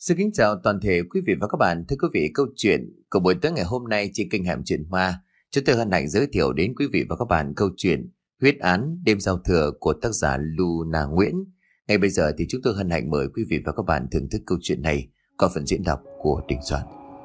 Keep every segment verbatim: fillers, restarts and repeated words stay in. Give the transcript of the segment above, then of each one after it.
Xin kính chào toàn thể quý vị và các bạn. Thưa quý vị, câu chuyện của buổi tối ngày hôm nay trên kênh Hẻm Chuyện Ma, chúng tôi hân hạnh giới thiệu đến quý vị và các bạn câu chuyện Huyết án đêm giao thừa của tác giả Luna Nguyễn. Ngay bây giờ thì chúng tôi hân hạnh mời quý vị và các bạn thưởng thức câu chuyện này qua phần diễn đọc của Đình Soạn.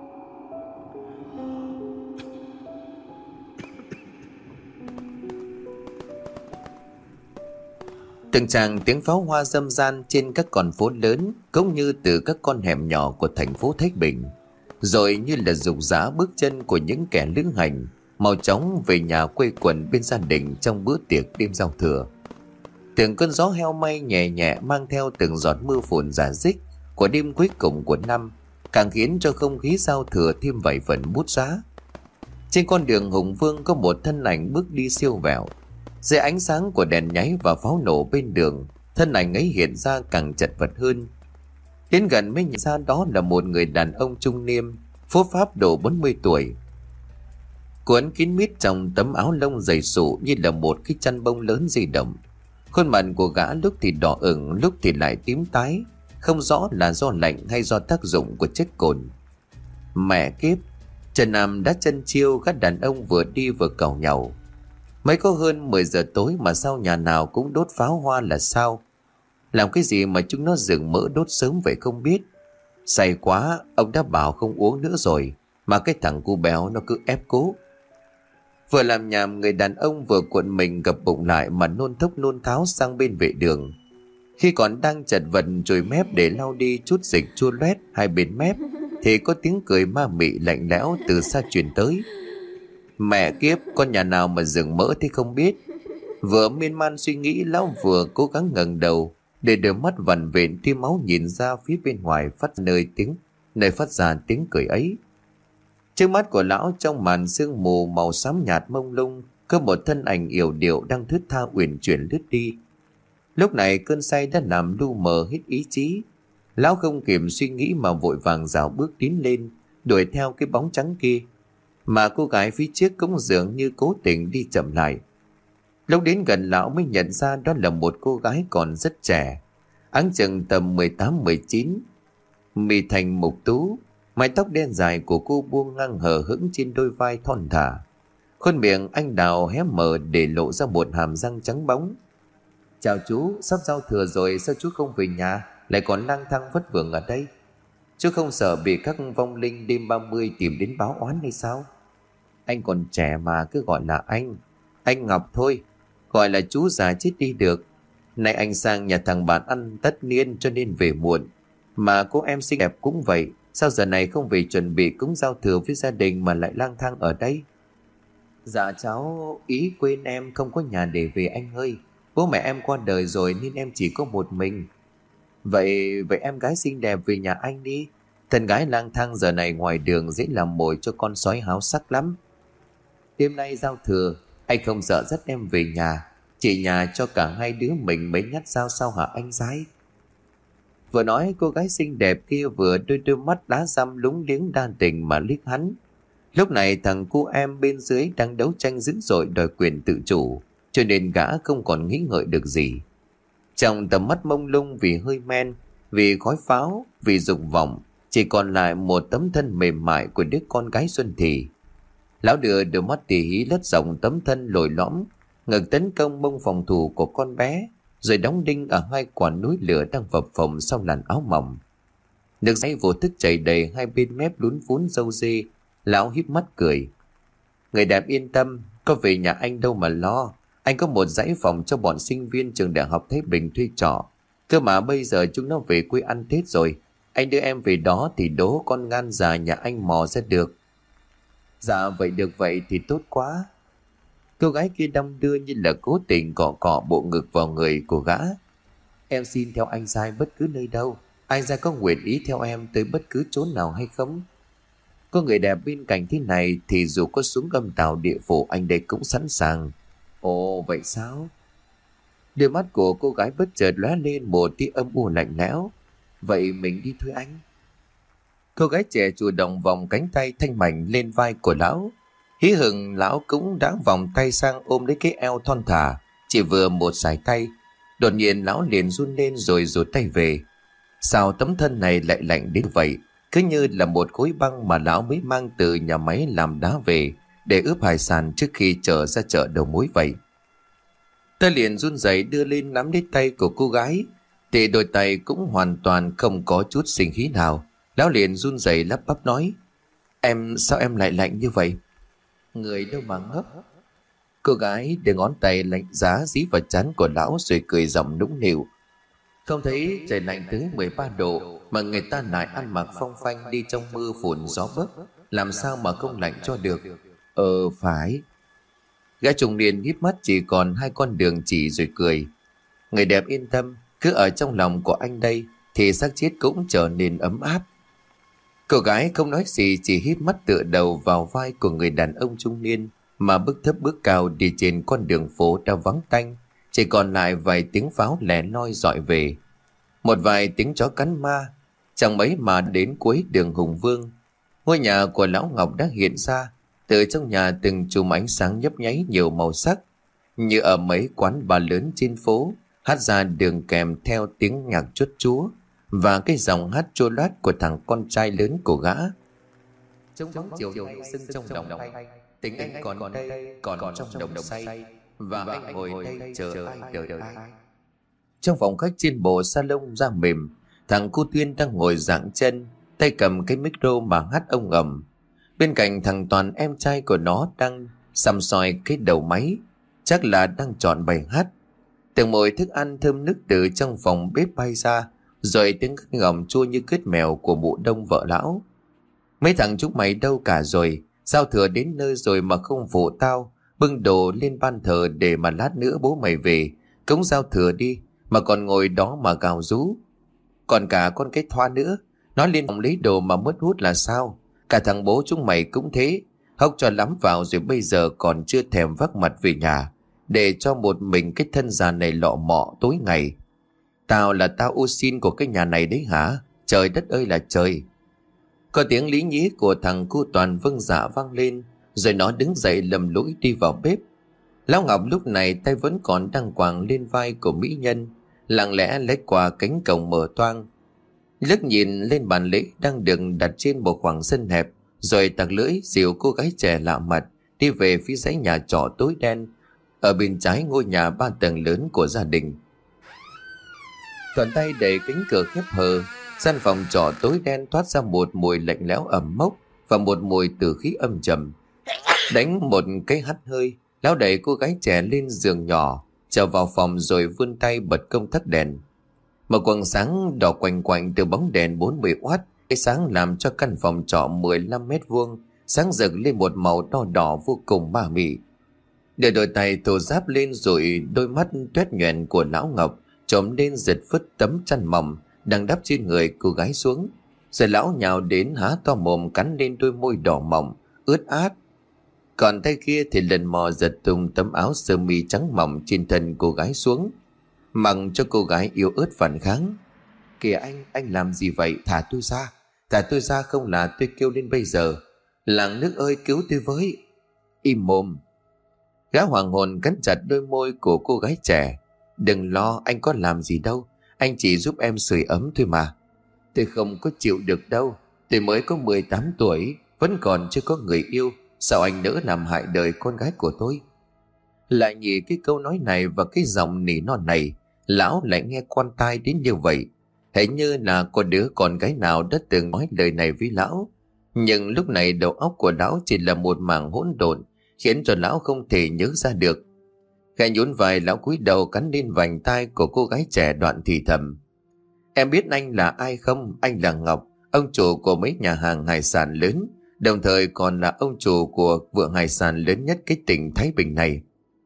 Từng tràng tiếng pháo hoa râm ran trên các con phố lớn, cũng như từ các con hẻm nhỏ của thành phố Thái Bình, rồi như là rục rã bước chân của những kẻ lữ hành mau chóng về nhà quây quần bên gia đình trong bữa tiệc đêm giao thừa. Từng cơn gió heo may nhẹ nhẹ mang theo từng giọt mưa phùn rả rích của đêm cuối cùng của năm, càng khiến cho không khí giao thừa thêm vài phần bút giá. Trên con đường Hùng Vương có một thân ảnh bước đi siêu vẹo. Dưới ánh sáng của đèn nháy và pháo nổ bên đường, thân ảnh ấy hiện ra càng chật vật hơn. Đến gần mới nhận ra đó là một người đàn ông trung niên, phốt pháp độ bốn mươi tuổi. Cuốn kín mít trong tấm áo lông dày sụ như là một cái chăn bông lớn di động. Khuôn mặt của gã lúc thì đỏ ửng, lúc thì lại tím tái, không rõ là do lạnh hay do tác dụng của chất cồn. Mẹ kiếp, Trần Nam đã chân chiêu, các đàn ông vừa đi vừa càu nhàu. Mới có hơn mười giờ tối mà sao nhà nào cũng đốt pháo hoa là sao? Làm cái gì mà chúng nó dừng mỡ đốt sớm vậy không biết. Say quá, ông đã bảo không uống nữa rồi, mà cái thằng cu béo nó cứ ép cố. Vừa làm nhảm, người đàn ông vừa cuộn mình gập bụng lại mà nôn thốc nôn tháo sang bên vệ đường. Khi còn đang chật vật chùi mép để lau đi chút dịch chua loét hai bên mép, thì có tiếng cười ma mị lạnh lẽo từ xa truyền tới. Mẹ kiếp, con nhà nào mà dừng mỡ thì không biết. Vừa miên man suy nghĩ, lão vừa cố gắng ngẩng đầu để đôi mắt vằn vện tia máu nhìn ra phía bên ngoài phát nơi tiếng nơi phát ra tiếng cười ấy. Trước mắt của lão trong màn sương mù màu xám nhạt mông lung có một thân ảnh yểu điệu đang thướt tha uyển chuyển lướt đi. Lúc này cơn say đã làm lu mờ hết ý chí. Lão không kịp suy nghĩ mà vội vàng rảo bước tiến lên, đuổi theo cái bóng trắng kia. Mà cô gái phía trước cũng dường như cố tình đi chậm lại. Lúc đến gần lão mới nhận ra đó là một cô gái còn rất trẻ, áng chừng tầm mười tám mười chín, mì thành mục tú, mái tóc đen dài của cô buông ngang hờ hững trên đôi vai thon thả. Khuôn miệng anh đào hé mở để lộ ra một hàm răng trắng bóng. Chào chú, sắp giao thừa rồi, sao chú không về nhà, lại còn lang thang vất vưởng ở đây? Chú không sợ bị các vong linh đêm ba mươi tìm đến báo oán hay sao? Anh còn trẻ mà cứ gọi là anh. Anh Ngọc thôi, gọi là chú già chết đi được. Nay anh sang nhà thằng bạn ăn tất niên cho nên về muộn. Mà cô em xinh đẹp cũng vậy, sao giờ này không về chuẩn bị cúng giao thừa với gia đình mà lại lang thang ở đây? Dạ cháu ý quên em không có nhà để về anh ơi. Bố mẹ em qua đời rồi nên em chỉ có một mình. Vậy vậy em gái xinh đẹp về nhà anh đi. Thân gái lang thang giờ này ngoài đường dễ làm mồi cho con sói háo sắc lắm. Đêm nay giao thừa, anh không sợ dắt em về nhà, chỉ nhà cho cả hai đứa mình mấy nhát dao sao hả anh gái? Vừa nói cô gái xinh đẹp kia vừa đôi đôi mắt đá răm lúng liếng đa tình mà liếc hắn. Lúc này thằng cu em bên dưới đang đấu tranh dữ dội đòi quyền tự chủ, cho nên gã không còn nghĩ ngợi được gì. Trong tầm mắt mông lung vì hơi men, vì khói pháo, vì dục vọng, chỉ còn lại một tấm thân mềm mại của đứa con gái Xuân Thì. Lão đưa đôi mắt tỉ hí lất rộng tấm thân lồi lõm, ngực tấn công mông phòng thủ của con bé, rồi đóng đinh ở hai quả núi lửa đang phập phồng sau làn áo mỏng. Nước dãi vô thức chảy đầy hai bên mép lún vún râu dê. Lão híp mắt cười. Người đẹp yên tâm, có về nhà anh đâu mà lo. Anh có một dãy phòng cho bọn sinh viên trường đại học Thái Bình thuê trọ. Cơ mà bây giờ chúng nó về quê ăn Tết rồi. Anh đưa em về đó thì đố con gan già nhà anh mò ra được. Dạ vậy được vậy thì tốt quá. Cô gái kia đong đưa như là cố tình cọ cọ bộ ngực vào người của gã. Em xin theo anh Giai bất cứ nơi đâu. Anh Giai có nguyện ý theo em tới bất cứ chốn nào hay không? Có người đẹp bên cạnh thế này thì dù có xuống âm tào địa phủ anh đây cũng sẵn sàng. Ồ vậy sao? Đôi mắt của cô gái bất chợt lóe lên một tia âm u lạnh lẽo. Vậy mình đi thôi anh. Cô gái trẻ chủ động vòng cánh tay thanh mảnh lên vai của lão. Hí hửng lão cũng đã vòng tay sang ôm lấy cái eo thon thả. Chỉ vừa một sải tay, đột nhiên lão liền run lên rồi rụt tay về. Sao tấm thân này lại lạnh đến vậy, cứ như là một khối băng mà lão mới mang từ nhà máy làm đá về để ướp hải sản trước khi chở ra chợ đầu mối vậy. Ta liền run rẩy đưa lên nắm lấy tay của cô gái, thì đôi tay cũng hoàn toàn không có chút sinh khí nào. Lão liền run rẩy lắp bắp nói: Em, sao em lại lạnh như vậy? Người đâu mà ngốc. Cô gái đưa ngón tay lạnh giá dí vào trán của lão rồi cười giọng nũng nịu: Không thấy trời lạnh tới mười ba độ mà người ta lại ăn mặc phong phanh đi trong mưa phùn gió bấc, làm sao mà không lạnh cho được? Ờ phải. Gã trung niên híp mắt chỉ còn hai con đường chỉ rồi cười: Người đẹp yên tâm, cứ ở trong lòng của anh đây thì xác chết cũng trở nên ấm áp. Cô gái không nói gì, chỉ híp mắt tựa đầu vào vai của người đàn ông trung niên mà bước thấp bước cao đi trên con đường phố đã vắng tanh, chỉ còn lại vài tiếng pháo lẻ loi dọi về, một vài tiếng chó cắn ma. Chẳng mấy mà đến cuối đường Hùng Vương, ngôi nhà của lão Ngọc đã hiện ra. Từ trong nhà từng chùm ánh sáng nhấp nháy nhiều màu sắc, như ở mấy quán bar lớn trên phố, hát ra đường kèm theo tiếng nhạc chuốt chúa và cái giọng hát chua loát của thằng con trai lớn của gã. Trong bóng chiều nay sưng trong lòng anh, tình anh còn đây, còn trong đồng say, và anh ngồi đây chờ ai đợi ai. Trong phòng khách trên bộ salon da mềm, thằng cu Tuyên đang ngồi dạng chân, tay cầm cái micro mà hát ông ầm. Bên cạnh thằng Toàn, em trai của nó, đang săm soi cái đầu máy, chắc là đang chọn bài hát. Từng mùi thức ăn thơm nức từ trong phòng bếp bay ra, rồi tiếng gầm chua như cứt mèo của mụ Đông vợ lão. Mấy thằng chúng mày đâu cả rồi? Giao thừa đến nơi rồi mà không phụ tao bưng đồ lên ban thờ để mà lát nữa bố mày về cúng giao thừa đi, mà còn ngồi đó mà gào rú. Còn cả con cái Thoa nữa, nó lên phòng lấy đồ mà mất hút là sao? Cả thằng bố chúng mày cũng thế, hốc cho lắm vào rồi bây giờ còn chưa thèm vác mặt về nhà, để cho một mình cái thân già này lọ mọ tối ngày. Tao là tao ô xin của cái nhà này đấy hả? Trời đất ơi là trời! Có tiếng lý nhí của thằng cu Toàn vâng dạ vang lên, rồi nó đứng dậy lầm lũi đi vào bếp. Lão Ngọc lúc này tay vẫn còn đang quàng lên vai của mỹ nhân, lặng lẽ lách qua cánh cổng mở toang, liếc nhìn lên bàn lễ đang được đặt trên một khoảng sân hẹp, rồi tặc lưỡi dìu cô gái trẻ lạ mặt đi về phía dãy nhà trọ tối đen ở bên trái ngôi nhà ba tầng lớn của gia đình. Thuận tay đẩy cánh cửa khép hờ, gian phòng trọ tối đen toát ra một mùi lạnh lẽo ẩm mốc và một mùi tử khí âm trầm. Đánh một cái hắt hơi, lão đẩy cô gái trẻ lên giường nhỏ, trở vào phòng rồi vươn tay bật công tắc đèn. Một quầng sáng đỏ quanh quanh từ bóng đèn bốn mươi oát, cái sáng làm cho căn phòng trọ mười lăm mét vuông sáng rực lên một màu đỏ đỏ vô cùng ma mị. Để đôi tay thô ráp lên rồi đôi mắt tuét nhoẻn của lão Ngọc trồm lên giật phứt tấm chăn mỏng đang đắp trên người cô gái xuống, rồi lão nhào đến há to mồm cắn lên đôi môi đỏ mỏng ướt át. Còn tay kia thì lần mò giật tung tấm áo sơ mi trắng mỏng trên thân cô gái xuống, mặc cho cô gái yếu ớt phản kháng. Kìa anh, anh làm gì vậy? Thả tôi ra, thả tôi ra, không là tôi kêu lên bây giờ. Làng nước ơi, cứu tôi với! Im mồm! Gã hoàng hồn cắn chặt đôi môi của cô gái trẻ. Đừng lo, anh có làm gì đâu, anh chỉ giúp em sưởi ấm thôi mà. Tôi không có chịu được đâu, tôi mới có mười tám tuổi, vẫn còn chưa có người yêu, sao anh nỡ làm hại đời con gái của tôi? Lại nhỉ cái câu nói này và cái giọng nỉ non này, lão lại nghe quan tai đến như vậy. Hãy như là có đứa con gái nào đã từng nói lời này với lão. Nhưng lúc này đầu óc của lão chỉ là một mảng hỗn độn, khiến cho lão không thể nhớ ra được. Khẽ nhún vai, lão cúi đầu cắn lên vành tai của cô gái trẻ đoạn thì thầm: Em biết anh là ai không? Anh là Ngọc, ông chủ của mấy nhà hàng hải sản lớn, đồng thời còn là ông chủ của vựa hải sản lớn nhất cái tỉnh Thái Bình này.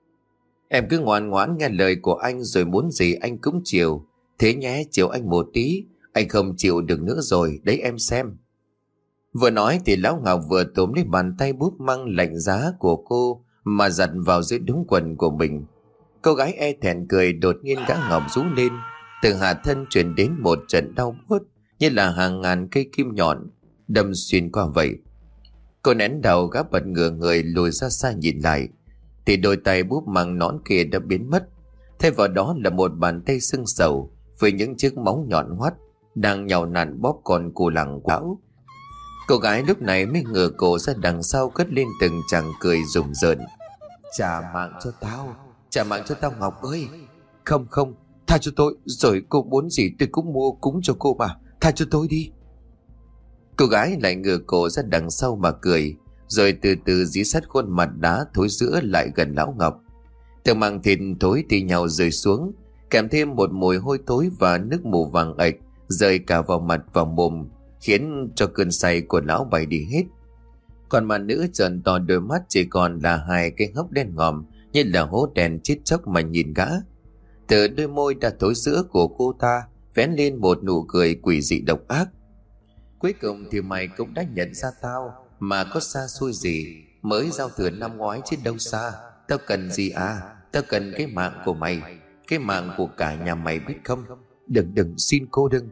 Em cứ ngoan ngoãn nghe lời của anh, rồi muốn gì anh cũng chiều. Thế nhé, chiều anh một tí, anh không chịu được nữa rồi, đấy em xem. Vừa nói thì lão Ngọc vừa túm lấy bàn tay búp măng lạnh giá của cô mà giặt vào dưới đống quần của mình. Cô gái e thẹn cười, đột nhiên gã Ngọc rú lên, từ hạ thân truyền đến một trận đau buốt như là hàng ngàn cây kim nhọn đâm xuyên qua vậy. Cô nén đầu, gã bật ngửa người lùi ra xa nhìn lại, thì đôi tay búp măng nõn kia đã biến mất, thay vào đó là một bàn tay sưng sầu với những chiếc móng nhọn hoắt. đang nhào nặn bóp con cù lẳng của lão. Cô gái lúc này mới ngửa cổ ra đằng sau cất lên từng tràng cười rùng rợn. Trả mạng cho tao, trả mạng cho tao Ngọc ơi. Không không, tha cho tôi, rồi cô muốn gì tôi cũng mua cúng cho cô mà, tha cho tôi đi. Cô gái lại ngửa cổ ra đằng sau mà cười, rồi từ từ dí sát khuôn mặt đá thối rữa lại gần lão Ngọc. Từng màng thịt thối thì nhau rơi xuống, kèm thêm một mùi hôi thối và nước mù vàng ạch rơi cả vào mặt vào mồm, khiến cho cơn say của lão bay đi hết. Còn mà nữ trợn to đôi mắt chỉ còn là hai cái hốc đen ngòm như là hố đèn chít chóc mà nhìn gã. Từ đôi môi đã thối rữa của cô ta vén lên một nụ cười quỷ dị độc ác. Cuối cùng thì mày cũng đã nhận ra tao, mà có xa xôi gì, mới giao thừa năm ngoái chứ đâu xa. Tao cần gì à? Tao cần cái mạng của mày, cái mạng của cả nhà mày biết không? Đừng đừng, xin cô đừng.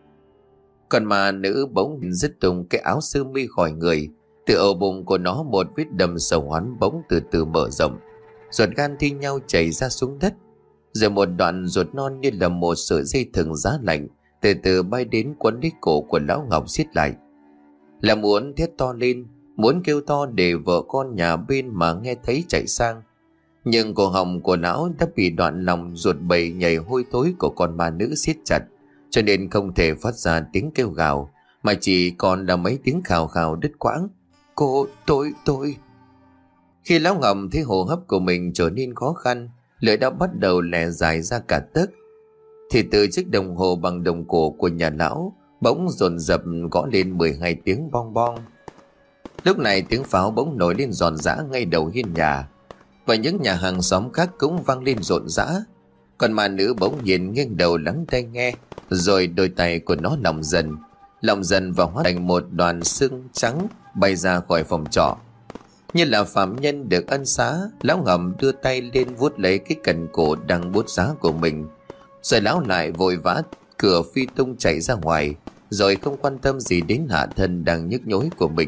Còn mà nữ bỗng dứt tung cái áo sơ mi khỏi người. Từ ổ bụng của nó một vết đầm sầu hoắn bỗng từ từ mở rộng, ruột gan thi nhau chảy ra xuống đất. Rồi một đoạn ruột non như là một sợi dây thừng giá lạnh từ từ bay đến quấn lấy cổ của lão Ngọc siết lại. Là muốn thét to lên, muốn kêu to để vợ con nhà bên mà nghe thấy chạy sang. Nhưng cổ họng của lão đã bị đoạn lòng ruột bầy nhảy hôi tối của con ma nữ siết chặt, cho nên không thể phát ra tiếng kêu gào, mà chỉ còn là mấy tiếng khào khào đứt quãng. Cô, tôi, tôi. Khi lão Ngọc thấy hô hấp của mình trở nên khó khăn, lưỡi đã bắt đầu lè dài ra cả tấc, thì từ chiếc đồng hồ bằng đồng cổ của nhà lão bỗng dồn dập gõ lên mười hai tiếng bong bong. Lúc này tiếng pháo bỗng nổi lên giòn giã ngay đầu hiên nhà, và những nhà hàng xóm khác cũng vang lên rộn rã. Còn mà nữ bỗng nhiên nghiêng đầu lắng tai nghe, rồi đôi tay của nó lỏng dần, lỏng dần và hóa thành một đoàn xương trắng bay ra khỏi phòng trọ. Như là phạm nhân được ân xá, lão Ngầm đưa tay lên vuốt lấy cái cần cổ đang bút giá của mình, rồi lão lại vội vã cửa phi tung chạy ra ngoài, rồi không quan tâm gì đến hạ thân đang nhức nhối của mình.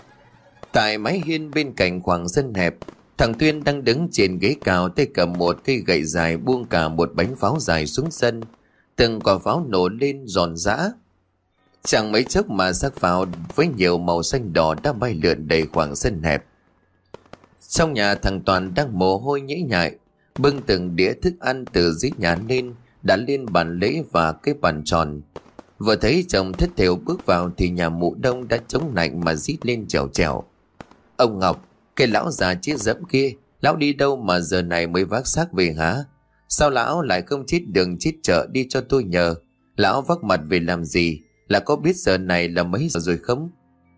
Tại mái hiên bên cạnh khoảng sân hẹp, thằng Tuyên đang đứng trên ghế cao, tay cầm một cây gậy dài buông cả một bánh pháo dài xuống sân. Từng quả pháo nổ lên giòn giã. Chẳng mấy chốc mà xác pháo với nhiều màu xanh đỏ đã bay lượn đầy khoảng sân hẹp. Trong nhà, thằng Toàn đang mồ hôi nhễ nhại, bưng từng đĩa thức ăn từ dưới nhà lên đã lên bàn lễ và cái bàn tròn. Vừa thấy chồng thất thểu bước vào thì nhà mụ Đông đã chống lạnh mà rít lên trèo trèo. Ông Ngọc, cái lão già chết dẫm kia, lão đi đâu mà giờ này mới vác xác về hả? Sao lão lại không chết đường chết chợ đi cho tôi nhờ? Lão vác mặt về làm gì? Là có biết giờ này là mấy giờ rồi không?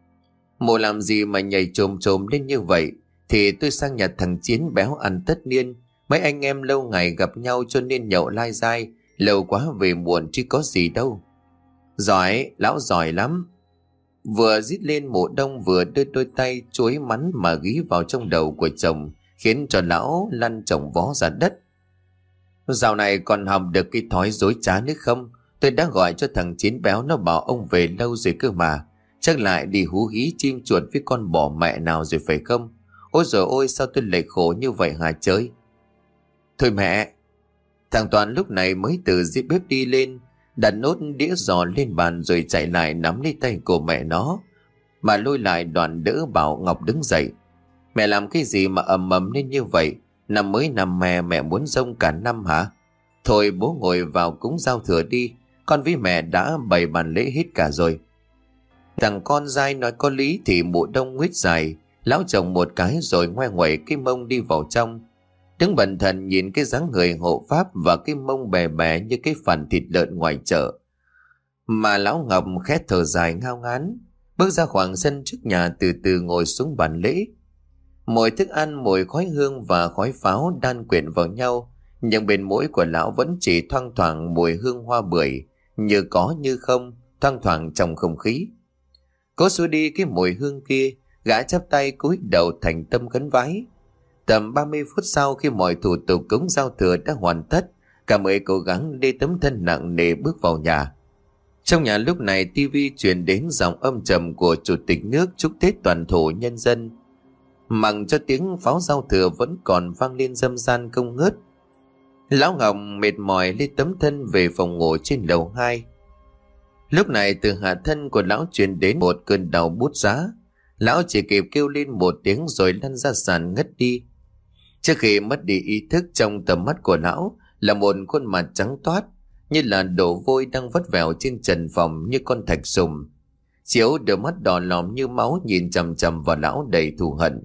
Mụ làm gì mà nhảy trồm trồm lên như vậy? Thì tôi sang nhà thằng Chiến béo ăn tất niên. Mấy anh em lâu ngày gặp nhau cho nên nhậu lai dai, lâu quá về muộn chứ có gì đâu. Giỏi, lão giỏi lắm. Vừa rít lên, mụ Đông vừa đưa đôi tay chuối mắn mà gí vào trong đầu của chồng, khiến cho lão lăn chồng vó ra đất. Dạo này còn hầm được cái thói dối trá nữa không? Tôi đã gọi cho thằng Chiến béo, nó bảo ông về lâu rồi cơ mà. Chắc lại đi hú hí chim chuột với con bò mẹ nào rồi phải không? Ôi giời ôi, sao tôi lại khổ như vậy hả trời? Thôi mẹ. Thằng Toàn lúc này mới từ dưới bếp đi lên, đặt nốt đĩa giò lên bàn rồi chạy lại nắm lấy tay của mẹ nó mà lôi lại Đoàn đỡ bảo Ngọc đứng dậy. Mẹ làm cái gì mà ầm ầm lên như vậy? Năm mới năm mẹ mẹ muốn rông cả năm hả? Thôi bố ngồi vào cúng giao thừa đi, con với mẹ đã bày bàn lễ hết cả rồi. Thằng con dai nói có lý thì mụ Đông nguyết dài lão chồng một cái rồi ngoe nguẩy cái mông đi vào trong, đứng bần thần nhìn cái dáng người hộ pháp và cái mông bè bè như cái phần thịt lợn ngoài chợ. Mà lão Ngọc khét thở dài ngao ngán, bước ra khoảng sân trước nhà, từ từ ngồi xuống bàn lễ. Mùi thức ăn, mùi khói hương và khói pháo đan quyện vào nhau, nhưng bên mũi của lão vẫn chỉ thoang thoảng mùi hương hoa bưởi, như có như không, thoang thoảng trong không khí. Cố xua đi cái mùi hương kia, gã chắp tay cúi đầu thành tâm khấn vái. Tầm ba mươi phút sau, khi mọi thủ tục cúng giao thừa đã hoàn tất, cả mấy cố gắng đi tấm thân nặng nề bước vào nhà. Trong nhà lúc này tivi truyền đến giọng âm trầm của chủ tịch nước chúc Tết toàn thể nhân dân, mặc cho tiếng pháo giao thừa vẫn còn vang lên râm ran không ngớt. Lão Ngọc mệt mỏi lấy tấm thân về phòng ngủ trên lầu hai. Lúc này từ hạ thân của lão truyền đến một cơn đau bút giá. Lão chỉ kịp kêu lên một tiếng rồi lăn ra sàn ngất đi. Trước khi mất đi ý thức, trong tầm mắt của lão là một khuôn mặt trắng toát, như là đổ vôi đang vắt vẻo trên trần phòng như con thạch sùng. Chiếu đôi mắt đỏ lòm như máu nhìn chằm chằm vào lão đầy thù hận.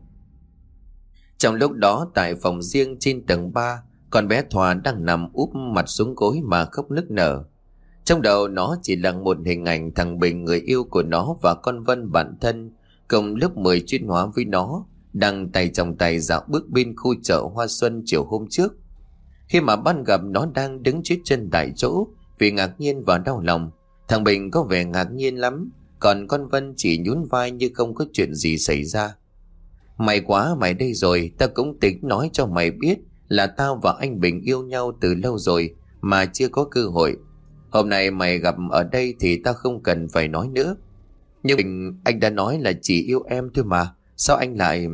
Trong lúc đó tại phòng riêng trên tầng ba, con bé Thoa đang nằm úp mặt xuống gối mà khóc nức nở. Trong đầu nó chỉ là một hình ảnh thằng Bình, người yêu của nó, và con Vân bạn thân cùng lớp mười chuyên hóa với nó, đang tay trong tay dạo bước bên khu chợ Hoa Xuân chiều hôm trước. Khi mà bắt gặp nó đang đứng chết chân tại chỗ vì ngạc nhiên và đau lòng, thằng Bình có vẻ ngạc nhiên lắm, còn con Vân chỉ nhún vai như không có chuyện gì xảy ra. May quá mày đây rồi, tao cũng tính nói cho mày biết là tao và anh Bình yêu nhau từ lâu rồi mà chưa có cơ hội. Hôm nay mày gặp ở đây thì tao không cần phải nói nữa. Nhưng Bình, anh đã nói là chỉ yêu em thôi mà, sao anh lại...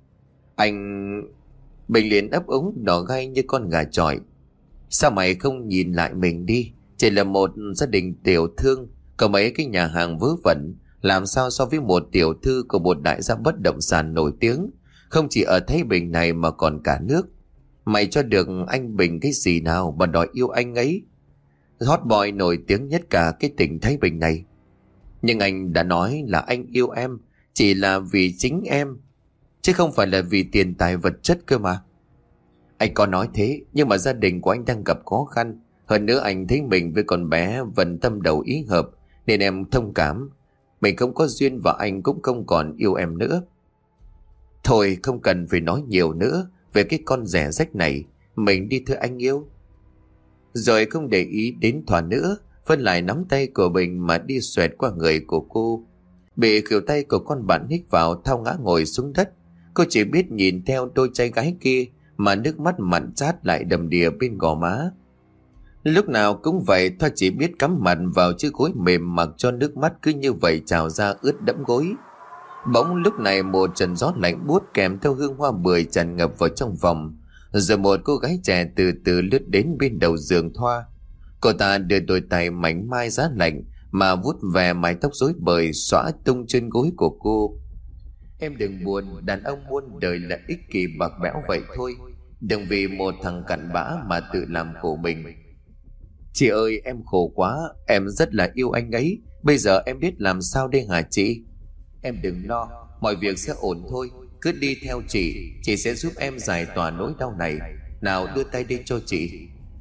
Anh... Bình liền ấp úng đỏ gay như con gà chọi. Sao mày không nhìn lại mình đi? Chỉ là một gia đình tiểu thương, có mấy cái nhà hàng vớ vẩn, làm sao so với một tiểu thư của một đại gia bất động sản nổi tiếng, không chỉ ở Thái Bình này mà còn cả nước. Mày cho được anh Bình cái gì nào mà đòi yêu anh ấy? Hot boy nổi tiếng nhất cả cái tỉnh Thái Bình này. Nhưng anh đã nói là anh yêu em chỉ là vì chính em, chứ không phải là vì tiền tài vật chất cơ mà. Anh có nói thế, nhưng mà gia đình của anh đang gặp khó khăn. Hơn nữa anh thấy mình với con bé vẫn tâm đầu ý hợp, nên em thông cảm. Mình không có duyên và anh cũng không còn yêu em nữa. Thôi không cần phải nói nhiều nữa về cái con rẻ rách này. Mình đi thưa anh yêu. Rồi không để ý đến Thoa nữa, Vân lại nắm tay của Bình mà đi xoẹt qua người của cô. Bị khuỷu tay của con bạn hít vào, Thao ngã ngồi xuống đất. Cô chỉ biết nhìn theo đôi trai gái kia mà nước mắt mặn chát lại đầm đìa bên gò má. Lúc nào cũng vậy, Thoa chỉ biết cắm mặt vào chiếc gối mềm mặc cho nước mắt cứ như vậy trào ra ướt đẫm gối. Bỗng lúc này một trận gió lạnh buốt kèm theo hương hoa bưởi tràn ngập vào trong phòng. Rồi một cô gái trẻ từ từ lướt đến bên đầu giường Thoa. Cô ta đưa đôi tay mảnh mai giá lạnh mà vuốt về mái tóc rối bời xõa tung trên gối của cô. Em đừng buồn, đàn ông muôn đời là ích kỷ bạc bẽo vậy thôi. Đừng vì một thằng cặn bã mà tự làm khổ mình. Chị ơi, em khổ quá, em rất là yêu anh ấy. Bây giờ em biết làm sao đây hả chị? Em đừng lo, mọi việc sẽ ổn thôi. Cứ đi theo chị, chị sẽ giúp em giải tỏa nỗi đau này. Nào đưa tay đây cho chị.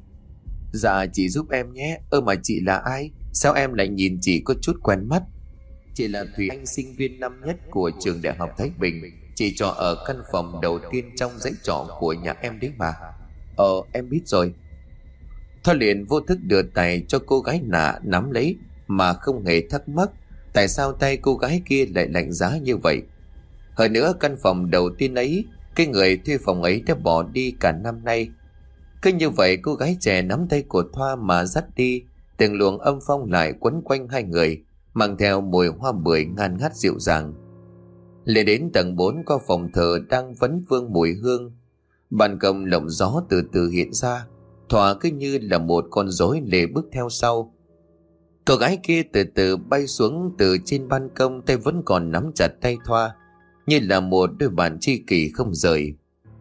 Dạ chị giúp em nhé. Ơ mà chị là ai? Sao em lại nhìn chị có chút quen mắt? Chị là Thùy Anh, sinh viên năm nhất của trường Đại học Thái Bình. Chị trọ ở căn phòng đầu tiên trong dãy trọ của nhà em đấy mà. Ờ em biết rồi. Thoa liền vô thức đưa tay cho cô gái nạ nắm lấy mà không hề thắc mắc tại sao tay cô gái kia lại lạnh giá như vậy. Hơn nữa căn phòng đầu tiên ấy, cái người thuê phòng ấy đã bỏ đi cả năm nay. Cứ như vậy cô gái trẻ nắm tay của Thoa mà dắt đi, từng luồng âm phong lại quấn quanh hai người, mang theo mùi hoa bưởi ngàn ngát dịu dàng. Lên đến tầng bốn có phòng thờ đang vấn vương mùi hương. Ban công lộng gió từ từ hiện ra, Thoa cứ như là một con rối lê bước theo sau. Cô gái kia từ từ bay xuống từ trên ban công, tay vẫn còn nắm chặt tay Thoa như là một đôi bàn tri kỷ không rời.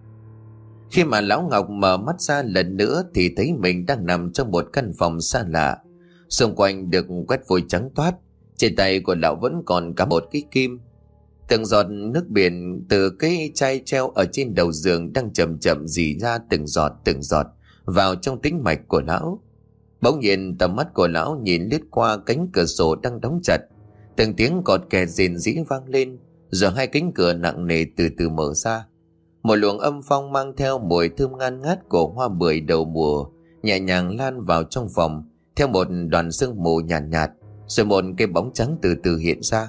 Khi mà Lão Ngọc mở mắt ra lần nữa thì thấy mình đang nằm trong một căn phòng xa lạ. Xung quanh được quét vôi trắng toát, trên tay của lão vẫn còn cắm một cái kim. Từng giọt nước biển từ cái chai treo ở trên đầu giường đang chậm chậm rỉ ra từng giọt từng giọt vào trong tĩnh mạch của lão. Bỗng nhiên tầm mắt của lão nhìn lướt qua cánh cửa sổ đang đóng chặt, từng tiếng cọt kẹt rền rĩ vang lên, rồi hai cánh cửa nặng nề từ từ mở ra. Một luồng âm phong mang theo mùi thơm ngan ngát của hoa bưởi đầu mùa nhẹ nhàng lan vào trong phòng theo một đoàn sương mù nhàn nhạt, nhạt, rồi một cái bóng trắng từ từ hiện ra.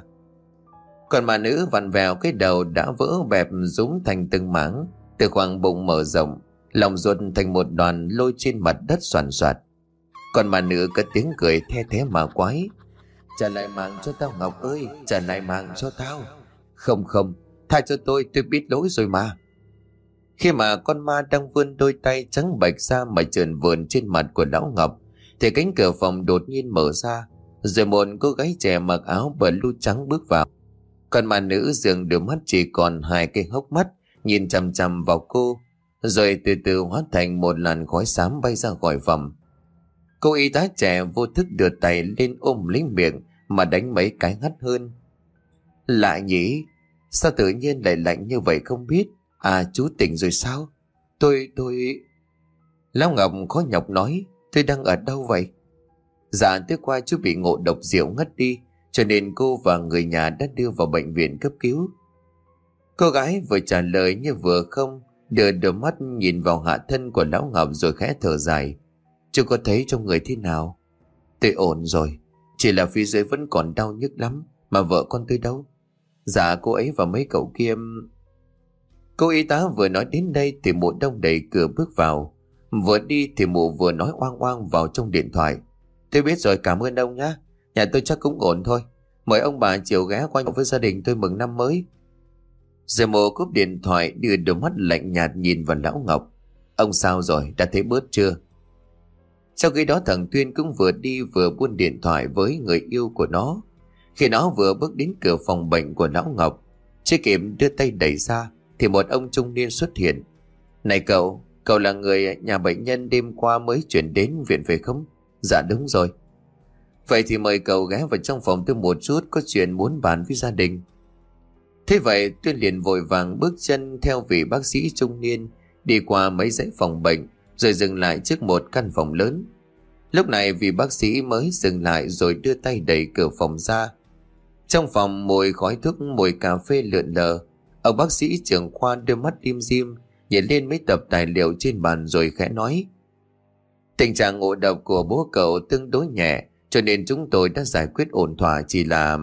Còn mà nữ vặn vẹo cái đầu đã vỡ bẹp rúm thành từng mảng, từ khoảng bụng mở rộng, lòng ruột thành một đoàn lôi trên mặt đất xoàn xoạt. Còn mà nữ cất tiếng cười the thé mà quái: "Trả lại mạng cho tao Ngọc ơi, trả lại mạng cho tao." "Không không, tha cho tôi, tôi biết lỗi rồi mà." Khi mà con ma đang vươn đôi tay trắng bệch ra mà trườn vườn trên mặt của Lão Ngọc, thì cánh cửa phòng đột nhiên mở ra, Rồi một cô gái trẻ mặc áo blue trắng bước vào. Còn mà nữ dường đôi mắt chỉ còn hai cái hốc mắt nhìn chằm chằm vào cô, rồi từ từ hóa thành một làn khói xám bay ra khỏi phòng. Cô y tá trẻ vô thức đưa tay lên ôm lấy miệng mà đánh mấy cái hắt hơn. Lạ nhỉ, sao tự nhiên lại lạnh như vậy không biết. À, chú tỉnh rồi sao? Tôi, tôi... Lão Ngọc khó nhọc nói, tôi đang ở đâu vậy? Dạ, tối qua chú bị ngộ độc rượu ngất đi, cho nên cô và người nhà đã đưa vào bệnh viện cấp cứu. Cô gái vừa trả lời như vừa không, đưa đôi mắt nhìn vào hạ thân của Lão Ngọc rồi khẽ thở dài. Chú có thấy trong người thế nào? Tôi ổn rồi, chỉ là phía dưới vẫn còn đau nhức lắm. Mà vợ con tôi đâu? Dạ, cô ấy và mấy cậu kia... Cô y tá vừa nói đến đây thì Mụ Đông đẩy cửa bước vào. Vừa đi thì Mụ vừa nói oang oang vào trong điện thoại. Tôi biết rồi, cảm ơn ông nhá. Nhà tôi chắc cũng ổn thôi. Mời ông bà chiều ghé qua với gia đình tôi mừng năm mới. Rồi Mụ cúp điện thoại đưa đôi mắt lạnh nhạt nhìn vào Lão Ngọc. Ông sao rồi, đã thấy bớt chưa? Sau khi đó thằng Tuyên cũng vừa đi vừa buôn điện thoại với người yêu của nó. Khi nó vừa bước đến cửa phòng bệnh của Lão Ngọc, chưa kịp đưa tay đẩy ra thì một ông trung niên xuất hiện. Này cậu, cậu là người nhà bệnh nhân đêm qua mới chuyển đến viện phải không? Dạ đúng rồi. Vậy thì mời cậu ghé vào trong phòng tôi một chút, có chuyện muốn bàn với gia đình. Thế vậy Tuyên liền vội vàng bước chân theo vị bác sĩ trung niên đi qua mấy dãy phòng bệnh rồi dừng lại trước một căn phòng lớn. Lúc này vị bác sĩ mới dừng lại rồi đưa tay đẩy cửa phòng ra. Trong phòng mùi khói thuốc, mùi cà phê lượn lờ. Ông bác sĩ trưởng khoa đôi mắt lim dim nhìn lên mấy tập tài liệu trên bàn rồi khẽ nói: Tình trạng ngộ độc của bố cậu tương đối nhẹ, cho nên chúng tôi đã giải quyết ổn thỏa, chỉ là...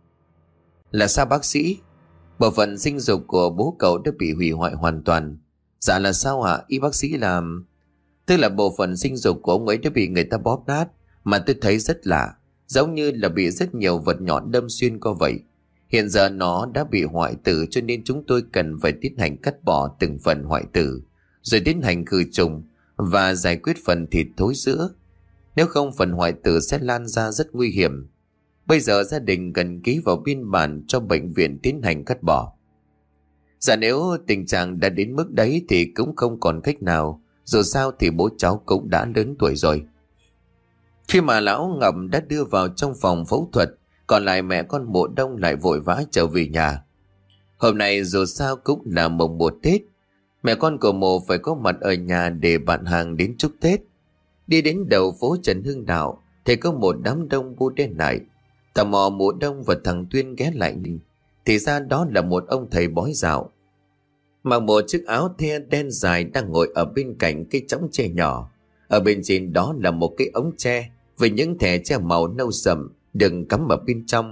Là sao bác sĩ? Bộ phận sinh dục của bố cậu đã bị hủy hoại hoàn toàn. Dạ là sao hả? Y bác sĩ làm... Tức là bộ phận sinh dục của ông ấy đã bị người ta bóp nát, mà tôi thấy rất lạ, giống như là bị rất nhiều vật nhọn đâm xuyên qua vậy. Hiện giờ nó đã bị hoại tử, cho nên chúng tôi cần phải tiến hành cắt bỏ từng phần hoại tử, rồi tiến hành khử trùng và giải quyết phần thịt thối rữa. Nếu không phần hoại tử sẽ lan ra rất nguy hiểm. Bây giờ gia đình cần ký vào biên bản cho bệnh viện tiến hành cắt bỏ. Dạ nếu tình trạng đã đến mức đấy thì cũng không còn cách nào, dù sao thì bố cháu cũng đã lớn tuổi rồi. Khi mà Lão Ngọc đã đưa vào trong phòng phẫu thuật, còn lại mẹ con Mộ Đông lại vội vã trở về nhà. Hôm nay dù sao cũng là mồng một Tết, mẹ con của Mộ phải có mặt ở nhà để bạn hàng đến chúc Tết. Đi đến đầu phố Trần Hưng Đạo thì có một đám đông bu đen lại. Tò mò Mộ Đông và thằng Tuyên ghé lại nhìn, thì ra đó là một ông thầy bói dạo, mặc một chiếc áo the đen dài đang ngồi ở bên cạnh cái chõng tre nhỏ. Ở bên trên đó là một cái ống tre với những thẻ tre màu nâu sậm đừng cắm ở bên trong.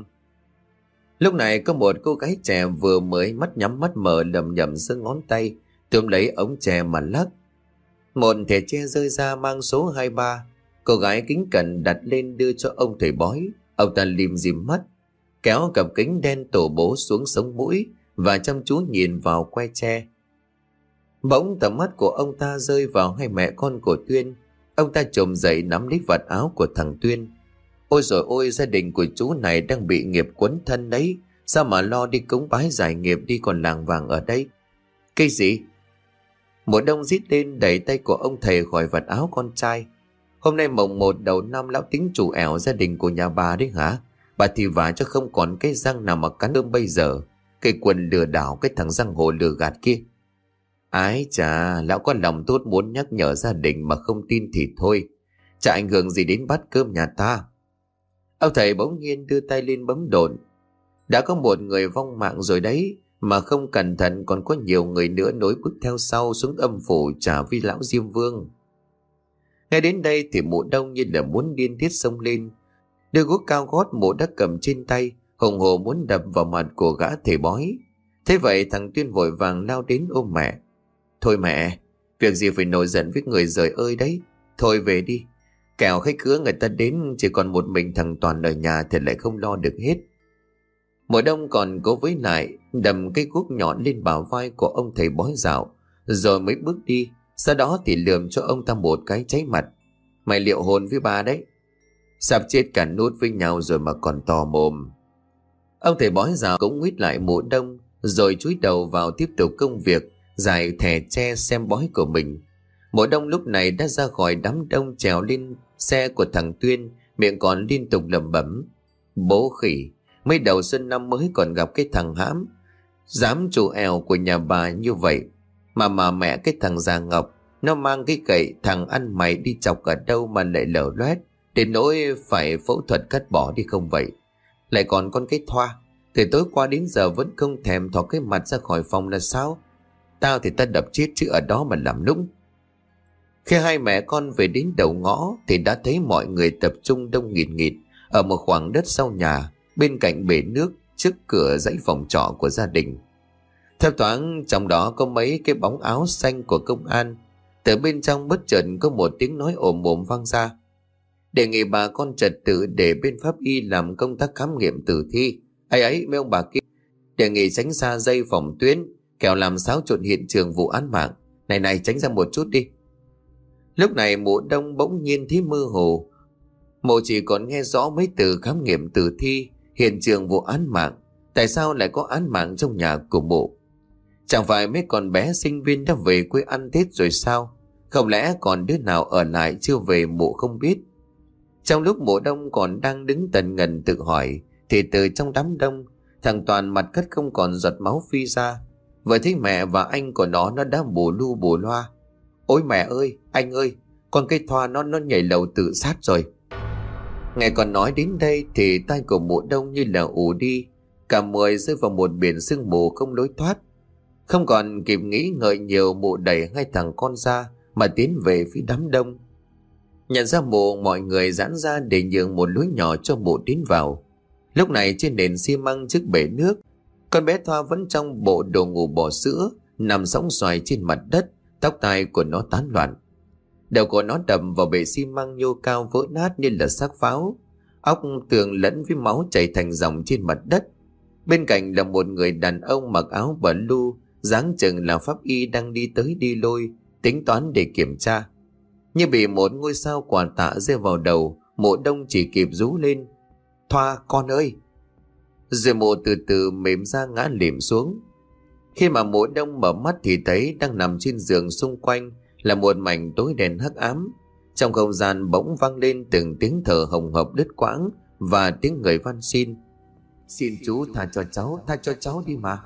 Lúc này có một cô gái trẻ vừa mới mắt nhắm mắt mở lầm nhầm giơ ngón tay túm lấy ống tre mà lắc. Một thẻ tre rơi ra mang số hai ba. Cô gái kính cẩn đặt lên đưa cho ông thầy bói. Ông ta lim dim mắt, kéo cặp kính đen tổ bố xuống sống mũi và chăm chú nhìn vào que tre. Bỗng tầm mắt của ông ta rơi vào hai mẹ con của Tuyên. Ông ta chồm dậy nắm lấy vạt áo của thằng Tuyên. Ôi rồi ôi, gia đình của chú này đang bị nghiệp quấn thân đấy. Sao mà lo đi cúng bái giải nghiệp đi còn làng vàng ở đây? Cái gì? Một đông rít lên đẩy tay của ông thầy khỏi vạt áo con trai. Hôm nay mồng một đầu năm lão tính chủ ẻo gia đình của nhà bà đấy hả? Bà thì vả cho không còn cái răng nào mà cắn ôm bây giờ. Cái quần lừa đảo, cái thằng răng hồ lừa gạt kia. Ái chà, lão có lòng tốt muốn nhắc nhở gia đình mà không tin thì thôi. Chả ảnh hưởng gì đến bát cơm nhà ta. Ông thầy bỗng nhiên đưa tay lên bấm độn. Đã có một người vong mạng rồi đấy, mà không cẩn thận còn có nhiều người nữa nối bước theo sau xuống âm phủ trả vi lão Diêm Vương. Ngay đến đây thì Mộ Đông như là muốn điên tiết xông lên. Đôi guốc cao gót Mộ đã cầm trên tay, hùng hồ muốn đập vào mặt của gã thầy bói. Thế vậy thằng Tuyên vội vàng lao đến ôm mẹ. Thôi mẹ, việc gì phải nổi giận với người rời ơi đấy. Thôi về đi, kẻo khách khứa người ta đến chỉ còn một mình thằng Toàn ở nhà thì lại không lo được hết. Mộ Đông còn cố với lại đầm cái guốc nhọn lên bả vai của ông thầy bói dạo, rồi mới bước đi. Sau đó thì lườm cho ông ta một cái cháy mặt. Mày liệu hồn với bà đấy. Sắp chết cả nút với nhau rồi mà còn to mồm. Ông thầy bói già cũng nguyết lại Mộ Đông, rồi chúi đầu vào tiếp tục công việc giải thẻ tre xem bói của mình. Mộ Đông lúc này đã ra khỏi đám đông, trèo lên xe của thằng Tuyên, miệng còn liên tục lẩm bẩm: bố khỉ, mấy đầu xuân năm mới còn gặp cái thằng hãm dám trù èo của nhà bà như vậy. Mà mà mẹ cái thằng già Ngọc, nó mang cái gậy thằng ăn mày đi chọc ở đâu mà lại lở loét đến nỗi phải phẫu thuật cắt bỏ đi không vậy. Lại còn con cái Thoa, từ tối qua đến giờ vẫn không thèm thò cái mặt ra khỏi phòng là sao? Tao thì ta đập chết chứ ở đó mà làm nũng. Khi hai mẹ con về đến đầu ngõ thì đã thấy mọi người tập trung đông nghịt nghịt ở một khoảng đất sau nhà, bên cạnh bể nước trước cửa dãy phòng trọ của gia đình. Theo thoáng trong đó có mấy cái bóng áo xanh của công an. Từ bên trong bất chợt có một tiếng nói ồm ồm vang ra: đề nghị bà con trật tự để bên pháp y làm công tác khám nghiệm tử thi. Ấy ấy mấy ông bà kia, đề nghị tránh xa dây phòng tuyến, kẻo làm xáo trộn hiện trường vụ án mạng. Này này, tránh ra một chút đi. Lúc này Mộ Đông bỗng nhiên thấy mơ hồ. Mộ chỉ còn nghe rõ mấy từ khám nghiệm tử thi, hiện trường vụ án mạng. Tại sao lại có án mạng trong nhà của Mộ? Chẳng phải mấy con bé sinh viên đã về quê ăn Tết rồi sao? Không lẽ còn đứa nào ở lại chưa về Mộ không biết? Trong lúc Mộ Đông còn đang đứng tần ngần tự hỏi thì từ trong đám đông, thằng Toàn mặt cắt không còn giọt máu phi ra. Vừa thấy mẹ và anh của nó nó đã bù lu bù loa: ôi mẹ ơi, anh ơi, con cây Thoa nó nó nhảy lầu tự sát rồi. Nghe còn nói đến đây thì tai của Mộ Đông như là ù đi, cả mười rơi vào một biển sương mù không lối thoát. Không còn kịp nghĩ ngợi nhiều, Mộ đẩy hai thằng con ra mà tiến về phía đám đông. Nhận ra Mộ, mọi người giãn ra để nhường một lối nhỏ cho Mộ tiến vào. Lúc này trên nền xi măng trước bể nước, con bé Thoa vẫn trong bộ đồ ngủ bò sữa, nằm sõng xoài trên mặt đất, tóc tai của nó tán loạn. Đầu của nó đập vào bể xi măng nhô cao vỡ nát như là xác pháo, óc tường lẫn với máu chảy thành dòng trên mặt đất. Bên cạnh là một người đàn ông mặc áo blue, dáng chừng là pháp y đang đi tới đi lui, tính toán để kiểm tra. Như bị một ngôi sao quà tạ rơi vào đầu, Mộ Đông chỉ kịp rú lên: Thoa con ơi! Rồi Mộ từ từ mềm ra ngã lịm xuống. Khi mà Mộ Đông mở mắt thì thấy đang nằm trên giường, xung quanh là một mảnh tối đen hắc ám. Trong không gian bỗng vang lên từng tiếng thở hồng hộc đứt quãng và tiếng người van xin: xin chú tha cho cháu, tha cho cháu đi mà.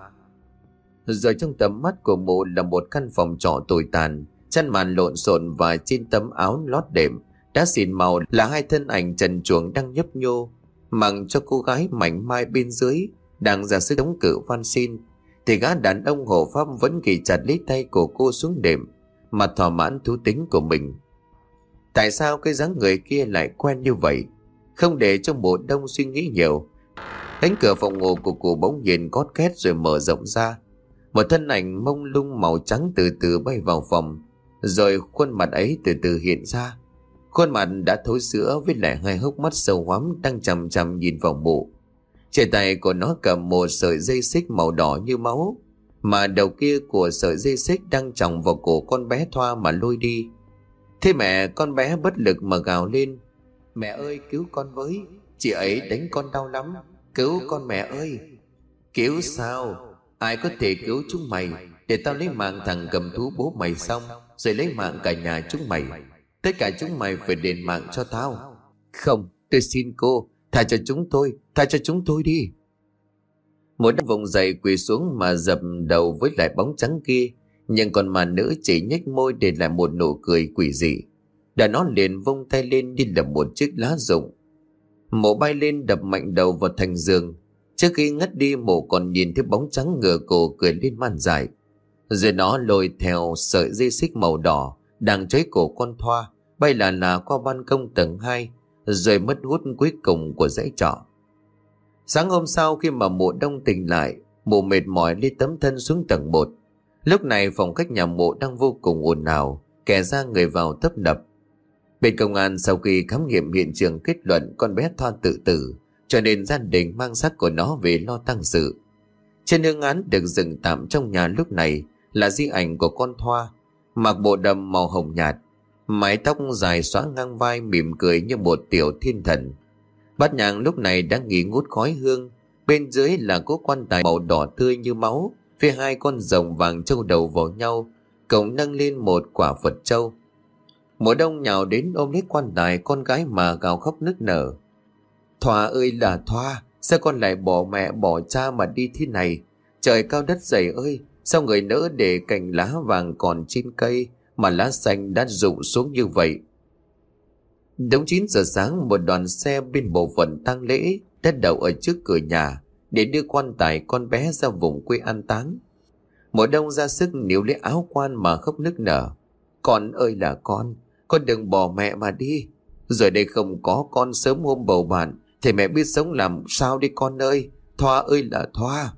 Rồi trong tầm mắt của Mộ là một căn phòng trọ tồi tàn, chăn màn lộn xộn và trên tấm áo lót đệm đã xỉn màu là hai thân ảnh trần truồng đang nhấp nhô, mặc cho cô gái mảnh mai bên dưới đang ra sức chống cự van xin, thì gã đàn ông hộ pháp vẫn ghi chặt lấy tay của cô xuống đệm mà thỏa mãn thú tính của mình. Tại sao cái dáng người kia lại quen như vậy? Không để cho Mộ Đông suy nghĩ nhiều, cánh cửa phòng ngủ của cô bỗng nhiên cót két rồi mở rộng ra. Một thân ảnh mông lung màu trắng từ từ bay vào phòng, rồi khuôn mặt ấy từ từ hiện ra. Khuôn mặt đã thối sữa với lại hai hốc mắt sâu hoắm đang chằm chằm nhìn vào Mộ. Trên tay của nó cầm một sợi dây xích màu đỏ như máu, mà đầu kia của sợi dây xích đang chòng vào cổ con bé Thoa mà lôi đi. Thế mẹ con bé bất lực mà gào lên: mẹ ơi cứu con với, chị ấy đánh con đau lắm, cứu con mẹ ơi. Cứu sao? Ai có thể cứu chúng mày? Để tao lấy mạng thằng cầm thú bố mày xong rồi lấy mạng cả nhà chúng mày. Tất cả chúng mày phải đền mạng cho tao. Không, tôi xin cô, tha cho chúng tôi, tha cho chúng tôi đi. Một đám vùng dậy quỳ xuống mà dập đầu với lại bóng trắng kia, nhưng còn mà nữ chỉ nhếch môi để lại một nụ cười quỷ dị. Đã nó liền vung tay lên như là một chiếc lá rụng. Mộ bay lên đập mạnh đầu vào thành giường. Trước khi ngất đi, Mộ còn nhìn thấy bóng trắng ngửa cổ cười lên man dại. Rồi nó lôi theo sợi dây xích màu đỏ đang trói cổ con Thoa bay là là qua ban công tầng hai, rồi mất hút cuối cùng của dãy trọ. Sáng hôm sau khi mà Mộ Đông tỉnh lại, Mộ mệt mỏi lê tấm thân xuống tầng một. Lúc này phòng khách nhà Mộ đang vô cùng ồn ào, kẻ ra người vào tấp nập. Bên công an sau khi khám nghiệm hiện trường kết luận con bé Thoa tự tử, cho nên gia đình mang xác của nó về lo tang sự. Trên hương án được dựng tạm trong nhà lúc này là di ảnh của con Thoa, mặc bộ đầm màu hồng nhạt. mái tóc dài xõa ngang vai, mỉm cười như một tiểu thiên thần. Bát nhang lúc này đã nghỉ ngút khói hương, bên dưới là cố quan tài màu đỏ tươi như máu, với hai con rồng vàng trâu đầu vào nhau, cộng nâng lên một quả Phật trâu. Mùa đông nhào đến ôm lấy quan tài con gái mà gào khóc nức nở. Thoa ơi là Thoa, sao con lại bỏ mẹ bỏ cha mà đi thế này? Trời cao đất dày ơi, sao người nỡ để cành lá vàng còn trên cây mà lá xanh đã rụng xuống như vậy? Đúng chín giờ sáng, một đoàn xe bên bộ phận tang lễ đã đậu ở trước cửa nhà để đưa quan tài con bé ra vùng quê an táng. Mùa đông ra sức níu lấy áo quan mà khóc nức nở. Con ơi là con, con đừng bỏ mẹ mà đi. Rồi đây không có con sớm hôm bầu bạn thì mẹ biết sống làm sao đi con ơi. Thoa ơi là Thoa.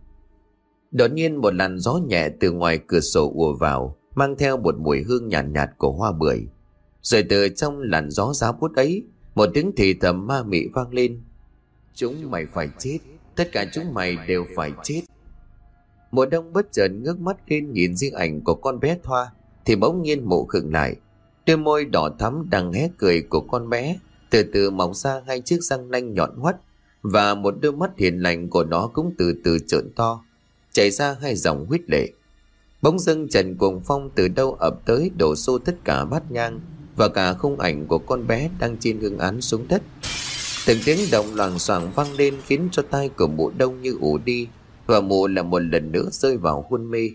Đột nhiên một làn gió nhẹ từ ngoài cửa sổ ùa vào, mang theo một mùi hương nhàn nhạt, nhạt của hoa bưởi. Rồi từ trong làn gió giá bút ấy, một tiếng thì thầm ma mị vang lên. Chúng mày phải chết, tất cả chúng mày đều phải chết. Mùa đông bất chợt ngước mắt lên nhìn riêng ảnh của con bé Thoa, thì bỗng nhiên Mụ khựng lại. Đôi môi đỏ thắm đang hé cười của con bé từ từ mọc ra hai chiếc răng nanh nhọn hoắt, và một đôi mắt hiền lành của nó cũng từ từ trợn to, chảy ra hai dòng huyết lệ. Bỗng dưng Trần Cuồng Phong từ đâu ập tới, đổ xô tất cả bát nhang và cả khung ảnh của con bé đang trên hương án xuống đất. Từng tiếng động loảng xoảng vang lên khiến cho tai của Mụ Đông như ù đi, và Mụ là một lần nữa rơi vào hôn mê.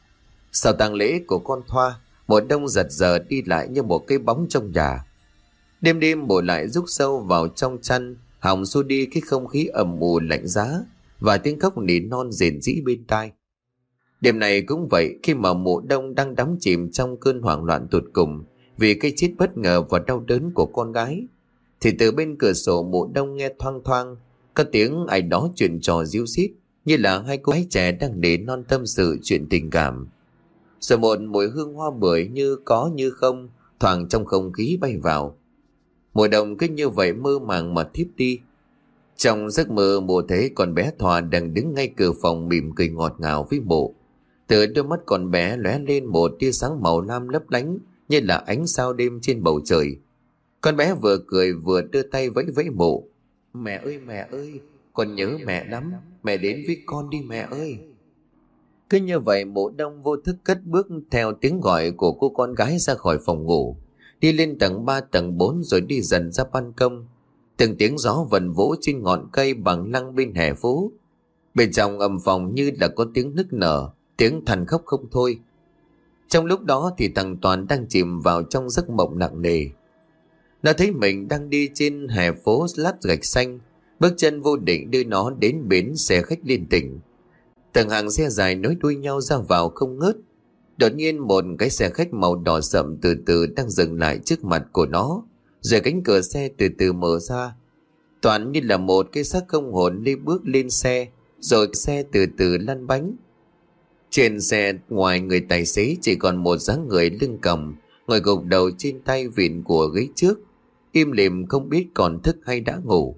Sau tang lễ của con Thoa, Mụ Đông giật giờ đi lại như một cái bóng trong nhà. Đêm đêm Mụ lại rúc sâu vào trong chăn, hòng xua đi cái không khí ẩm mù lạnh giá và tiếng khóc nỉ non rền rĩ bên tai. Đêm này cũng vậy, khi mà Mụ Đông đang đắm chìm trong cơn hoảng loạn tột cùng vì cái chết bất ngờ và đau đớn của con gái, thì từ bên cửa sổ Mụ Đông nghe thoang thoang có tiếng ai đó chuyện trò ríu rít, như là hai cô gái trẻ đang nỉ non tâm sự chuyện tình cảm. Rồi một mùi hương hoa bưởi như có như không thoảng trong không khí bay vào. Mùa đông cứ như vậy mơ màng mà thiếp đi. Trong giấc mơ, Mụ thấy con bé Thoa đang đứng ngay cửa phòng mỉm cười ngọt ngào với Mụ. Từ đôi mắt con bé lóe lên một tia sáng màu lam lấp lánh như là ánh sao đêm trên bầu trời. Con bé vừa cười vừa đưa tay vẫy vẫy Mụ. Mẹ ơi mẹ ơi, con nhớ mẹ lắm, mẹ đến với con đi mẹ ơi. Cứ như vậy Mụ Đông vô thức cất bước theo tiếng gọi của cô con gái ra khỏi phòng ngủ, đi lên tầng ba tầng bốn rồi đi dần ra ban công. Từng tiếng gió vần vỗ trên ngọn cây bằng lăng bên hè phố. Bên trong âm phòng như là có tiếng nức nở, tiếng than khóc không thôi. Trong lúc đó thì thằng Toàn đang chìm vào trong giấc mộng nặng nề. Nó thấy mình đang đi trên hè phố lát gạch xanh, bước chân vô định đưa nó đến bến xe khách liên tỉnh. Từng hàng xe dài nối đuôi nhau ra vào không ngớt. Đột nhiên một cái xe khách màu đỏ sậm từ từ đang dừng lại trước mặt của nó, rồi cánh cửa xe từ từ mở ra. Toàn như là một cái xác không hồn đi bước lên xe, rồi xe từ từ lăn bánh. Trên xe ngoài người tài xế chỉ còn một dáng người lưng còng, ngồi gục đầu trên tay vịn của ghế trước, im lìm không biết còn thức hay đã ngủ.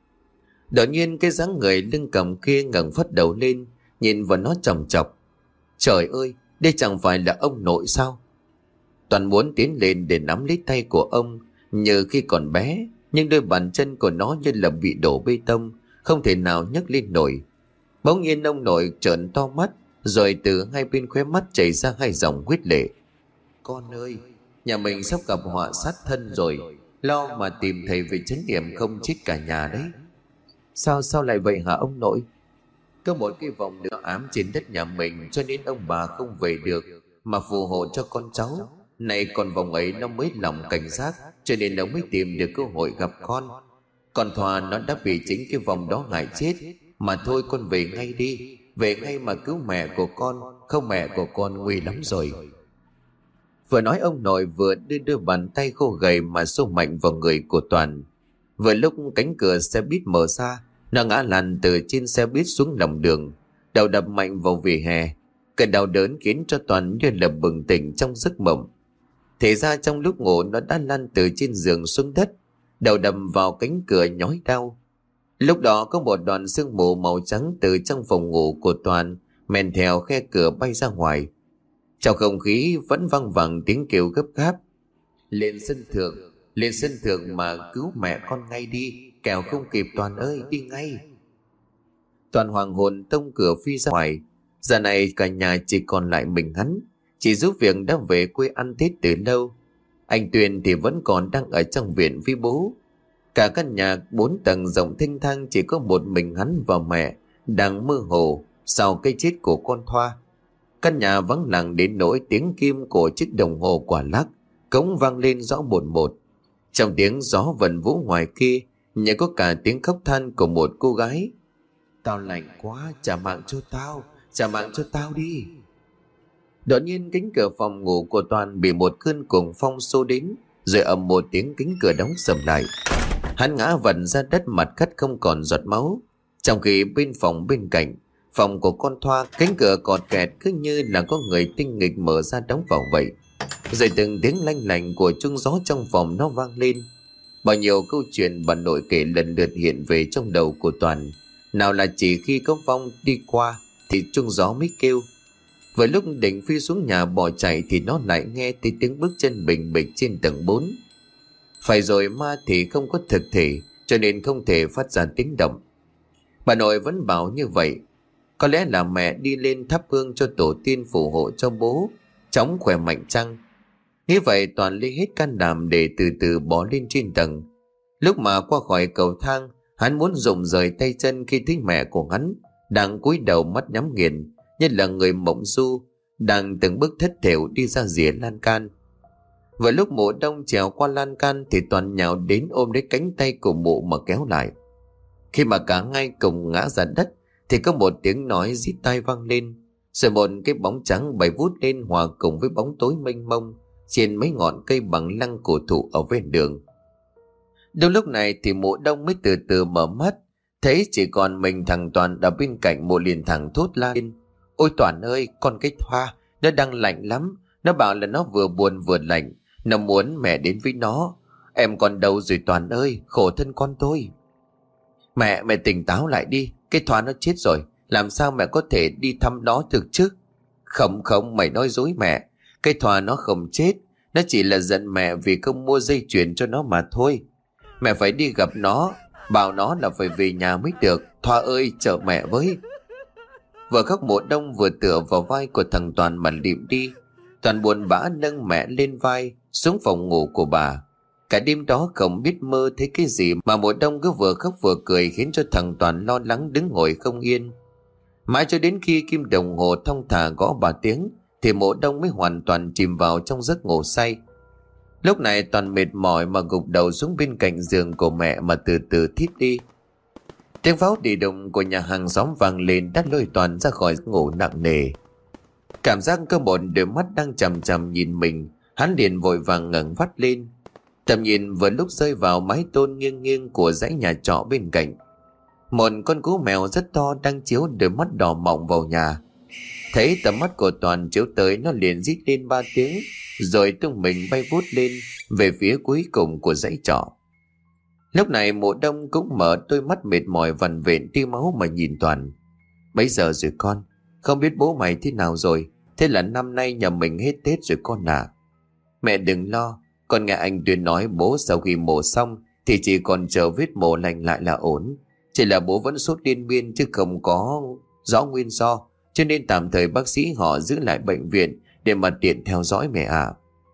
Đột nhiên cái dáng người lưng còng kia ngẩng phát đầu lên, nhìn vào nó chòng chọc. Trời ơi, đây chẳng phải là ông nội sao? Toàn muốn tiến lên để nắm lấy tay của ông như khi còn bé, nhưng đôi bàn chân của nó như là bị đổ bê tông, không thể nào nhấc lên nổi. Bỗng nhiên ông nội trợn to mắt, rồi từ hai bên khóe mắt chảy ra hai dòng huyết lệ. Con ơi, nhà mình sắp gặp họa sát thân rồi, lo mà tìm thầy về trấn yểm không chết cả nhà đấy. Sao sao lại vậy hả ông nội? Có một cái vòng nữa ám trên đất nhà mình, cho nên ông bà không về được mà phù hộ cho con cháu. Này còn vòng ấy nó mới lòng cảnh giác, cho nên nó mới tìm được cơ hội gặp con. Còn Thoa nó đã bị chính cái vòng đó hại chết. Mà thôi con về ngay đi, về ngay mà cứu mẹ của con, không mẹ của con nguy lắm rồi. Vừa nói ông nội vừa đưa đôi bàn tay khô gầy mà xô mạnh vào người của Toàn. Vừa lúc cánh cửa xe buýt mở ra, nó ngã lăn từ trên xe buýt xuống lòng đường, đầu đập mạnh vào vỉa hè. Cơn đau đớn khiến cho Toàn như là bừng tỉnh trong giấc mộng. Thế ra trong lúc ngủ nó đã lăn từ trên giường xuống đất, đầu đâm vào cánh cửa nhói đau. Lúc đó có một đoàn sương mù màu trắng từ trong phòng ngủ của Toàn men theo khe cửa bay ra ngoài. Trong không khí vẫn văng vẳng tiếng kêu gấp gáp. Lên sân thượng, lên sân thượng mà cứu mẹ con ngay đi, kẻo không kịp Toàn ơi, đi ngay. Toàn hoàng hồn tông cửa phi ra ngoài. Giờ này cả nhà chỉ còn lại mình hắn. Chị giúp việc đã về quê ăn Tết từ lâu. Anh Tuyền thì vẫn còn đang ở trong viện với bố. Cả căn nhà bốn tầng rộng thênh thang chỉ có một mình hắn và mẹ đang mơ hồ sau cái chết của con Thoa. Căn nhà vắng lặng đến nỗi tiếng kim của chiếc đồng hồ quả lắc cống vang lên rõ một một. Trong tiếng gió vần vũ ngoài kia nhẹ có cả tiếng khóc than của một cô gái. Tao lạnh quá, trả mạng cho tao, trả mạng cho tao đi. Đột nhiên cánh cửa phòng ngủ của Toàn bị một cơn cuồng phong xô đến, rồi ầm một tiếng cánh cửa đóng sầm lại. Hắn ngã vần ra đất, mặt cắt không còn giọt máu. Trong khi bên phòng bên cạnh, phòng của con Thoa, cánh cửa cọt kẹt cứ như là có người tinh nghịch mở ra đóng vào vậy. Rồi từng tiếng lanh lành của chuông gió trong phòng nó vang lên. Bao nhiêu câu chuyện bà nội kể lần lượt hiện về trong đầu của Toàn. Nào là chỉ khi có vong đi qua thì chuông gió mới kêu. Vừa lúc định phi xuống nhà bỏ chạy thì nó lại nghe thấy tiếng bước chân bình bịch trên tầng bốn. Phải rồi, ma thì không có thực thể cho nên không thể phát ra tiếng động. Bà nội vẫn bảo như vậy. Có lẽ là mẹ đi lên thắp hương cho tổ tiên phù hộ cho bố chóng khỏe mạnh chăng. Như vậy Toàn lấy hết can đảm để từ từ bỏ lên trên tầng. Lúc mà qua khỏi cầu thang, hắn muốn rụng rời tay chân khi thấy mẹ của hắn đang cúi đầu mắt nhắm nghiền, như là người mộng du, đang từng bước thất thểu đi ra rìa lan can. Vừa lúc Mộ Đông trèo qua lan can thì Toàn nhào đến ôm lấy cánh tay của mụ mà kéo lại. Khi mà cả ngay cùng ngã ra đất thì có một tiếng nói rít tai vang lên, rồi một cái bóng trắng bay vút lên hòa cùng với bóng tối mênh mông trên mấy ngọn cây bằng lăng cổ thụ ở ven đường. Đúng lúc này thì Mộ Đông mới từ từ mở mắt, thấy chỉ còn mình thằng Toàn ở bên cạnh. Mụ liền thẳng thốt la lên: Ôi Toàn ơi, con cái Thoa nó đang lạnh lắm. Nó bảo là nó vừa buồn vừa lạnh, nó muốn mẹ đến với nó. Em còn đâu rồi Toàn ơi, khổ thân con tôi. Mẹ, mẹ tỉnh táo lại đi. Cái Thoa nó chết rồi, làm sao mẹ có thể đi thăm nó được chứ? Không không, mày nói dối mẹ. Cái Thoa nó không chết, nó chỉ là giận mẹ vì không mua dây chuyền cho nó mà thôi. Mẹ phải đi gặp nó, bảo nó là phải về nhà mới được. Thoa ơi, chờ mẹ với. Vừa khóc Mộ Đông vừa tựa vào vai của thằng Toàn mà lịm đi. Toàn buồn bã nâng mẹ lên vai xuống phòng ngủ của bà. Cả đêm đó không biết mơ thấy cái gì mà Mộ Đông cứ vừa khóc vừa cười, khiến cho thằng Toàn lo lắng đứng ngồi không yên. Mãi cho đến khi kim đồng hồ thong thả gõ ba tiếng thì Mộ Đông mới hoàn toàn chìm vào trong giấc ngủ say. Lúc này Toàn mệt mỏi mà gục đầu xuống bên cạnh giường của mẹ mà từ từ thiếp đi. Tiếng pháo đi đùng của nhà hàng xóm vang lên đã lôi Toàn ra khỏi giấc ngủ nặng nề. Cảm giác có một đôi mắt đang chằm chằm nhìn mình, hắn liền vội vàng ngẩng phát lên. Tầm nhìn vừa lúc rơi vào mái tôn nghiêng nghiêng của dãy nhà trọ bên cạnh. Một con cú mèo rất to đang chiếu đôi mắt đỏ mọng vào nhà. Thấy tầm mắt của Toàn chiếu tới, nó liền rít lên ba tiếng, rồi tung mình bay vút lên về phía cuối cùng của dãy trọ. Lúc này Mộ Đông cũng mở đôi mắt mệt mỏi vằn vện tia máu mà nhìn Toàn. Bấy giờ rồi con, không biết bố mày thế nào rồi? Thế là năm nay nhà mình hết Tết rồi con à. Mẹ đừng lo, con nghe anh Tuyên nói bố sau khi mổ xong thì chỉ còn chờ vết mổ lành lại là ổn. Chỉ là bố vẫn sốt điên biên chứ không có rõ nguyên do, cho nên tạm thời bác sĩ họ giữ lại bệnh viện để mà tiện theo dõi mẹ à.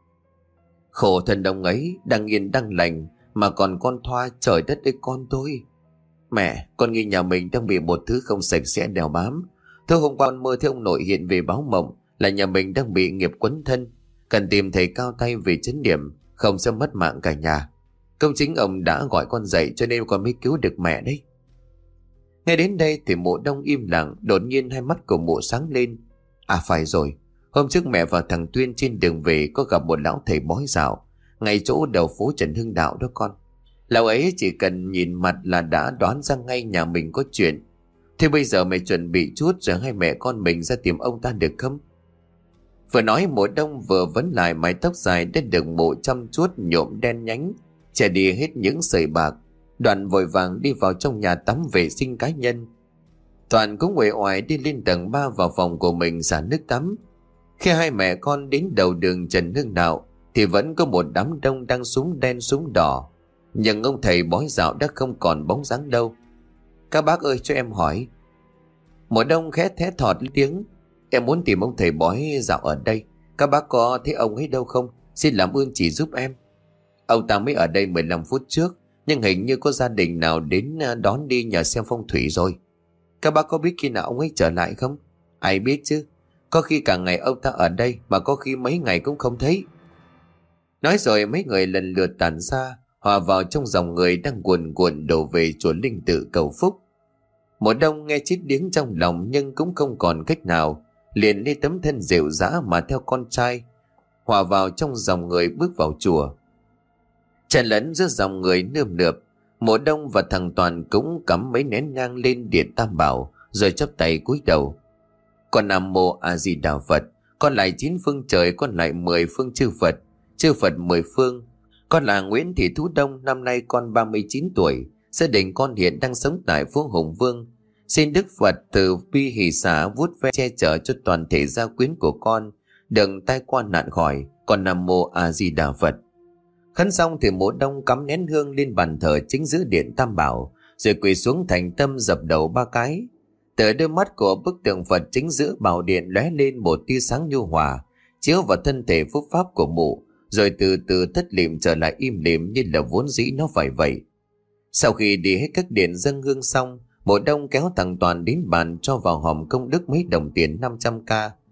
Khổ thân ông ấy, đang yên đang lành mà còn con Thoa, trời đất ơi con tôi. Mẹ, con nghi nhà mình đang bị một thứ không sạch sẽ đeo bám. Thôi hôm qua con mơ thấy ông nội hiện về báo mộng là nhà mình đang bị nghiệp quấn thân, cần tìm thầy cao tay về chấn điểm, không sẽ mất mạng cả nhà. Công chính ông đã gọi con dậy cho nên con mới cứu được mẹ đấy. Nghe đến đây thì Mộ Đông im lặng, đột nhiên hai mắt của mụ sáng lên. À phải rồi, hôm trước mẹ và thằng Tuyên trên đường về có gặp một lão thầy bói dạo ngay chỗ đầu phố Trần Hưng Đạo đó con. Lão ấy chỉ cần nhìn mặt là đã đoán ra ngay nhà mình có chuyện. Thế bây giờ mày chuẩn bị chút rồi hai mẹ con mình ra tìm ông ta được không? Vừa nói Mộ Đông vừa vấn lại mái tóc dài đã được mụ chăm chuốt nhuộm đen nhánh, che đi hết những sợi bạc. Đoàn vội vàng đi vào trong nhà tắm vệ sinh cá nhân. Toàn cũng uể oải đi lên tầng ba vào phòng của mình xả nước tắm. Khi hai mẹ con đến đầu đường Trần Hưng Đạo thì vẫn có một đám đông đang súng đen súng đỏ. Nhưng ông thầy bói dạo đã không còn bóng dáng đâu. Các bác ơi cho em hỏi. Mùa đông khẽ thé thọt tiếng. Em muốn tìm ông thầy bói dạo ở đây. Các bác có thấy ông ấy đâu không? Xin làm ơn chỉ giúp em. Ông ta mới ở đây mười lăm phút trước, nhưng hình như có gia đình nào đến đón đi nhờ xem phong thủy rồi. Các bác có biết khi nào ông ấy trở lại không? Ai biết chứ. Có khi cả ngày ông ta ở đây, mà có khi mấy ngày cũng không thấy. Nói rồi mấy người lần lượt tản ra, hòa vào trong dòng người đang cuồn cuộn đổ về chùa Linh Tự cầu phúc. Mùa đông nghe chít điếng trong lòng nhưng cũng không còn cách nào, liền lấy tấm thân rệu rã mà theo con trai, hòa vào trong dòng người bước vào chùa. Chen lẫn giữa dòng người nườm nượp, Mùa Đông và thằng Toàn cũng cắm mấy nén nhang lên điện Tam Bảo rồi chắp tay cúi đầu. Con Nam Mô A Di Đà Phật, con lại chín phương trời, con lại mười phương chư Phật, chư Phật mười phương. Con là Nguyễn Thị Thú Đông, năm nay con ba mươi chín tuổi, gia đình con hiện đang sống tại phố Hùng Vương. Xin Đức Phật từ bi hỷ xả vuốt ve che chở cho toàn thể gia quyến của con, đừng tai qua nạn khỏi. Con Nam Mô A Di Đà Phật. Khấn xong thì Mùa Đông cắm nén hương lên bàn thờ chính giữa điện Tam Bảo, rồi quỳ xuống thành tâm dập đầu ba cái. Từ đôi mắt của bức tượng Phật chính giữa bảo điện lóe lên một tia sáng nhu hòa, chiếu vào thân thể phúc pháp của mụ, rồi từ từ thất liệm trở lại im lìm như là vốn dĩ nó phải vậy. Sau khi đi hết các điện dâng hương xong, Mùa Đông kéo thằng Toàn đến bàn cho vào hòm công đức mấy đồng tiền năm trăm k,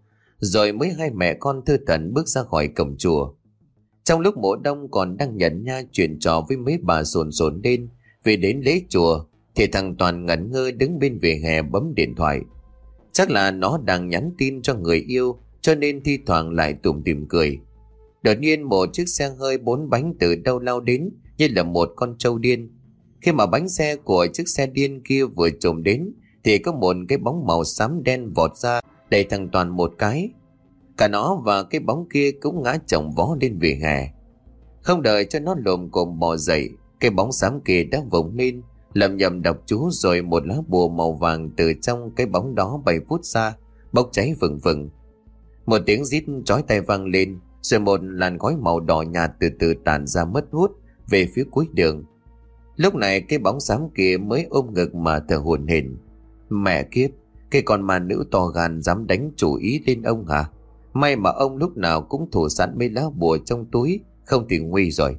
rồi mới hai mẹ con thư thẩn bước ra khỏi cổng chùa. Trong lúc Mùa Đông còn đang nhẫn nha chuyện trò với mấy bà sồn sồn lên vì đến lễ chùa, thì thằng Toàn ngẩn ngơ đứng bên vỉa hè bấm điện thoại. Chắc là nó đang nhắn tin cho người yêu, cho nên thi thoảng lại tủm tỉm cười. Đột nhiên một chiếc xe hơi bốn bánh từ đâu lao đến như là một con trâu điên. Khi mà bánh xe của chiếc xe điên kia vừa trồm đến thì có một cái bóng màu xám đen vọt ra đẩy thằng Toàn một cái. Cả nó và cái bóng kia cũng ngã chồng vó lên vỉa hè. Không đợi cho nó lồm cồm bò dậy, cái bóng xám kia đã vùng lên, lầm nhầm đọc chú, rồi một lá bùa màu vàng từ trong cái bóng đó bay vút ra, bốc cháy vừng vừng. Một tiếng rít chói tai vang lên, rồi một làn khói màu đỏ nhạt từ từ tản ra mất hút về phía cuối đường. Lúc này cái bóng xám kia mới ôm ngực mà thở hổn hển. Mẹ kiếp, cái con ma nữ to gan dám đánh chủ ý lên ông hả? May mà ông lúc nào cũng thủ sẵn mấy lá bùa trong túi, không thì nguy rồi.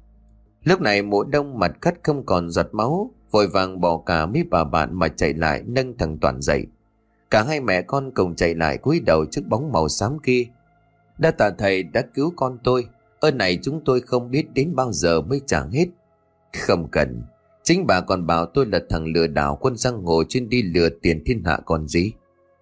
Lúc này Mùa Đông mặt cắt không còn giọt máu, vội vàng bỏ cả mấy bà bạn mà chạy lại nâng thằng Toàn dậy. Cả hai mẹ con cùng chạy lại cúi đầu trước bóng màu xám kia. Đa tạ thầy đã cứu con tôi, ơn này chúng tôi không biết đến bao giờ mới trả hết. Không cần, chính bà còn bảo tôi là thằng lừa đảo quân giang hồ chuyên đi lừa tiền thiên hạ còn gì.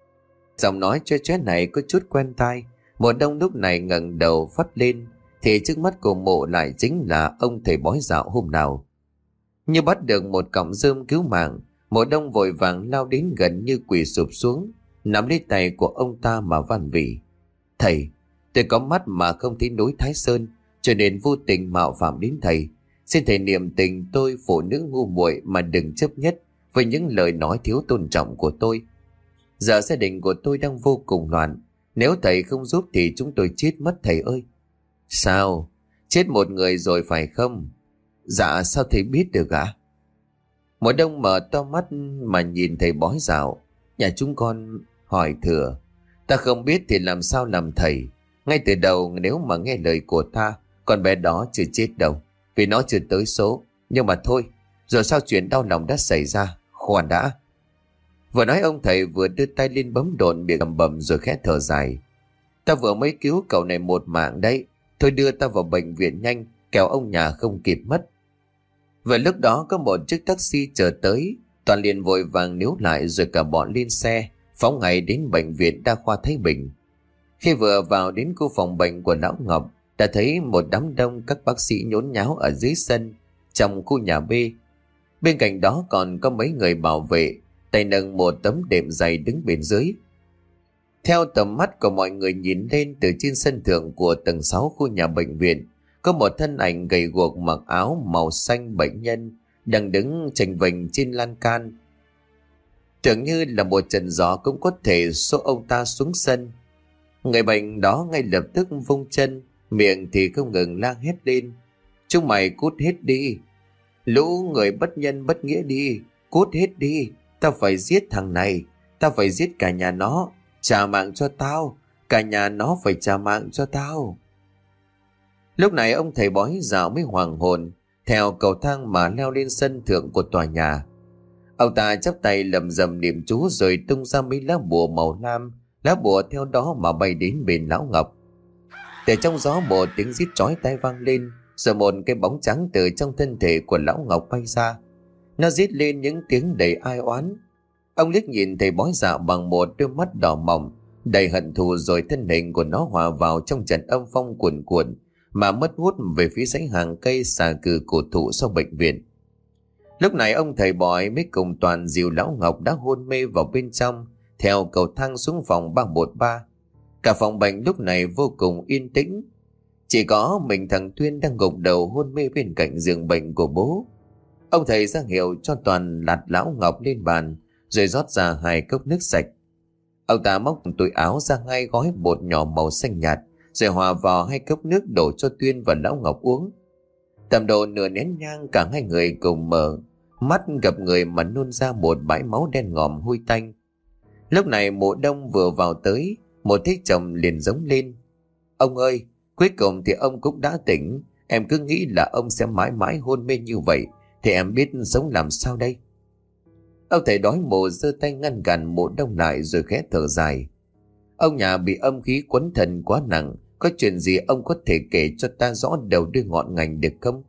Giọng nói chóe chóe này có chút quen tai. Mùa Đông lúc này ngẩng đầu phát lên thì trước mắt của mộ lại chính là ông thầy bói dạo hôm nào. Như bắt được một cọng rơm cứu mạng, Mùa Đông vội vàng lao đến gần như quỳ sụp xuống, nắm lấy tay của ông ta mà van vỉ. Thầy, tôi có mắt mà không thấy núi Thái Sơn, cho nên vô tình mạo phạm đến thầy. Xin thầy niệm tình tôi phụ nữ ngu muội mà đừng chấp nhất với những lời nói thiếu tôn trọng của tôi. Giờ gia đình của tôi đang vô cùng loạn, nếu thầy không giúp thì chúng tôi chết mất thầy ơi. Sao? Chết một người rồi phải không? Dạ sao thầy biết được ạ? Mùa Đông mở to mắt mà nhìn thầy bói dạo. Nhà chúng con hỏi thừa. Ta không biết thì làm sao làm thầy. Ngay từ đầu nếu mà nghe lời của ta, con bé đó chưa chết đâu, vì nó chưa tới số. Nhưng mà thôi, rồi sao chuyện đau lòng đã xảy ra? Khoan đã. Vừa nói ông thầy vừa đưa tay lên bấm độn miệng bầm bầm rồi khẽ thở dài. Ta vừa mới cứu cậu này một mạng đấy, thôi đưa ta vào bệnh viện nhanh, kẻo ông nhà không kịp mất. Vừa lúc đó có một chiếc taxi chờ tới, Toàn liền vội vàng níu lại rồi cả bọn lên xe, phóng ngay đến bệnh viện đa khoa Thái Bình. Khi vừa vào đến khu phòng bệnh của lão Ngọc, đã thấy một đám đông các bác sĩ nhốn nháo ở dưới sân, trong khu nhà B. Bên cạnh đó còn có mấy người bảo vệ, tay nâng một tấm đệm dày đứng bên dưới. Theo tầm mắt của mọi người nhìn lên từ trên sân thượng của tầng sáu khu nhà bệnh viện, có một thân ảnh gầy guộc mặc áo màu xanh bệnh nhân đang đứng chành vành trên lan can. Tưởng như là một trận gió cũng có thể xô ông ta xuống sân. Người bệnh đó ngay lập tức vung chân, miệng thì không ngừng la hét lên: chúng mày cút hết đi, lũ người bất nhân bất nghĩa đi, cút hết đi, tao phải giết thằng này, tao phải giết cả nhà nó, trả mạng cho tao, cả nhà nó phải trả mạng cho tao. Lúc này ông thầy bói dạo mới hoàng hồn, theo cầu thang mà leo lên sân thượng của tòa nhà. Ông ta chắp tay lầm rầm niệm chú rồi tung ra mấy lá bùa màu lam, lá bùa theo đó mà bay đến bên lão Ngọc. Từ trong gió một tiếng rít chói tai vang lên, rồi một cái bóng trắng từ trong thân thể của lão Ngọc bay ra. Nó rít lên những tiếng đầy ai oán. Ông liếc nhìn thầy bói dạ bằng một đôi mắt đỏ mỏng đầy hận thù, rồi thân hình của nó hòa vào trong trận âm phong cuồn cuộn mà mất hút về phía dãy hàng cây xà cừ cổ thụ sau bệnh viện. Lúc này ông thầy bói mới cùng toàn dìu lão Ngọc đã hôn mê vào bên trong, theo cầu thang xuống phòng ba một ba. Cả phòng bệnh lúc này vô cùng yên tĩnh, chỉ có mình thằng Tuyên đang gục đầu hôn mê bên cạnh giường bệnh của bố. Ông thầy ra hiệu cho toàn lạt lão Ngọc lên bàn, rồi rót ra hai cốc nước sạch. Ông ta móc túi áo ra hai gói bột nhỏ màu xanh nhạt, rồi hòa vào hai cốc nước đổ cho Tuyên và lão Ngọc uống. Tầm độ nửa nén nhang, cả hai người cùng mở mắt gặp người mà nôn ra một bãi máu đen ngòm hôi tanh. Lúc này Mộ Đông vừa vào tới, một thấy chồng liền giống lên: ông ơi, cuối cùng thì ông cũng đã tỉnh. Em cứ nghĩ là ông sẽ mãi mãi hôn mê như vậy, thì em biết sống làm sao đây. Ông thầy đói Mộ giơ tay ngăn cản Mộ Đông lại rồi khẽ thở dài: ông nhà bị âm khí quấn thần quá nặng, có chuyện gì ông có thể kể cho ta rõ đầu đuôi ngọn ngành được không?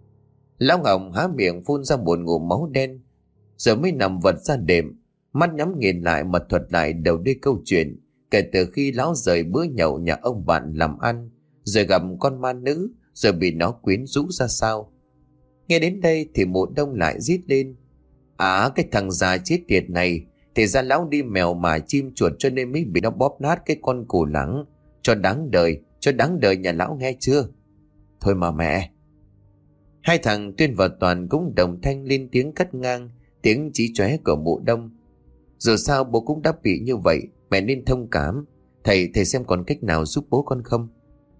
Lão Ngọc há miệng phun ra một ngụm máu đen, rồi mới nằm vật ra đệm, mắt nhắm nghiền lại mà thuật lại đầu đuôi câu chuyện kể từ khi lão rời bữa nhậu nhà ông bạn làm ăn, rồi gặp con ma nữ, rồi bị nó quyến rũ ra sao. Nghe đến đây thì Mộ Đông lại rít lên: à, cái thằng già chết tiệt này, thì ra lão đi mèo mà chim chuột cho nên mới bị nó bóp nát cái con củ lẳng. Cho đáng đời, cho đáng đời nhà lão, nghe chưa? Thôi mà mẹ. Hai thằng Tuyên và Toàn cũng đồng thanh lên tiếng cắt ngang tiếng chí chóe của Mộ Đông: dù sao bố cũng đã bị như vậy, mẹ nên thông cảm. Thầy, thầy xem còn cách nào giúp bố con không?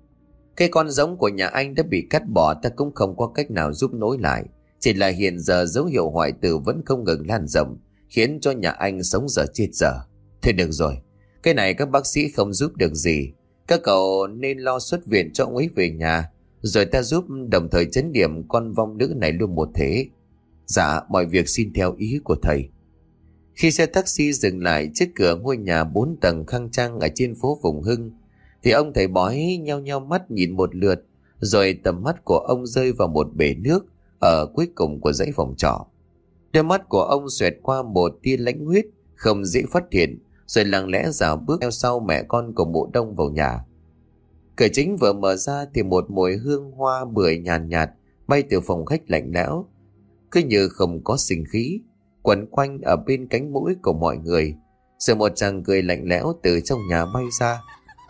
Cái con giống của nhà anh đã bị cắt bỏ, ta cũng không có cách nào giúp nối lại. Chỉ là hiện giờ dấu hiệu hoại tử vẫn không ngừng lan rộng, khiến cho nhà anh sống dở chết dở. Thôi được rồi, cái này các bác sĩ không giúp được gì. Các cậu nên lo xuất viện cho ông ấy về nhà, rồi ta giúp đồng thời chấn điểm con vong nữ này luôn một thế. Dạ, mọi việc xin theo ý của thầy. Khi xe taxi dừng lại trước cửa ngôi nhà bốn tầng khang trang ở trên phố Phùng Hưng, thì ông thầy bói nheo nheo mắt nhìn một lượt, rồi tầm mắt của ông rơi vào một bể nước ở cuối cùng của dãy phòng trọ. Đôi mắt của ông xoẹt qua một tia lãnh huyết không dễ phát hiện, rồi lặng lẽ dạo bước theo sau mẹ con của Mộ Đông vào nhà. Cửa chính vừa mở ra thì một mùi hương hoa bưởi nhàn nhạt, nhạt bay từ phòng khách lạnh lẽo, cứ như không có sinh khí, quẩn quanh ở bên cánh mũi của mọi người. Rồi một chàng cười lạnh lẽo từ trong nhà bay ra.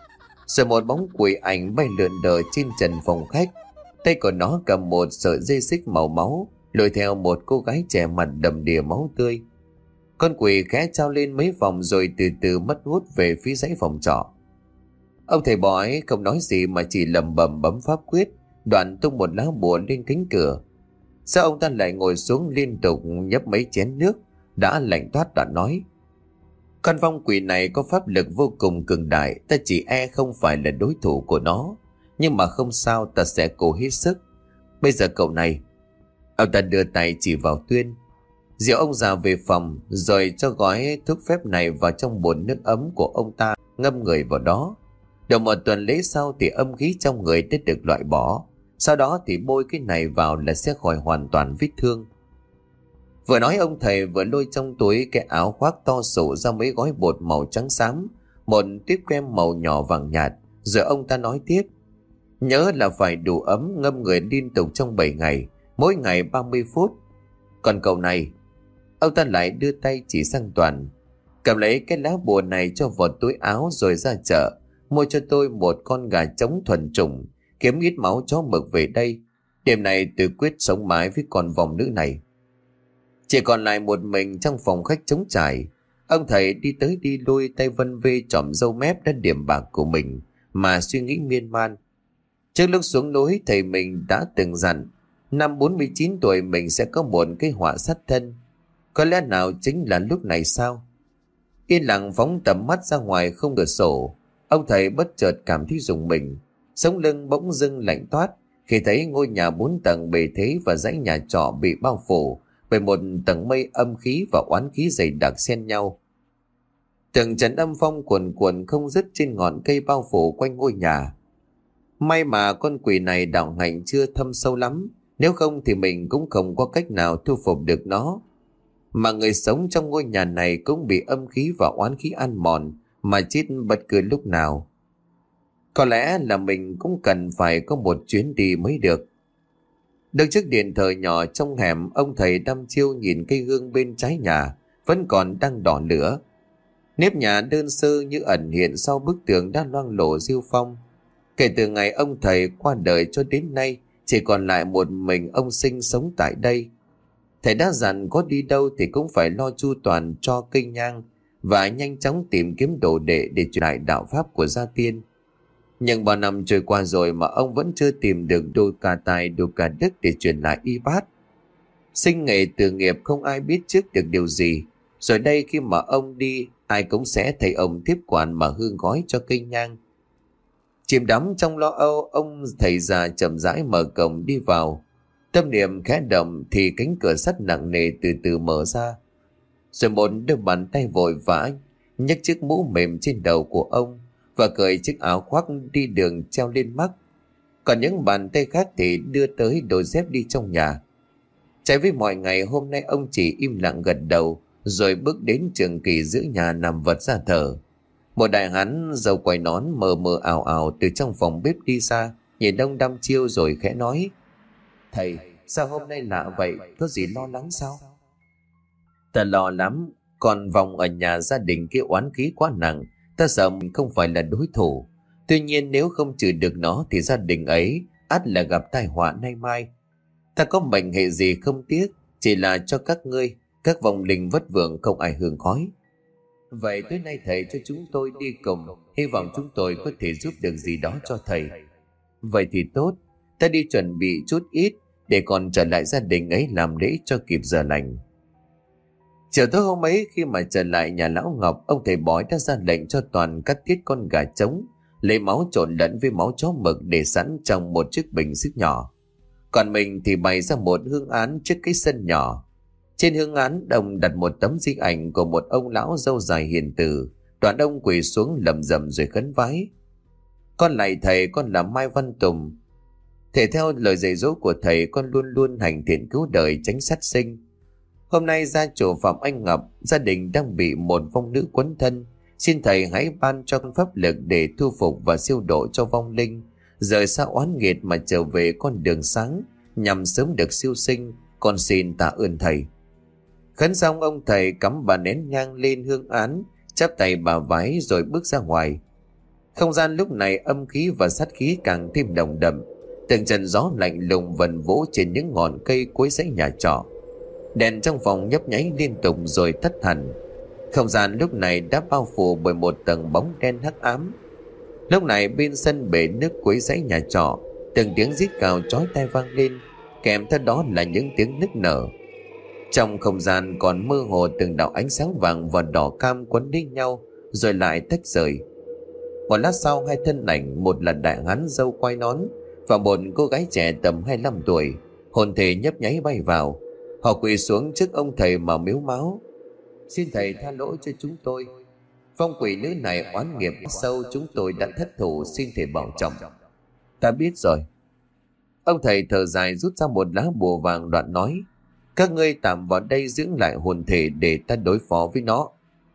Rồi một bóng quỷ ảnh bay lượn đờ trên trần phòng khách, tay của nó cầm một sợi dây xích màu máu, lôi theo một cô gái trẻ mặt đầm đìa máu tươi. Con quỷ khẽ trao lên mấy vòng rồi từ từ mất hút về phía dãy phòng trọ. Ông thầy bói không nói gì mà chỉ lẩm bẩm bấm pháp quyết, đoạn tung một lá bùa lên cánh cửa. Sao ông ta lại ngồi xuống liên tục nhấp mấy chén nước đã lạnh toát, đoạn nói: con vong quỷ này có pháp lực vô cùng cường đại, ta chỉ e không phải là đối thủ của nó. Nhưng mà không sao, ta sẽ cố hết sức. Bây giờ cậu này. Ông ta đưa tay chỉ vào Tuyên. Dìu ông già về phòng, rồi cho gói thuốc phép này vào trong bồn nước ấm của ông ta, ngâm người vào đó. Được một tuần lễ sau thì âm khí trong người đã được loại bỏ. Sau đó thì bôi cái này vào là sẽ khỏi hoàn toàn vết thương. Vừa nói ông thầy vừa lôi trong túi cái áo khoác to sổ ra mấy gói bột màu trắng xám, một tuyết kem màu nhỏ vàng nhạt. Rồi ông ta nói tiếp: nhớ là phải đủ ấm, ngâm người liên tục trong bảy ngày, mỗi ngày ba mươi phút. Còn cậu này. Ông ta lại đưa tay chỉ sang Toàn: cầm lấy cái lá bùa này cho vào túi áo rồi ra chợ mua cho tôi một con gà trống thuần chủng, kiếm ít máu chó mực về đây. Đêm này tôi quyết sống mái với con vòng nữ này. Chỉ còn lại một mình trong phòng khách trống trải. Ông thầy đi tới đi lui, tay vân vê chòm râu mép đã điểm bạc của mình mà suy nghĩ miên man. Trước lúc xuống núi, thầy mình đã từng dặn năm bốn mươi chín tuổi mình sẽ có một cái họa sát thân. Có lẽ nào chính là lúc này sao? Yên lặng phóng tầm mắt ra ngoài không cửa sổ, ông thầy bất chợt cảm thấy rùng mình, sống lưng bỗng dưng lạnh toát khi thấy ngôi nhà bốn tầng bề thế và dãy nhà trọ bị bao phủ bởi một tầng mây âm khí và oán khí dày đặc xen nhau. Từng trận âm phong cuồn cuộn không dứt trên ngọn cây bao phủ quanh ngôi nhà. May mà con quỷ này đạo hạnh chưa thâm sâu lắm, nếu không thì mình cũng không có cách nào thu phục được nó. Mà người sống trong ngôi nhà này cũng bị âm khí và oán khí ăn mòn mà chết bất cứ lúc nào. Có lẽ là mình cũng cần phải có một chuyến đi mới được. Đứng trước điện thờ nhỏ trong hẻm, ông thầy đăm chiêu nhìn cây gương bên trái nhà vẫn còn đang đỏ lửa. Nếp nhà đơn sơ như ẩn hiện sau bức tường đã loang lổ rêu phong. Kể từ ngày ông thầy qua đời cho đến nay, chỉ còn lại một mình ông sinh sống tại đây. Thầy đã dặn có đi đâu thì cũng phải lo chu toàn cho cây nhang và nhanh chóng tìm kiếm đồ đệ để truyền lại đạo pháp của gia tiên. Nhưng bao năm trôi qua rồi mà ông vẫn chưa tìm được đôi cà tài đôi cà đức để truyền lại y bát. Sinh nghệ từ nghiệp không ai biết trước được điều gì. Rồi đây khi mà ông đi, ai cũng sẽ thấy ông tiếp quản mà hương gói cho cây nhang. Chìm đắm trong lo âu, ông thầy già chậm rãi mở cổng đi vào. Tâm niệm khẽ động thì cánh cửa sắt nặng nề từ từ mở ra. Rồi một đôi bàn tay vội vã nhấc chiếc mũ mềm trên đầu của ông và cởi chiếc áo khoác đi đường treo lên mắt. Còn những bàn tay khác thì đưa tới đôi dép đi trong nhà. Trái với mọi ngày, hôm nay ông chỉ im lặng gật đầu rồi bước đến trường kỳ giữa nhà nằm vật ra thở. Một đại hán râu quai nón mờ mờ ảo ảo từ trong phòng bếp đi ra, nhìn ông đăm chiêu rồi khẽ nói: "Thầy, sao hôm nay lạ vậy, có gì lo lắng sao?" "Ta lo lắm, còn vòng ở nhà gia đình kia oán khí quá nặng, ta sợ mình không phải là đối thủ. Tuy nhiên nếu không trừ được nó thì gia đình ấy ắt là gặp tai họa nay mai. Ta có mệnh hệ gì không tiếc, chỉ là cho các ngươi, các vong linh vất vưởng không ai hương khói. Vậy tối nay thầy cho chúng tôi đi cùng, hy vọng chúng tôi có thể giúp được gì đó cho thầy." "Vậy thì tốt, ta đi chuẩn bị chút ít để còn trở lại gia đình ấy làm lễ cho kịp giờ lành." Chiều tối hôm ấy, khi mà trở lại nhà lão Ngọc, ông thầy bói đã ra lệnh cho toàn cắt tiết con gà trống, lấy máu trộn lẫn với máu chó mực để sẵn trong một chiếc bình xích nhỏ. Còn mình thì bày ra một hương án trước cái sân nhỏ. Trên hương án, ông đặt một tấm di ảnh của một ông lão râu dài hiền từ. Đoạn ông quỳ xuống lầm rầm rồi khấn vái: "Con lạy thầy, con là Mai Văn Tùng. Thể theo lời dạy dỗ của thầy, con luôn luôn hành thiện cứu đời, tránh sát sinh. Hôm nay gia chủ Phạm Anh Ngọc, gia đình đang bị một vong nữ quấn thân. Xin thầy hãy ban cho con pháp lực để thu phục và siêu độ cho vong linh, rời xa oán nghiệt mà trở về con đường sáng, nhằm sớm được siêu sinh. Con xin tạ ơn thầy." Khấn xong, ông thầy cắm bà nén nhang lên hương án, chắp tay bà vái rồi bước ra ngoài. Không gian lúc này âm khí và sát khí càng thêm nồng đậm. Từng trận gió lạnh lùng vần vỗ trên những ngọn cây cuối dãy nhà trọ. Đèn trong phòng nhấp nháy liên tục rồi tắt hẳn. Không gian lúc này đã bao phủ bởi một tầng bóng đen hắc ám. Lúc này bên sân bể nước cuối dãy nhà trọ, từng tiếng rít cào chói tai vang lên, kèm theo đó là những tiếng nức nở. Trong không gian còn mơ hồ từng đạo ánh sáng vàng và đỏ cam quấn lấy nhau rồi lại tách rời. Một lát sau, hai thân ảnh, một là đại hán râu quai nón và một cô gái trẻ tầm hai mươi lăm tuổi, hồn thể nhấp nháy bay vào. Họ quỳ xuống trước ông thầy mà miếu máu: "Xin thầy tha lỗi cho chúng tôi. Phong quỷ nữ này oán nghiệp sâu, chúng tôi đã thất thủ, xin thầy bảo trọng." "Ta biết rồi." Ông thầy thở dài rút ra một lá bùa vàng, đoạn nói: "Các ngươi tạm vào đây dưỡng lại hồn thể để ta đối phó với nó."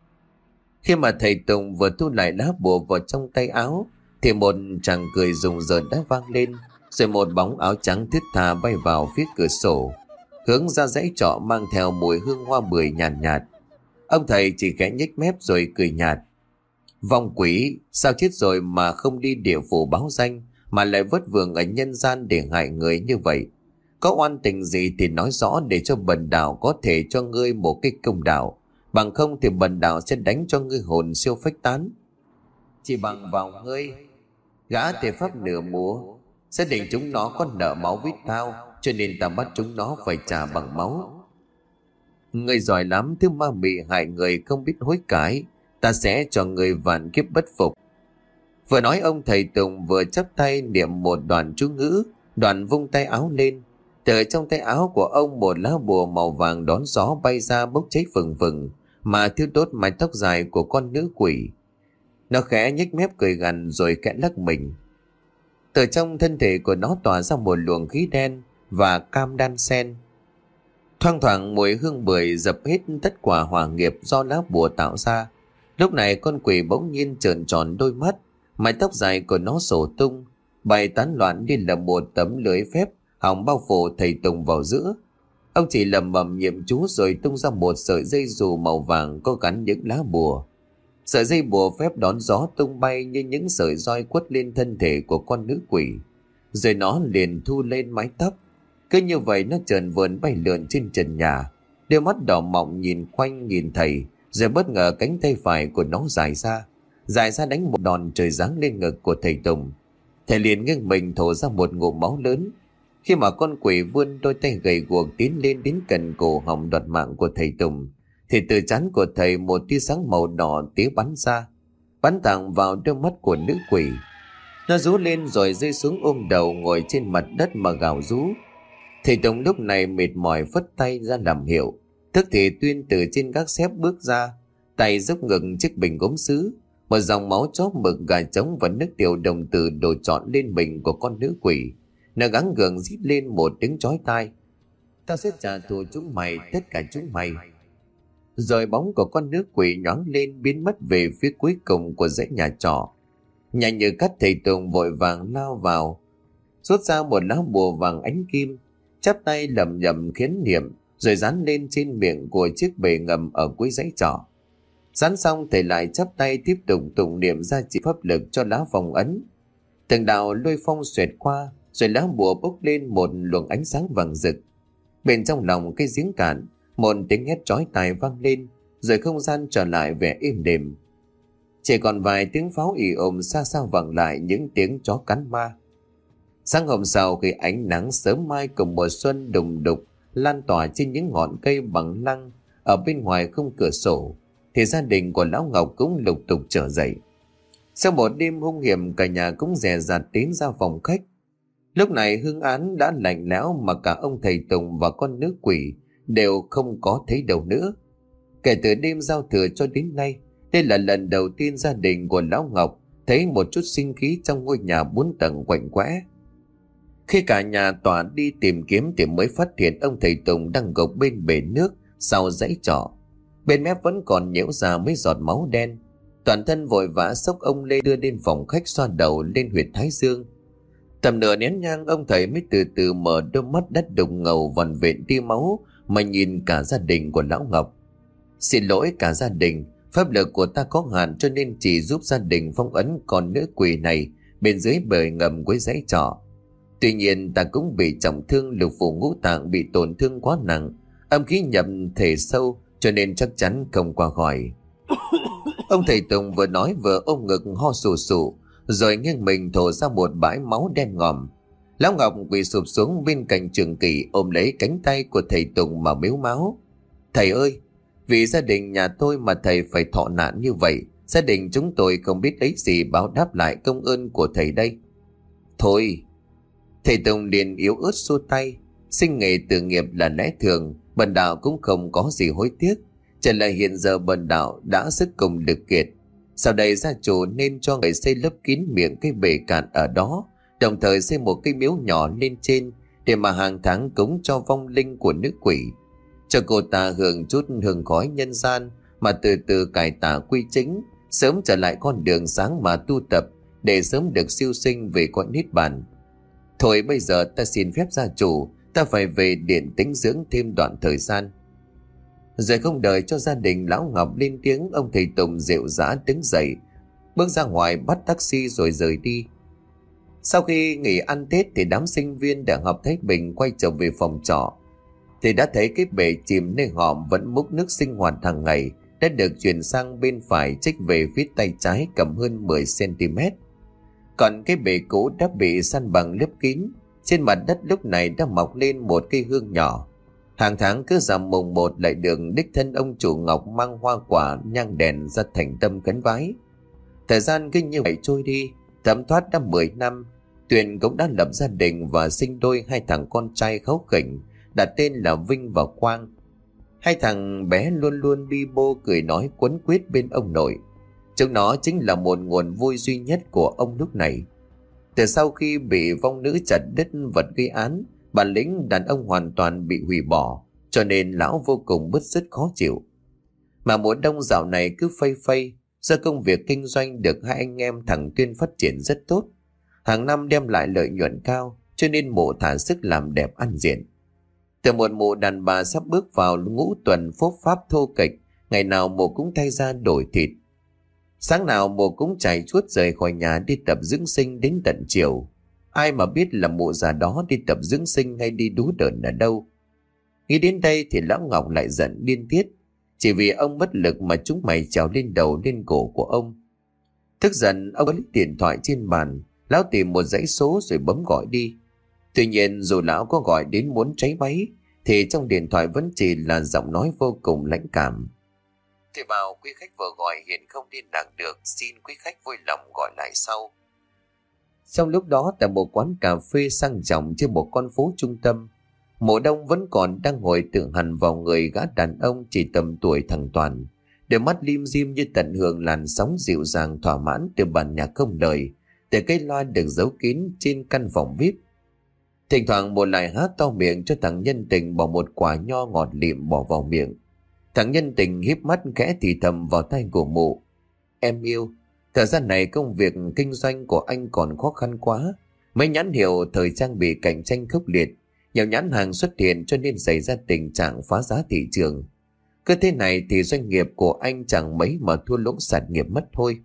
Khi mà thầy Tùng vừa thu lại lá bùa vào trong tay áo thì một tràng cười rùng rợn đã vang lên, rồi một bóng áo trắng thướt tha bay vào phía cửa sổ, hướng ra dãy trọ mang theo mùi hương hoa bưởi nhàn nhạt, nhạt. Ông thầy chỉ khẽ nhếch mép rồi cười nhạt: "Vong quỷ, sao chết rồi mà không đi địa phủ báo danh, mà lại vất vưởng ở nhân gian để hại người như vậy? Có oan tình gì thì nói rõ để cho bần đạo có thể cho ngươi một cái công đạo, bằng không thì bần đạo sẽ đánh cho ngươi hồn siêu phách tán." "Chỉ bằng vào ngươi." Gã thể pháp nửa múa Gia đình chúng nó có nợ máu với tao, cho nên tao bắt chúng nó phải trả bằng máu. Người giỏi lắm, thứ ma mị hại người không biết hối cải, ta sẽ cho người vạn kiếp bất phục. Vừa nói ông thầy Tùng vừa chắp tay niệm một đoạn chú ngữ, đoạn vung tay áo lên. Từ trong tay áo của ông một lá bùa màu vàng đón gió bay ra bốc cháy phừng phừng, mà thiêu đốt mái tóc dài của con nữ quỷ. Nó khẽ nhếch mép cười gằn rồi khẽ lắc mình. Từ trong thân thể của nó tỏa ra một luồng khí đen và cam đan xen. Thoang thoảng mùi hương bưởi dập hết tất quả hỏa nghiệp do lá bùa tạo ra. Lúc này con quỷ bỗng nhiên trợn tròn đôi mắt, mái tóc dài của nó xổ tung, bay tán loạn như là một tấm lưới phép hòng bao phủ thầy Tùng vào giữa. Ông chỉ lầm bầm niệm chú rồi tung ra một sợi dây dù màu vàng có gắn những lá bùa. Sợi dây bùa phép đón gió tung bay như những sợi roi quất lên thân thể của con nữ quỷ, rồi nó liền thu lên mái tóc. Cứ như vậy nó trườn vườn bay lượn trên trần nhà, đôi mắt đỏ mọng nhìn quanh nhìn thầy, rồi bất ngờ cánh tay phải của nó dài ra, dài ra đánh một đòn trời giáng lên ngực của thầy Tùng. Thầy liền nghiêng mình thổ ra một ngụm máu lớn. Khi mà con quỷ vươn đôi tay gầy guộc tiến lên đến gần cổ họng đoạt mạng của thầy Tùng, thì từ trán của thầy một tia sáng màu đỏ tía bắn ra, bắn thẳng vào đôi mắt của nữ quỷ. Nó rú lên rồi rơi xuống ôm đầu ngồi trên mặt đất mà gào rú. Thầy Tùng lúc này mệt mỏi phất tay ra làm hiệu. Thức thì Tuyên từ trên gác xếp bước ra, tay dốc ngực chiếc bình gốm sứ, một dòng máu chó mực, gà trống và nước tiểu đồng tử đổ trọn lên mình của con nữ quỷ. Nó gắng gượng rít lên một tiếng chói tai: "Tao sẽ trả thù chúng mày, tất cả chúng mày." Rồi bóng của con nữ quỷ nhoáng lên biến mất về phía cuối cùng của dãy nhà trọ. Nhà như cắt, thầy Tùng vội vàng lao vào, rút ra một lá bùa vàng ánh kim, chắp tay lẩm nhẩm khiến niệm, rồi dán lên trên miệng của chiếc bể ngầm ở cuối dãy trọ. Dán xong, thầy lại chắp tay tiếp tục tụng niệm ra chỉ pháp lực cho lá phong ấn. Từng đạo lôi phong xoẹt qua, rồi lá bùa bốc lên một luồng ánh sáng vàng rực. Bên trong lòng cái giếng cạn, một tiếng hét chói tai vang lên, rồi không gian trở lại vẻ êm đềm. Chỉ còn vài tiếng pháo ì ồm xa xa vang lại những tiếng chó cắn ma. Sáng hôm sau, khi ánh nắng sớm mai cùng mùa xuân đùng đục lan tỏa trên những ngọn cây bằng lăng ở bên ngoài khung cửa sổ, thì gia đình của Lão Ngọc cũng lục tục trở dậy. Sau một đêm hung hiểm, cả nhà cũng dè dặt tiến ra phòng khách. Lúc này hương án đã lạnh lẽo, mà cả ông thầy Tùng và con nữ quỷ đều không có thấy đâu nữa. Kể từ đêm giao thừa cho đến nay, đây là lần đầu tiên gia đình của Lão Ngọc thấy một chút sinh khí trong ngôi nhà bốn tầng quạnh quẽ. Khi cả nhà tỏa đi tìm kiếm thì mới phát hiện ông thầy Tùng đang gục bên bể nước sau dãy trọ. Bên mép vẫn còn nhiễu ra mấy giọt máu đen. Toàn thân vội vã xốc ông Lê đưa lên phòng khách, xoa đầu lên huyệt thái dương. Tầm nửa nén nhang, ông thầy mới từ từ mở đôi mắt đất đục ngầu vằn vện tia máu mà nhìn cả gia đình của Lão Ngọc. "Xin lỗi cả gia đình, pháp lực của ta có hạn cho nên chỉ giúp gia đình phong ấn con nữ quỷ này bên dưới bể ngầm cuối dãy trọ. Tuy nhiên ta cũng bị trọng thương, lục phủ ngũ tạng bị tổn thương quá nặng, âm khí nhập thể sâu cho nên chắc chắn không qua khỏi." Ông thầy Tùng vừa nói vừa ôm ngực ho sù sụ, rồi nghiêng mình thổ ra một bãi máu đen ngòm. Lão Ngọc quỳ sụp xuống bên cạnh Trường Kỳ, ôm lấy cánh tay của thầy Tùng mà mếu máo: "Thầy ơi, vì gia đình nhà tôi mà thầy phải thọ nạn như vậy, gia đình chúng tôi không biết lấy gì báo đáp lại công ơn của thầy đây." "Thôi." Thầy Tùng liền yếu ớt xua tay: "Sinh nghề tử nghiệp là lẽ thường, bần đạo cũng không có gì hối tiếc. Chẳng là hiện giờ bần đạo đã sức cùng lực kiệt. Sau đây gia chủ nên cho người xây lấp kín miệng cái bể cạn ở đó, đồng thời xây một cái miếu nhỏ lên trên để mà hàng tháng cúng cho vong linh của nữ quỷ, cho cô ta hưởng chút hương khói nhân gian mà từ từ cải tà quy chính, sớm trở lại con đường sáng mà tu tập để sớm được siêu sinh về cõi niết bàn. Thôi bây giờ ta xin phép gia chủ, ta phải về điện tĩnh dưỡng thêm đoạn thời gian." Rồi không đợi cho gia đình Lão Ngọc lên tiếng, ông thầy Tùng dịu dã đứng dậy, bước ra ngoài bắt taxi rồi rời đi. Sau khi nghỉ ăn Tết thì đám sinh viên Đại học Thái Bình quay trở về phòng trọ, thì đã thấy cái bể chìm nơi họ vẫn múc nước sinh hoạt hàng ngày đã được chuyển sang bên phải, trích về phía tay trái cầm hơn mười xăng ti mét. Còn cái bể cũ đã bị san bằng lấp kín. Trên mặt đất lúc này đã mọc lên một cây hương nhỏ. Hàng tháng cứ rằm mùng một lại được đích thân ông chủ Ngọc mang hoa quả nhang đèn ra thành tâm khấn vái. Thời gian cứ như vậy trôi đi, thấm thoát đã mười năm. Tuyền cũng đã lập gia đình và sinh đôi hai thằng con trai kháu khỉnh, đặt tên là Vinh và Quang. Hai thằng bé luôn luôn bi bô cười nói quấn quýt bên ông nội. Chúng nó chính là một nguồn vui duy nhất của ông lúc này. Từ sau khi bị vong nữ chặt đứt vật gây án, bản lĩnh đàn ông hoàn toàn bị hủy bỏ, cho nên lão vô cùng bứt rứt khó chịu. Mà mùa đông dạo này cứ phây phây, do công việc kinh doanh được hai anh em thằng Tuyên phát triển rất tốt. Hàng năm đem lại lợi nhuận cao, cho nên mụ thả sức làm đẹp ăn diện. Từ một mụ đàn bà sắp bước vào ngũ tuần phốp pháp thô kệch, ngày nào mụ cũng thay ra đổi thịt. Sáng nào mụ cũng chạy chuốt rời khỏi nhà đi tập dưỡng sinh đến tận chiều. Ai mà biết là mụ già đó đi tập dưỡng sinh hay đi đú đờn ở đâu. Nghĩ đến đây thì lão Ngọc lại giận điên tiết. Chỉ vì ông bất lực mà chúng mày trèo lên đầu lên cổ của ông. Tức giận ông lấy điện thoại trên bàn, lão tìm một dãy số rồi bấm gọi đi. Tuy nhiên dù lão có gọi đến muốn cháy máy, thì trong điện thoại vẫn chỉ là giọng nói vô cùng lãnh cảm. Thì bảo quý khách vừa gọi hiện không liên lạc được, xin quý khách vui lòng gọi lại sau. Trong lúc đó tại một quán cà phê sang trọng trên một con phố trung tâm, Mộ Đông vẫn còn đang ngồi tự hằn vào người gã đàn ông chỉ tầm tuổi thằng Toàn, đôi mắt lim dim như tận hưởng làn sóng dịu dàng thỏa mãn từ bản nhạc không lời, từ cây loa được giấu kín trên căn phòng vi ai pi. Thỉnh thoảng một lại hát to miệng cho thằng nhân tình bỏ một quả nho ngọt lịm bỏ vào miệng. Thằng nhân tình híp mắt khẽ thì thầm vào tai của mụ. Em yêu, thời gian này công việc kinh doanh của anh còn khó khăn quá. Mấy nhãn hiệu thời trang bị cạnh tranh khốc liệt, nhiều nhãn hàng xuất hiện cho nên xảy ra tình trạng phá giá thị trường. Cứ thế này thì doanh nghiệp của anh chẳng mấy mà thua lỗ sạt nghiệp mất thôi.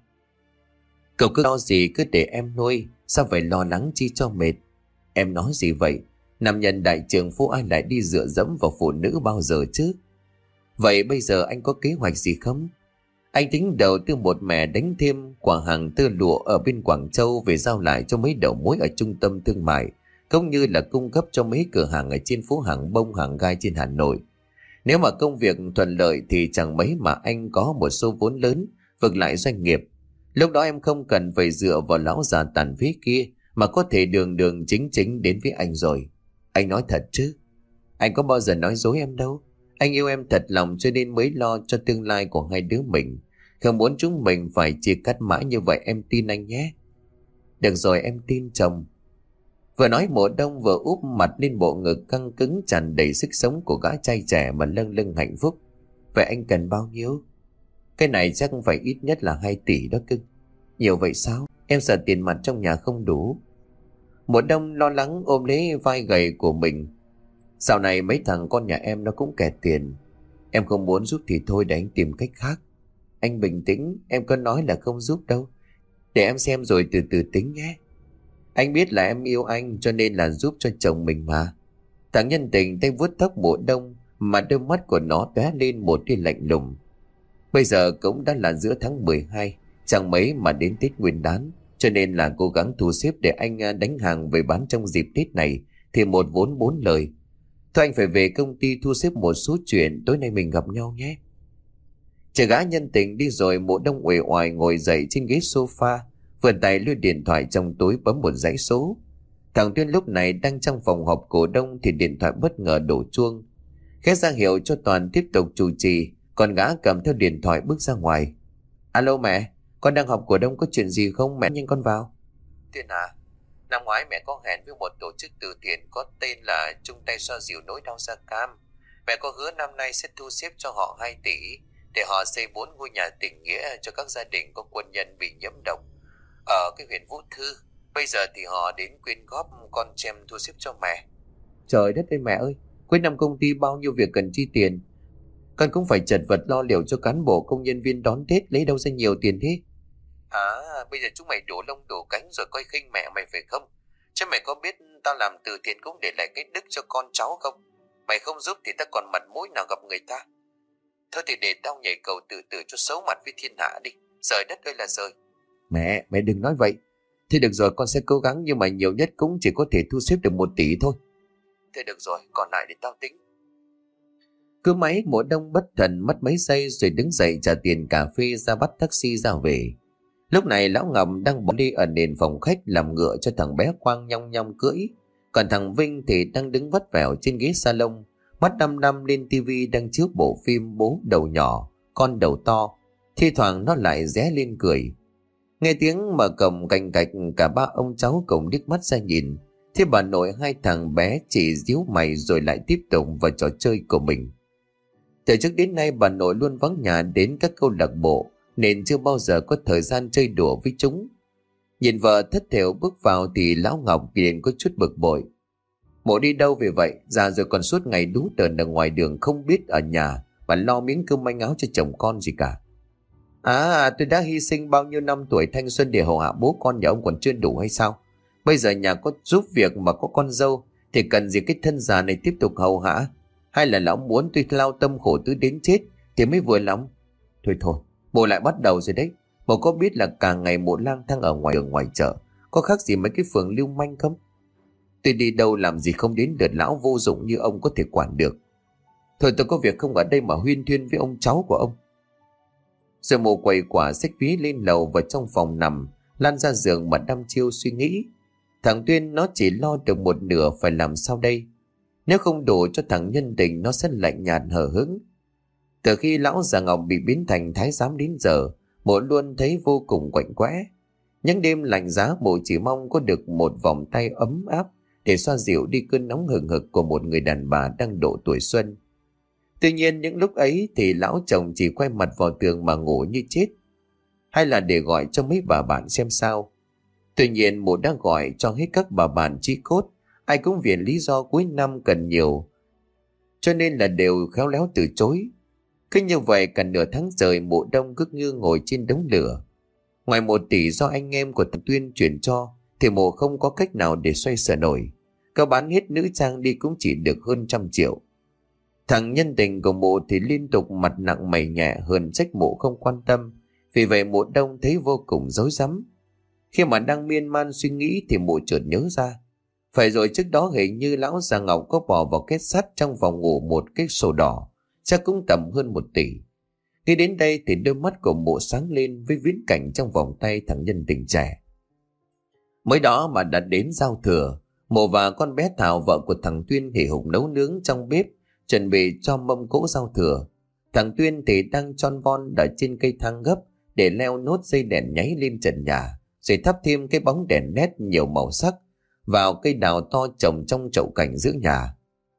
Cậu cứ lo gì cứ để em nuôi, sao phải lo lắng chi cho mệt. Em nói gì vậy? Nam nhân đại trượng phu ai lại đi dựa dẫm vào phụ nữ bao giờ chứ? Vậy bây giờ anh có kế hoạch gì không? Anh tính đầu tư một mẻ đánh thêm quả hàng tơ lụa ở bên Quảng Châu về giao lại cho mấy đầu mối ở trung tâm thương mại, cũng như là cung cấp cho mấy cửa hàng ở trên phố hàng bông hàng gai trên Hà Nội. Nếu mà công việc thuận lợi thì chẳng mấy mà anh có một số vốn lớn vực lại doanh nghiệp. Lúc đó em không cần phải dựa vào lão già tàn phế kia mà có thể đường đường chính chính đến với anh rồi. Anh nói thật chứ? Anh có bao giờ nói dối em đâu. Anh yêu em thật lòng cho nên mới lo cho tương lai của hai đứa mình. Không muốn chúng mình phải chia cắt mãi như vậy, em tin anh nhé. Được rồi, em tin chồng. Vừa nói Mộ Đông vừa úp mặt lên bộ ngực căng cứng tràn đầy sức sống của gã trai trẻ mà lâng lâng hạnh phúc. Vậy anh cần bao nhiêu? Cái này chắc phải ít nhất là hai tỷ đó cưng. Nhiều vậy sao? Em sợ tiền mặt trong nhà không đủ. Mộ Đông lo lắng ôm lấy vai gầy của mình. Dạo này mấy thằng con nhà em nó cũng kẹt tiền. Em không muốn giúp thì thôi, để anh tìm cách khác. Anh bình tĩnh, em có nói là không giúp đâu. Để em xem rồi từ từ tính nhé. Anh biết là em yêu anh cho nên là giúp cho chồng mình mà. Thằng nhân tình tay vuốt tóc Mộ Đông mà đôi mắt của nó tóe lên một tia lạnh lùng. Bây giờ cũng đã là giữa tháng mười hai, chẳng mấy mà đến Tết Nguyên Đán, cho nên là cố gắng thu xếp để anh đánh hàng về bán trong dịp Tết này thì một vốn bốn lời. Thôi anh phải về công ty thu xếp một số chuyện, tối nay mình gặp nhau nhé. Chờ gã nhân tình đi rồi, Mộ Đông uể oải ngồi dậy trên ghế sofa, vươn tay lôi điện thoại trong túi bấm một dãy số. Thằng Tuyên lúc này đang trong phòng họp cổ đông thì điện thoại bất ngờ đổ chuông. Khẽ ra hiệu cho Toàn tiếp tục chủ trì, còn gã cầm theo điện thoại bước ra ngoài. Alo mẹ, con đang họp cổ đông, có chuyện gì không mẹ, nhanh con vào. Tuyên à, năm ngoái mẹ có hẹn với một tổ chức từ thiện có tên là chung tay xoa dịu nỗi đau da cam. Mẹ có hứa năm nay sẽ thu xếp cho họ hai tỷ để họ xây bốn ngôi nhà tình nghĩa cho các gia đình có quân nhân bị nhiễm độc ở cái huyện Vũ Thư. Bây giờ thì họ đến quyên góp con chem thu xếp cho mẹ. Trời đất ơi mẹ ơi, cuối năm công ty bao nhiêu việc cần chi tiền, con cũng phải chật vật lo liệu cho cán bộ công nhân viên đón Tết, lấy đâu ra nhiều tiền thế? À, bây giờ chúng mày đổ lông đổ cánh rồi coi khinh mẹ mày phải không? Chứ mày có biết tao làm từ thiện cũng để lại cái đức cho con cháu không? Mày không giúp thì ta còn mặt mũi nào gặp người ta? Thôi thì để tao nhảy cầu tự tử cho xấu mặt với thiên hạ đi. Trời đất ơi là trời. Mẹ, mẹ đừng nói vậy. Thế được rồi, con sẽ cố gắng, nhưng mà nhiều nhất cũng chỉ có thể thu xếp được một tỷ thôi. Thế được rồi, còn lại để tao tính. Cứ máy Mùa Đông bất thần mất mấy giây rồi đứng dậy trả tiền cà phê ra bắt taxi ra về. Lúc này lão Ngọc đang bỏ đi ở nền phòng khách làm ngựa cho thằng bé Quang nhong nhong cưỡi. Còn thằng Vinh thì đang đứng vắt vẻo trên ghế salon, mắt đăm đăm lên tivi đang chiếu bộ phim Bố Đầu Nhỏ, Con Đầu To. Thi thoảng nó lại ré lên cười. Nghe tiếng mở cổng cành cạch, cả ba ông cháu cùng liếc mắt ra nhìn. Thế bà nội hai thằng bé chỉ díu mày rồi lại tiếp tục vào trò chơi của mình. Từ trước đến nay bà nội luôn vắng nhà đến các câu lạc bộ, nên chưa bao giờ có thời gian chơi đùa với chúng. Nhìn vợ thất thểu bước vào thì lão Ngọc liền có chút bực bội. Mộ đi đâu về vậy? Già rồi còn suốt ngày đú đờn ở ngoài đường, không biết ở nhà mà lo miếng cơm manh áo cho chồng con gì cả. À, tôi đã hy sinh bao nhiêu năm tuổi thanh xuân để hầu hạ bố con nhà ông còn chưa đủ hay sao? Bây giờ nhà có giúp việc mà có con dâu thì cần gì cái thân già này tiếp tục hầu hạ? Hay là lão muốn tôi lao tâm khổ tứ đến chết thì mới vừa lắm? Thôi thôi, mộ lại bắt đầu rồi đấy. Mộ có biết là cả ngày mộ lang thang ở ngoài đường ngoài chợ, có khác gì mấy cái phường lưu manh không? Tôi đi đâu làm gì không đến lượt lão vô dụng như ông có thể quản được. Thôi tôi có việc không ở đây mà huyên thuyên với ông cháu của ông. Rồi mộ quầy quả xách ví lên lầu vào trong phòng nằm, lan ra giường mà đăm chiêu suy nghĩ. Thằng Tuyên nó chỉ lo được một nửa, phải làm sao đây? Nếu không đủ cho thằng Nhân Tình, nó sẽ lạnh nhạt hờ hững. Từ khi lão già Ngọc bị biến thành thái giám đến giờ, mộ luôn thấy vô cùng quạnh quẽ. Những đêm lạnh giá, mộ chỉ mong có được một vòng tay ấm áp để xoa dịu đi cơn nóng hừng hực của một người đàn bà đang độ tuổi xuân. Tuy nhiên những lúc ấy thì lão chồng chỉ quay mặt vào tường mà ngủ như chết. Hay là để gọi cho mấy bà bạn xem sao? Tuy nhiên mộ đã gọi cho hết các bà bạn chí cốt, ai cũng vì lý do cuối năm cần nhiều, cho nên là đều khéo léo từ chối. Cứ như vậy cả nửa tháng trời mộ Đông cứ như ngồi trên đống lửa. Ngoài một tỷ do anh em của thằng Tuyên chuyển cho thì mộ không có cách nào để xoay sở nổi. Có bán hết nữ trang đi cũng chỉ được hơn trăm triệu. Thằng Nhân Tình của mộ thì liên tục mặt nặng mày nhẹ, hơn trách mộ không quan tâm. Vì vậy mộ Đông thấy vô cùng rối rắm. Khi mà đang miên man suy nghĩ thì mộ chợt nhớ ra, phải rồi trước đó hình như lão già Ngọc có bỏ vào kết sắt trong phòng ngủ một cái sổ đỏ, chắc cũng tầm hơn một tỷ. Khi đến đây thì đôi mắt của mộ sáng lên với viễn cảnh trong vòng tay thằng Nhân Tình trẻ. Mới đó mà đã đến giao thừa, mộ và con bé Thảo vợ của thằng Tuyên hì hục nấu nướng trong bếp, chuẩn bị cho mâm cỗ giao thừa. Thằng Tuyên thì đang chon von ở trên cây thang gấp để leo nốt dây đèn nháy lên trần nhà, rồi thắp thêm cái bóng đèn nét nhiều màu sắc vào cây đào to trồng trong chậu cảnh giữa nhà.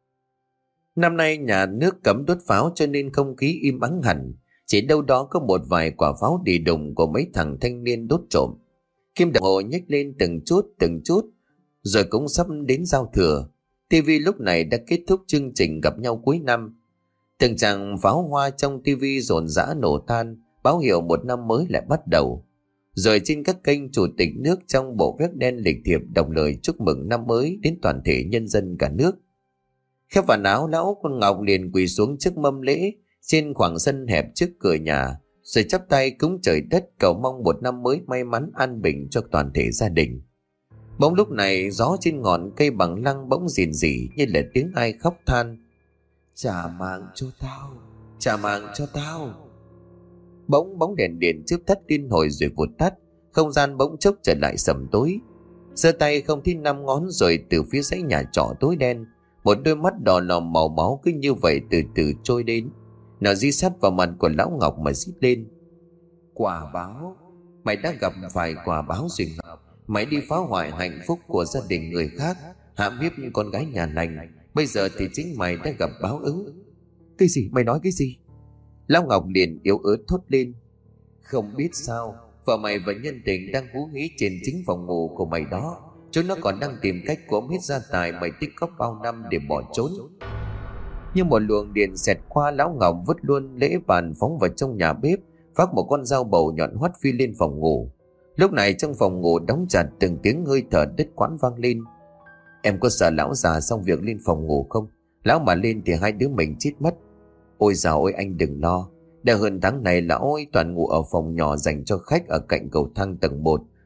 Năm nay nhà nước cấm đốt pháo cho nên không khí im ắng hẳn, chỉ đâu đó có một vài quả pháo đi đùng của mấy thằng thanh niên đốt trộm. Kim đồng hồ nhếch lên từng chút từng chút, rồi cũng sắp đến giao thừa. Tivi lúc này đã kết thúc chương trình gặp nhau cuối năm. Từng tràng pháo hoa trong tivi rộn rã nổ tan, báo hiệu một năm mới lại bắt đầu. Rồi trên các kênh chủ tịch nước trong bộ vest đen lịch thiệp đồng lời chúc mừng năm mới đến toàn thể nhân dân cả nước. Khép vạt áo, lão con Ngọc liền quỳ xuống trước mâm lễ trên khoảng sân hẹp trước cửa nhà, rồi chắp tay cúng trời đất cầu mong một năm mới may mắn an bình cho toàn thể gia đình. Bỗng lúc này gió trên ngọn cây bằng lăng bỗng rền rỉ như là tiếng ai khóc than: "Trả mạng cho tao, trả mạng cho tao." Bỗng bóng đèn điện chớp tắt liên hồi rồi vụt tắt, không gian bỗng chốc trở lại sầm tối. Giơ tay không thấy năm ngón, rồi từ phía dãy nhà trọ tối đen, một đôi mắt đỏ lòm màu máu cứ như vậy từ từ trôi đến. Nó dí sát vào mặt của lão Ngọc mà rít lên: "Quả báo, mày đã gặp phải quả báo rồi Ngọc. Mày đi phá hoại hạnh phúc của gia đình người khác, hãm hiếp con gái nhà lành, bây giờ thì chính mày đã gặp báo ứng." "Cái gì? Mày nói cái gì?" Lão Ngọc liền yếu ớt thốt lên: "Không biết sao, vợ mày và Nhân Tình đang hú hí trên chính phòng ngủ của mày đó. Chúng nó còn đang tìm cách cuốn hết gia tài mày tích góp bao năm để bỏ trốn." Như một luồng điện xẹt qua, lão Ngọc vứt luôn lễ bàn phóng vào trong nhà bếp, vác một con dao bầu nhọn hoắt phi lên phòng ngủ. Lúc này trong phòng ngủ đóng chặt, từng tiếng hơi thở đứt quãng vang lên. "Em có sợ lão già xong việc lên phòng ngủ không? Lão mà lên thì hai đứa mình chết mất." "Ôi dào ôi, anh đừng lo. Đã hơn tháng này lão ấy toàn ngủ ở phòng nhỏ dành cho khách ở cạnh cầu thang tầng một,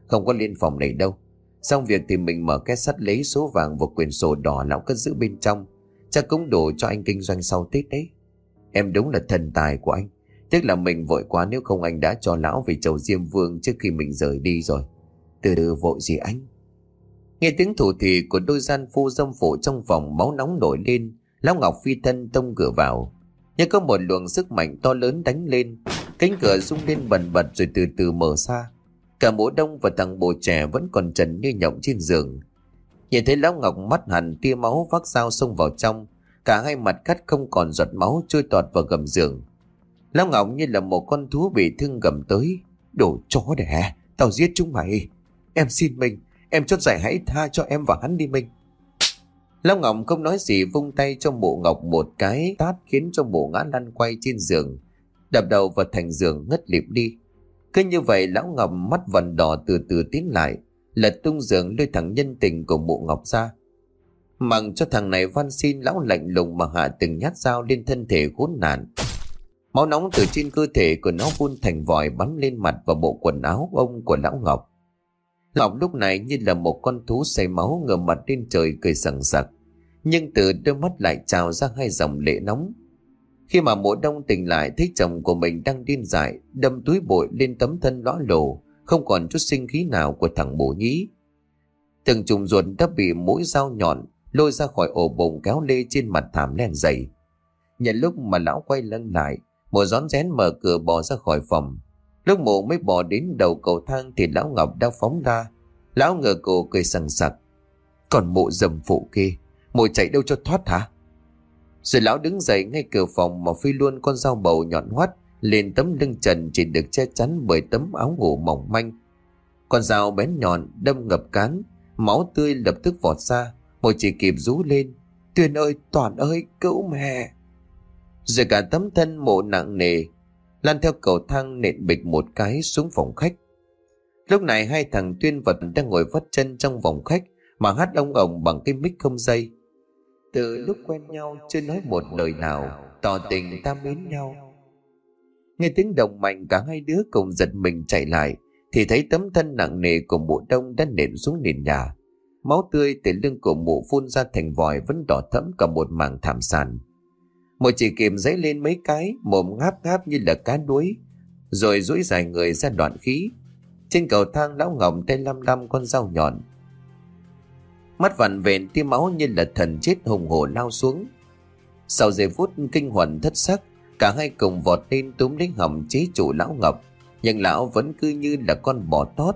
không có lên phòng này đâu. Xong việc thì mình mở két sắt lấy số vàng và quyển sổ đỏ lão cất giữ bên trong. Chắc cũng đủ cho anh kinh doanh sau Tết đấy. Em đúng là thần tài của anh. Tiếc là mình vội quá, nếu không anh đã cho lão về chầu Diêm Vương trước khi mình rời đi rồi. Từ từ vội gì anh? Nghe tiếng thủ thỉ của đôi gian phu dâm phụ trong phòng, máu nóng nổi lên. Lão Ngọc phi thân tông cửa vào. Nhưng có một luồng sức mạnh to lớn đánh lên. Cánh cửa rung lên bần bật rồi từ từ mở ra. Cả Mộ Đông và thằng bồ trẻ vẫn còn trần như nhộng trên giường. Nhìn thấy Lão Ngọc mắt hằn tia máu vác dao xông vào trong. Cả hai mặt cắt không còn giọt máu trôi tọt vào gầm giường. Lão Ngọc như là một con thú bị thương gầm tới. Đồ chó đẻ, tao giết chúng mày. Em xin mình, em chót giải hãy tha cho em và hắn đi mình. Lão Ngọc không nói gì, vung tay cho Mộ Ngọc một cái tát khiến cho Mộ ngã lăn quay trên giường, đập đầu vào thành giường ngất lịm đi. Cứ như vậy Lão Ngọc mắt vằn đỏ từ từ tiến lại, lật tung giường lôi thằng nhân tình của Mộ Ngọc ra. Mặc cho thằng này van xin, lão lạnh lùng mà hạ từng nhát dao lên thân thể khốn nạn. Máu nóng từ trên cơ thể của nó phun thành vòi bắn lên mặt và bộ quần áo ông của Lão Ngọc. Ngọc lúc này như là một con thú say máu ngửa mặt lên trời cười sằng sặc, nhưng từ đôi mắt lại trào ra hai dòng lệ nóng. Khi mà Mộ Đông tỉnh lại thấy chồng của mình đang điên dại đâm túi bụi lên tấm thân lõa lồ, không còn chút sinh khí nào của thằng bổ nhí. Từng trùng ruột đã bị mũi dao nhọn lôi ra khỏi ổ bụng kéo lê trên mặt thảm len dày. Nhận lúc mà lão quay lưng lại, Mộ rón rén mở cửa bò ra khỏi phòng. Lúc Mộ mới bò đến đầu cầu thang thì Lão Ngọc đã phóng ra. Lão ngửa cổ cười sằng sặc. Còn Mộ dầm phụ kia, Mộ chạy đâu cho thoát hả? Rồi lão đứng dậy ngay cửa phòng mà phi luôn con dao bầu nhọn hoắt lên tấm lưng trần chỉ được che chắn bởi tấm áo ngủ mỏng manh. Con dao bén nhọn đâm ngập cán, máu tươi lập tức vọt ra. Mộ chỉ kịp rú lên. Tuyền ơi, Toàn ơi, cứu mẹ! Rồi cả tấm thân Mộ nặng nề lan theo cầu thang nện bịch một cái xuống phòng khách. Lúc này hai thằng Tuyên vật đang ngồi vắt chân trong phòng khách mà hát ông ổng bằng cái mic không dây. Từ lúc quen nhau chưa nói một lời nào, tỏ tình ta mến nhau. Nghe tiếng động mạnh, cả hai đứa cùng giật mình chạy lại thì thấy tấm thân nặng nề của Mộ Đông đã nện xuống nền nhà. Máu tươi từ lưng của Mộ phun ra thành vòi vẫn đỏ thẫm cả một mảng thảm sàn. Mộ chỉ kịp giãy lên mấy cái, mồm ngáp ngáp như là cá đuối, rồi duỗi dài người ra đoạn khí. Trên cầu thang Lão Ngọc tay lăm lăm con dao nhọn, mắt vằn vện tia máu như là thần chết hùng hổ lao xuống. Sau giây phút kinh hoàng thất sắc, cả hai cùng vọt lên túm lấy hầm chế trụ Lão Ngọc, nhưng lão vẫn cứ như là con bò tót,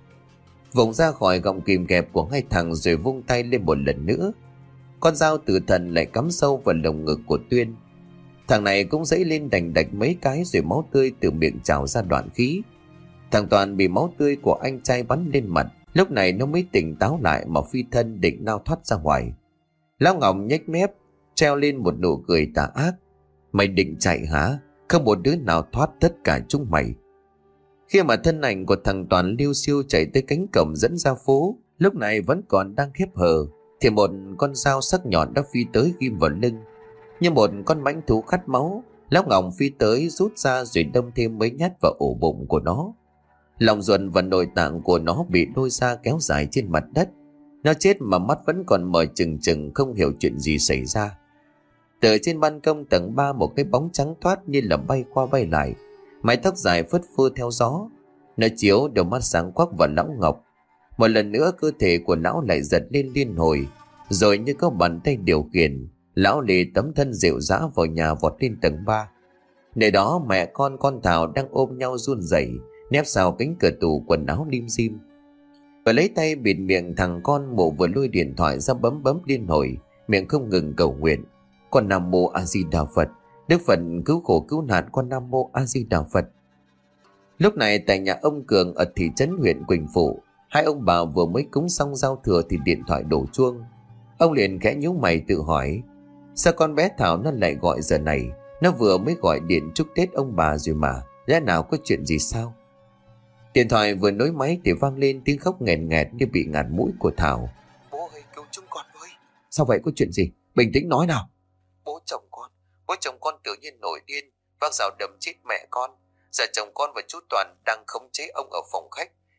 vùng ra khỏi gọng kìm kẹp của hai thằng rồi vung tay lên một lần nữa. Con dao tử thần lại cắm sâu vào lồng ngực của Tuyên. Thằng này cũng giãy lên đành đạch mấy cái rồi máu tươi từ miệng trào ra đoạn khí. Thằng Toàn bị máu tươi của anh trai bắn lên mặt, lúc này nó mới tỉnh táo lại mà phi thân định lao thoát ra ngoài. Lão Ngọc nhếch mép treo lên một nụ cười tà ác. Mày định chạy hả? Không một đứa nào thoát tất cả chúng mày. Khi mà thân ảnh của thằng Toàn liêu xiêu chạy tới cánh cổng dẫn ra phố, lúc này vẫn còn đang khép hờ, thì một con dao sắc nhọn đã phi tới ghim vào lưng. Như một con mãnh thú khát máu, Lão Ngọc phi tới rút ra rồi đâm thêm mấy nhát vào ổ bụng của nó. Lòng ruột và nội tạng của nó bị lôi ra kéo dài trên mặt đất. Nó chết mà mắt vẫn còn mở trừng trừng, không hiểu chuyện gì xảy ra. Từ trên ban công tầng ba, một cái bóng trắng thoát như là bay qua bay lại, mái tóc dài phất phơ theo gió. Nó chiếu đôi mắt sáng quắc vào Lão Ngọc. Một lần nữa cơ thể của lão lại giật lên liên hồi, rồi như có bàn tay điều khiển, lão lì tấm thân dịu dã vào nhà vọt lên tầng ba. Nơi đó mẹ con con Thảo đang ôm nhau run rẩy, nép sau cánh cửa tủ quần áo lim dim. Và lấy tay bịt miệng thằng con. Mộ vừa lôi điện thoại ra bấm bấm liên hồi, miệng không ngừng cầu nguyện: Con Nam Mô A Di Đà Phật, Đức Phật cứu khổ cứu nạn con Nam Mô A Di Đà Phật. Lúc này tại nhà ông Cường ở thị trấn huyện Quỳnh Phụ, hai ông bà vừa mới cúng xong giao thừa thì điện thoại đổ chuông. Ông liền khẽ nhíu mày tự hỏi: sao con bé Thảo nó lại gọi giờ này? Nó vừa mới gọi điện chúc Tết ông bà rồi mà, lẽ nào có chuyện gì sao? Điện thoại vừa nối máy thì vang lên tiếng khóc nghẹn nghẹt như bị ngạt mũi của Thảo. Bố ơi, cứu chúng con với. Sao vậy, có chuyện gì? Bình tĩnh nói nào. Bố chồng con, bố chồng con tự nhiên nổi điên, vác dao đâm chết mẹ con. Giờ chồng con và chú Toàn đang khống chế ông ở phòng khách,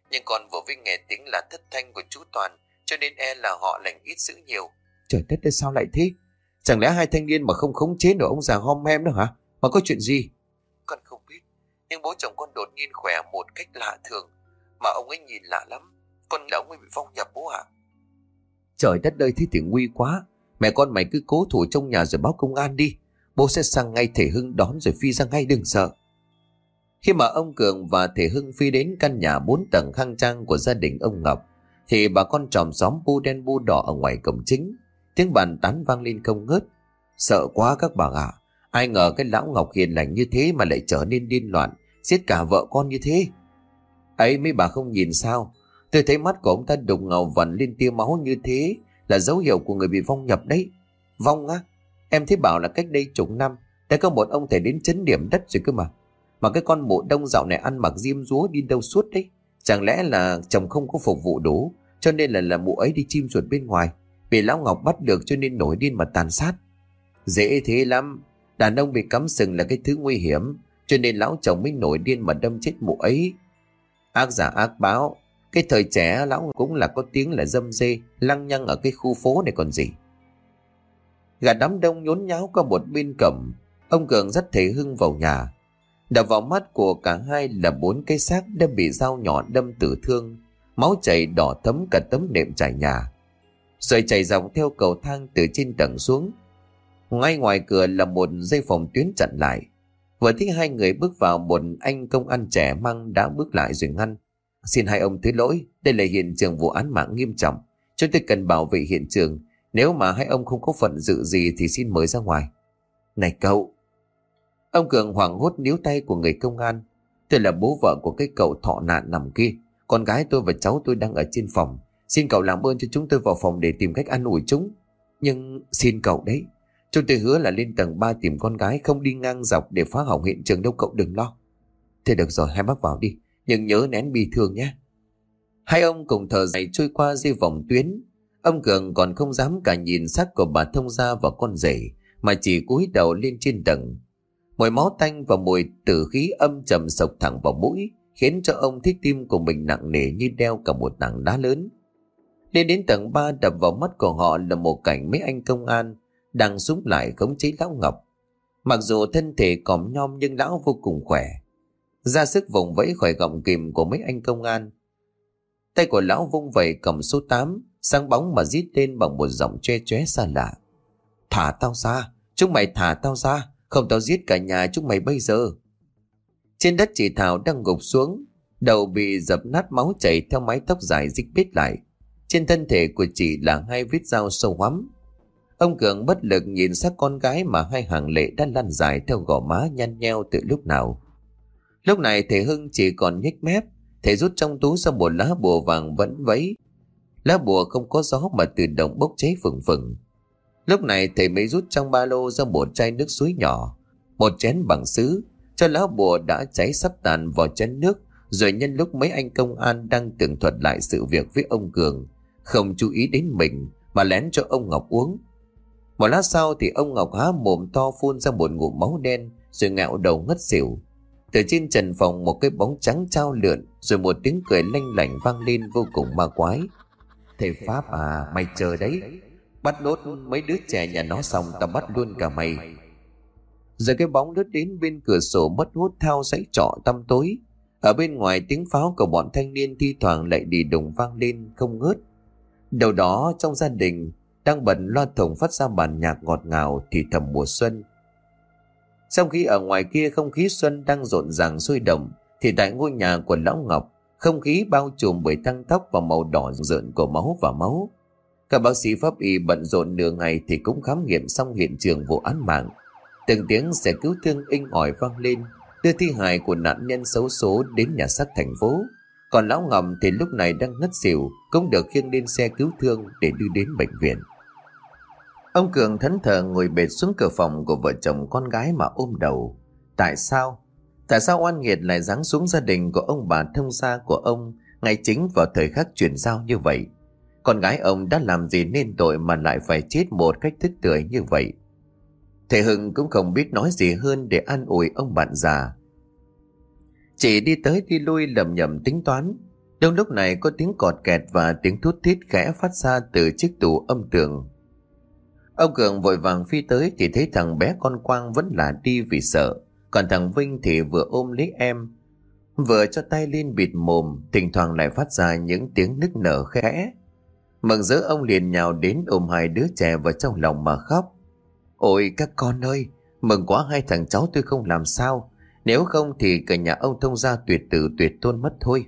Nhưng con vừa mới nghe tiếng là thất thanh của chú Toàn, cho nên e là họ lành ít dữ nhiều. Trời đất ơi, sao lại thế? Chẳng lẽ hai thanh niên mà không khống chế nổi ông già hom hem đó hả? Mà có chuyện gì? Con không biết, nhưng bố chồng con đột nhiên khỏe một cách lạ thường, mà ông ấy nhìn lạ lắm. Con là ông ấy bị vong nhập bố ạ. Trời đất ơi, thế thì nguy quá. Mẹ con mày cứ cố thủ trong nhà rồi báo công an đi. Bố sẽ sang ngay Thể Hưng đón rồi phi ra ngay, đừng sợ. Khi mà ông Cường và Thể Hưng phi đến căn nhà bốn tầng khang trang của gia đình ông Ngọc, thì bà con chòm xóm bu đen bu đỏ ở ngoài cổng chính, tiếng bàn tán vang lên không ngớt. Sợ quá các bà ạ, ai ngờ cái lão Ngọc hiền lành như thế mà lại trở nên điên loạn, giết cả vợ con như thế. Ấy mấy bà không nhìn sao? Tôi thấy mắt của ông ta đục ngầu vằn lên tia máu như thế là dấu hiệu của người bị vong nhập đấy. Vong á? Em thấy bảo là cách đây chục năm đã có một ông thầy đến chấn điểm đất rồi cơ mà. Mà cái con mụ đông dạo này ăn mặc diêm dúa đi đâu suốt đấy. Chẳng lẽ là chồng không có phục vụ đủ, cho nên là là mụ ấy đi chim chuột bên ngoài, bị lão Ngọc bắt được cho nên nổi điên mà tàn sát. Dễ thế lắm. Đàn ông bị cắm sừng là cái thứ nguy hiểm, cho nên lão chồng mới nổi điên mà đâm chết mụ ấy. Ác giả ác báo. Cái thời trẻ lão cũng là có tiếng là dâm dê lăng nhăng ở cái khu phố này còn gì. Gà đám đông nhốn nháo qua một bên cổng. Ông Cường dắt Thể Hưng vào nhà. Đập vào mắt của cả hai là bốn cái xác đã bị dao nhọn đâm tử thương, máu chảy đỏ thấm cả tấm nệm trải nhà, rồi chảy dọc theo cầu thang từ trên tầng xuống. Ngay ngoài cửa là một dây phòng tuyến chặn lại. Vừa thấy hai người bước vào, một anh công an trẻ măng đã bước lại rồi ngăn. Xin hai ông thứ lỗi, đây là hiện trường vụ án mạng nghiêm trọng, chúng tôi cần bảo vệ hiện trường. Nếu mà hai ông không có phận dự gì thì xin mời ra ngoài. Này cậu! Ông Cường hoảng hốt níu tay của người công an. Tôi là bố vợ của cái cậu thọ nạn nằm kia. Con gái tôi và cháu tôi đang ở trên phòng. Xin cậu làm ơn cho chúng tôi vào phòng để tìm cách an ủi chúng. Nhưng xin cậu đấy, chúng tôi hứa là lên tầng ba tìm con gái, không đi ngang dọc để phá hỏng hiện trường đâu, cậu đừng lo. Thế được rồi, hai bác vào đi, nhưng nhớ nén bi thương nhé. Hai ông cùng thở dài trôi qua dây vòng tuyến. Ông Cường còn không dám cả nhìn xác của bà thông gia và con rể, mà chỉ cúi đầu lên trên tầng. Mùi máu tanh và mùi tử khí âm trầm sộc thẳng vào mũi, khiến cho ông thấy tim của mình nặng nề như đeo cả một tảng đá lớn. Lên đến tầng ba, đập vào mắt của họ là một cảnh mấy anh công an đang súng lại khống chế lão Ngọc. Mặc dù thân thể còm nhom nhưng lão vô cùng khỏe, ra sức vùng vẫy khỏi gọng kìm của mấy anh công an. Tay của lão vung vẩy cầm số tám, sáng bóng mà rít lên bằng một giọng choe choé xa lạ. Thả tao ra, chúng mày thả tao ra, không tao giết cả nhà chúng mày bây giờ. Trên đất chị Thảo đang gục xuống, đầu bị dập nát, máu chảy theo mái tóc dài rích bết lại. Trên thân thể của chị là hai vết dao sâu hoắm. Ông Cường bất lực nhìn xác con gái mà hai hàng lệ đã lăn dài theo gò má nhăn nheo từ lúc nào. Lúc này thầy Hưng chỉ còn nhếch mép. Thầy rút trong túi ra một lá bùa vàng vẫn vẫy. Lá bùa không có gió mà tự động bốc cháy phừng phừng. Lúc này thầy mới rút trong ba lô ra một chai nước suối nhỏ, một chén bằng sứ, cho lá bùa đã cháy sắp tàn vào chén nước. Rồi nhân lúc mấy anh công an đang tường thuật lại sự việc với ông Cường, không chú ý đến mình mà lén cho ông Ngọc uống. Một lát sau thì ông Ngọc há mồm to phun ra một ngụm máu đen, rồi ngạo đầu ngất xỉu. Từ trên trần phòng một cái bóng trắng trao lượn, rồi một tiếng cười lanh lảnh vang lên vô cùng ma quái. Thầy Pháp à, mày chờ đấy, bắt nốt mấy đứa trẻ nhà nó xong tao bắt luôn cả mày. Rồi cái bóng lướt đến bên cửa sổ mất hút theo dãy trọ tăm tối. Ở bên ngoài tiếng pháo của bọn thanh niên thi thoảng lại đi đùng vang lên không ngớt. Đầu đó trong gia đình đang bận loa thùng phát ra bản nhạc ngọt ngào thì thầm mùa xuân. Trong khi ở ngoài kia không khí xuân đang rộn ràng sôi động, thì tại ngôi nhà của lão Ngọc, không khí bao trùm bởi thăng tóc và màu đỏ rợn của máu và máu. Các bác sĩ pháp y bận rộn nửa ngày thì cũng khám nghiệm xong hiện trường vụ án mạng. Từng tiếng xe cứu thương inh ỏi vang lên, đưa thi hài của nạn nhân xấu số đến nhà xác thành phố. Còn lão Ngọc thì lúc này đang ngất xỉu, cũng được khiêng lên xe cứu thương để đưa đến bệnh viện. Ông Cường thẫn thờ ngồi bệt xuống cửa phòng của vợ chồng con gái mà ôm đầu. Tại sao? Tại sao oan nghiệt lại giáng xuống gia đình của ông bà thông gia của ông ngay chính vào thời khắc chuyển giao như vậy? Con gái ông đã làm gì nên tội mà lại phải chết một cách tức tưởi như vậy? Thầy Hưng cũng không biết nói gì hơn để an ủi ông bạn già, chỉ đi tới đi lui lầm nhầm tính toán. Đúng lúc này có tiếng cọt kẹt và tiếng thút thít khẽ phát ra từ chiếc tủ âm tường. Ông Cường vội vàng phi tới thì thấy thằng bé con Quang vẫn là đi vì sợ, còn thằng Vinh thì vừa ôm lấy em, vừa cho tay lên bịt mồm, thỉnh thoảng lại phát ra những tiếng nức nở khẽ. Mừng rỡ ông liền nhào đến ôm hai đứa trẻ vào trong lòng mà khóc. Ôi các con ơi, mừng quá hai thằng cháu tôi không làm sao, nếu không thì cả nhà ông thông gia tuyệt tử tuyệt tôn mất thôi.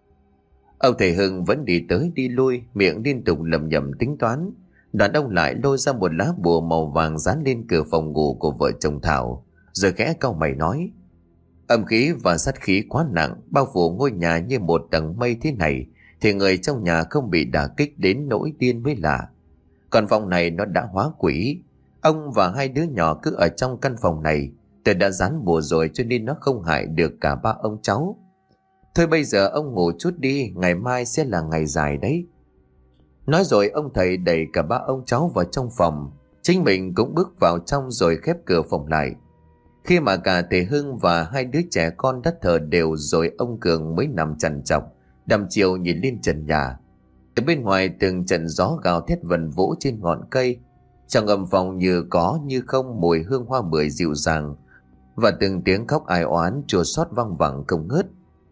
Ông thầy Hưng vẫn đi tới đi lui, miệng liên tục lẩm nhẩm tính toán. Đoàn ông lại lôi ra một lá bùa màu vàng dán lên cửa phòng ngủ của vợ chồng Thảo, rồi khẽ cau mày nói: âm khí và sát khí quá nặng, bao phủ ngôi nhà như một tầng mây thế này thì người trong nhà không bị đả kích đến nỗi điên mới lạ. Còn phòng này nó đã hóa quỷ. Ông và hai đứa nhỏ cứ ở trong căn phòng này, tôi đã dán bùa rồi cho nên nó không hại được cả ba ông cháu. Thôi bây giờ ông ngủ chút đi, ngày mai sẽ là ngày dài đấy. Nói rồi ông thầy đẩy cả ba ông cháu vào trong phòng, chính mình cũng bước vào trong rồi khép cửa phòng lại. Khi mà cả thầy Hưng và hai đứa trẻ con đã thở đều rồi, ông Cường mới nằm trằn trọc đăm chiều nhìn lên trần nhà. Ở bên ngoài từng trận gió gào thét vần vũ trên ngọn cây, trong âm phòng như có như không mùi hương hoa bưởi dịu dàng, và từng tiếng khóc ai oán chua xót vang vẳng không ngớt.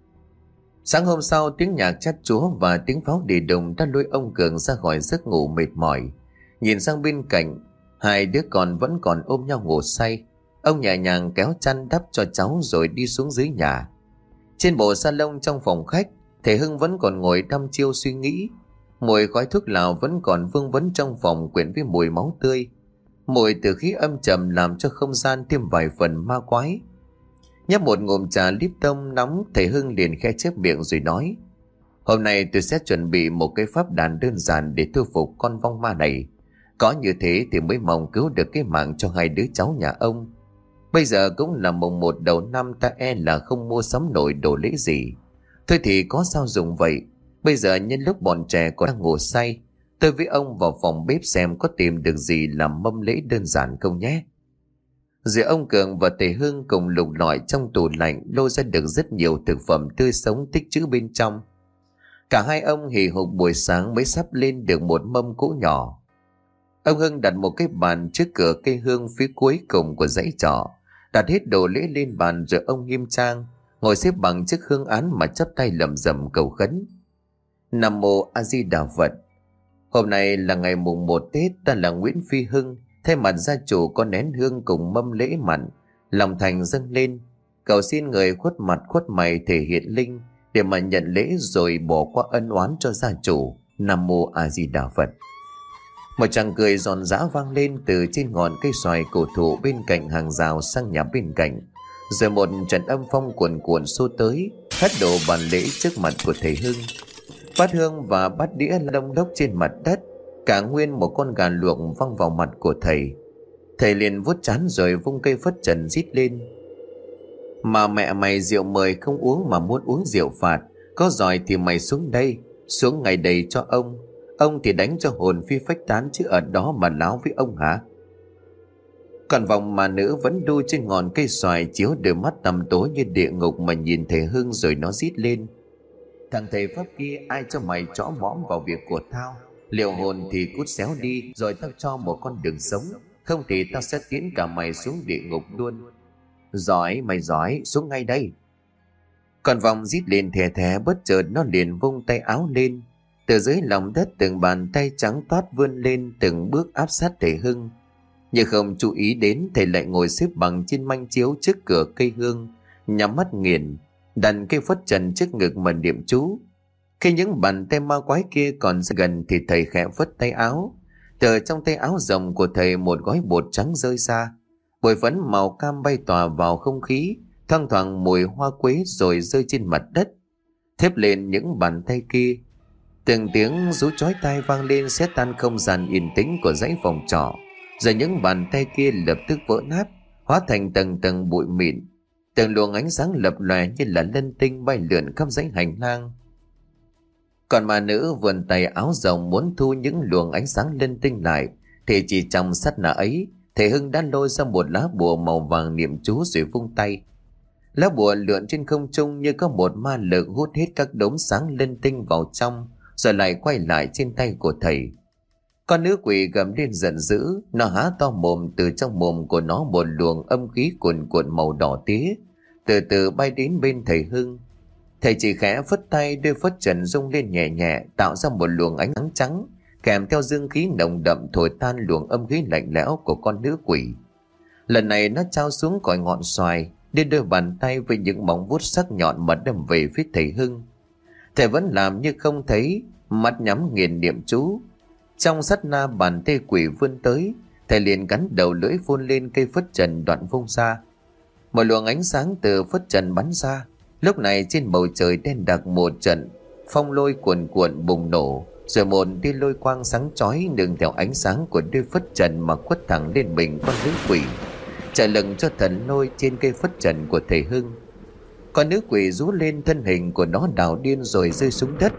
Sáng hôm sau, tiếng nhạc chát chúa và tiếng pháo đi đùng đã lôi ông Cường ra khỏi giấc ngủ mệt mỏi. Nhìn sang bên cạnh, hai đứa con vẫn còn ôm nhau ngủ say. Ông nhẹ nhàng kéo chăn đắp cho cháu rồi đi xuống dưới nhà. Trên bộ salon trong phòng khách, thầy Hưng vẫn còn ngồi đăm chiêu suy nghĩ. Mùi khói thuốc lào vẫn còn vương vấn trong phòng quyện với mùi máu tươi. Mùi từ khí âm trầm làm cho không gian thêm vài phần ma quái. Nhấp một ngụm trà Lipton nóng, thầy Hưng liền khẽ chép miệng rồi nói: hôm nay tôi sẽ chuẩn bị một cái pháp đàn đơn giản để thu phục con vong ma này. Có như thế thì mới mong cứu được cái mạng cho hai đứa cháu nhà ông. Bây giờ cũng là mùng một đầu năm, ta e là không mua sắm nổi đồ lễ gì. Thôi thì có sao dùng vậy. Bây giờ nhân lúc bọn trẻ còn đang ngủ say, tôi với ông vào phòng bếp xem có tìm được gì làm mâm lễ đơn giản không nhé. Rồi ông Cường và thầy Hưng cùng lục lọi trong tủ lạnh lôi ra được rất nhiều thực phẩm tươi sống tích trữ bên trong. Cả hai ông hì hục buổi sáng mới sắp lên được một mâm cỗ nhỏ. Ông Hưng đặt một cái bàn trước cửa cây hương phía cuối cùng của dãy trọ, đặt hết đồ lễ lên bàn rồi ông nghiêm trang ngồi xếp bằng chiếc hương án mà chắp tay lẩm rẩm cầu khấn: Nam mô A Di Đà Phật. Hôm nay là ngày mùng một Tết, ta là Nguyễn Phi Hưng thay mặt gia chủ có nén hương cùng mâm lễ mặn lòng thành dâng lên, cầu xin người khuất mặt khuất mày thể hiện linh để mà nhận lễ rồi bỏ qua ân oán cho gia chủ. Nam mô A Di Đà Phật. Một tràng cười giòn giã vang lên từ trên ngọn cây xoài cổ thụ bên cạnh hàng rào sang nhà bên cạnh, rồi một trận âm phong cuồn cuộn xô tới, hất đổ bàn lễ trước mặt của thầy Hưng. Bát hương và bát đĩa lông đốc trên mặt đất, cả nguyên một con gà luộc văng vào mặt của thầy. Thầy liền vuốt trán rồi vung cây phất trần rít lên: mà mẹ mày rượu mời không uống mà muốn uống rượu phạt, có giỏi thì mày xuống đây, xuống ngày đầy cho ông. Ông thì đánh cho hồn phi phách tán chứ ở đó mà láo với ông hả? Còn vòng mà nữ vẫn đu trên ngọn cây xoài chiếu đôi mắt tăm tối như địa ngục mà nhìn thầy Hưng, rồi nó rít lên: thằng thầy pháp kia, ai cho mày chõ mõm vào việc của tao? Liệu hồn thì cút xéo đi rồi tao cho một con đường sống, không thì tao sẽ tiến cả mày xuống địa ngục luôn. Giỏi, mày giỏi, xuống ngay đây. Còn vòng rít lên thè thè, bất chợt nó liền vung tay áo lên. Từ dưới lòng đất từng bàn tay trắng toát vươn lên từng bước áp sát thầy Hưng. Nhưng không chú ý đến thầy lại ngồi xếp bằng trên manh chiếu trước cửa cây hương, nhắm mắt nghiền, đặt cây phất trần trước ngực mà niệm chú. Khi những bàn tay ma quái kia còn gần thì thầy khẽ phất tay áo. Từ trong tay áo rộng của thầy một gói bột trắng rơi ra. Bụi phấn màu cam bay tỏa vào không khí, thoang thoảng mùi hoa quế rồi rơi trên mặt đất, thép lên những bàn tay kia. Từng tiếng rú chói tai vang lên xé tan không gian yên tĩnh của dãy phòng trọ. Rồi những bàn tay kia lập tức vỡ nát, hóa thành tầng tầng bụi mịn. Từng luồng ánh sáng lập lòe như là lân tinh bay lượn khắp dãy hành lang. Còn mà nữ vươn tay áo rộng muốn thu những luồng ánh sáng lân tinh lại, thì chỉ trong sát na ấy, thầy Hưng đã lôi ra một lá bùa màu vàng niệm chú rồi vung tay. Lá bùa lượn trên không trung như có một ma lực hút hết các đốm sáng linh tinh vào trong, rồi lại quay lại trên tay của thầy. Con nữ quỷ gầm lên giận dữ, nó há to mồm, từ trong mồm của nó một luồng âm khí cuồn cuộn màu đỏ tía từ từ bay đến bên thầy Hưng. Thầy chỉ khẽ phất tay, đôi phất trần rung lên nhẹ nhẹ, tạo ra một luồng ánh nắng trắng, kèm theo dương khí nồng đậm thổi tan luồng âm khí lạnh lẽo của con nữ quỷ. Lần này nó trao xuống cõi ngọn xoài, đưa đôi bàn tay với những móng vuốt sắc nhọn mà đâm về phía thầy Hưng. Thầy vẫn làm như không thấy, mắt nhắm nghiền niệm chú. Trong sát na bàn tay quỷ vươn tới, thầy liền gắn đầu lưỡi phun lên cây phất trần đoạn vung ra. Một luồng ánh sáng từ phất trần bắn ra. Lúc này trên bầu trời đen đặc một trận phong lôi cuồn cuộn bùng nổ, rồi một tia lôi quang sáng chói nương theo ánh sáng của đôi phất trần mà quất thẳng lên mình con nữ quỷ, trả lưng cho thần lôi trên cây phất trần của thầy Hưng. Con nữ quỷ rú lên, thân hình của nó đảo điên rồi rơi xuống đất.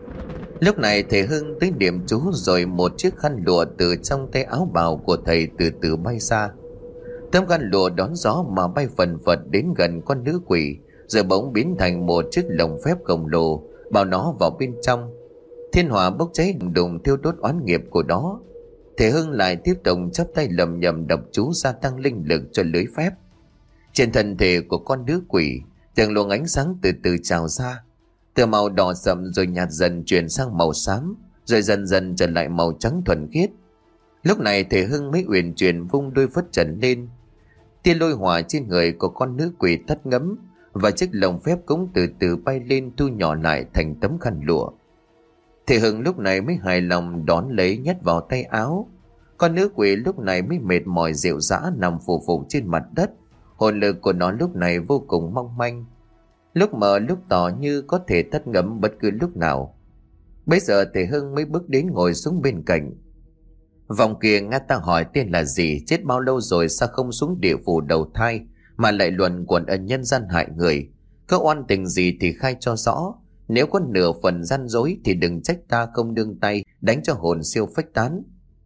Lúc này thầy Hưng tới niệm chú, rồi một chiếc khăn lụa từ trong tay áo bào của thầy từ từ bay ra. Tấm khăn lụa đón gió mà bay phần phật đến gần con nữ quỷ, rồi bỗng biến thành một chiếc lồng phép khổng lồ bao nó vào bên trong. Thiên hỏa bốc cháy đùng đùng thiêu đốt oán nghiệp của nó. Thầy Hưng lại tiếp tục chắp tay lầm nhầm đọc chú gia tăng linh lực cho lưới phép. Trên thân thể của con nữ quỷ, từng luồng ánh sáng từ từ trào ra, từ màu đỏ sậm rồi nhạt dần chuyển sang màu xám, rồi dần dần trở lại màu trắng thuần khiết. Lúc này thầy Hưng mới uyển chuyển vung đôi phất trần lên. Tia lôi hỏa trên người của con nữ quỷ tắt ngấm, và chiếc lồng phép cũng từ từ bay lên, thu nhỏ lại thành tấm khăn lụa. Thầy Hưng lúc này mới hài lòng đón lấy nhét vào tay áo. Con nữ quỷ lúc này mới mệt mỏi rệu rã nằm phù phù trên mặt đất. Hồn lực của nó lúc này vô cùng mong manh, lúc mờ lúc tỏ như có thể tắt ngấm bất cứ lúc nào. Bây giờ thầy Hưng mới bước đến ngồi xuống bên cạnh. Vòng kia nghe ta hỏi tên là gì, chết bao lâu rồi, sao không xuống địa phủ đầu thai mà lại luẩn quẩn ân nhân gian hại người? Có oan tình gì thì khai cho rõ, nếu có nửa phần gian dối thì đừng trách ta không đương tay đánh cho hồn siêu phách tán.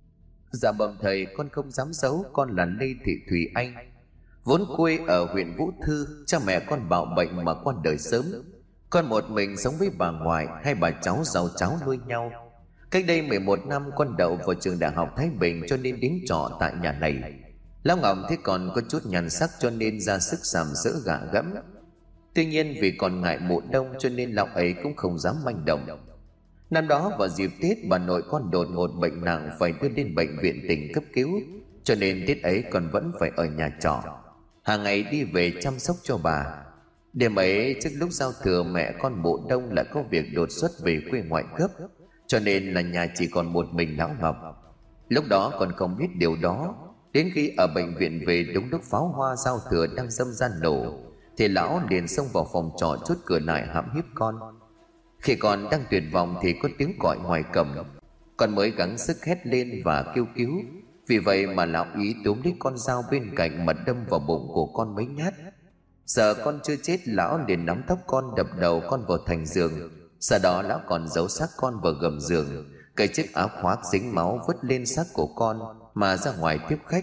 Dạ bẩm thầy, con không dám giấu, con là Lê Thị Thùy Anh, vốn quê ở huyện Vũ Thư. Cha mẹ con bạo bệnh mà con đời sớm, con một mình sống với bà ngoại, hai bà cháu giàu cháu nuôi nhau. Cách đây mười một năm con đậu vào trường đại học Thái Bình cho nên đến trọ tại nhà này. Lão Ngọc thế còn có chút nhan sắc cho nên ra sức sàm sỡ gạ gẫm. Tuy nhiên vì còn ngại mùa đông cho nên lão ấy cũng không dám manh động. Năm đó vào dịp Tết, bà nội con đột ngột bệnh nặng phải đưa đến bệnh viện tỉnh cấp cứu, cho nên Tết ấy con vẫn phải ở nhà trọ, hàng ngày đi về chăm sóc cho bà. Đêm ấy trước lúc giao thừa, mẹ con mộ đông lại có việc đột xuất về quê ngoại gấp, cho nên là nhà chỉ còn một mình lão Ngọc. Lúc đó còn không biết điều đó, đến khi ở bệnh viện về đúng lúc pháo hoa giao thừa đang râm ran nổ, thì lão liền xông vào phòng trọ chốt cửa lại hãm hiếp con. Khi con đang tuyệt vọng thì có tiếng gọi ngoài cổng, con mới gắng sức hét lên và kêu cứu. Vì vậy mà lão ý túm lấy con dao bên cạnh mà đâm vào bụng của con mấy nhát. Sợ con chưa chết, lão liền nắm tóc con đập đầu con vào thành giường. Sau đó lão còn giấu xác con vào gầm giường, cởi chiếc áo khoác dính máu vứt lên xác của con mà ra ngoài tiếp khách.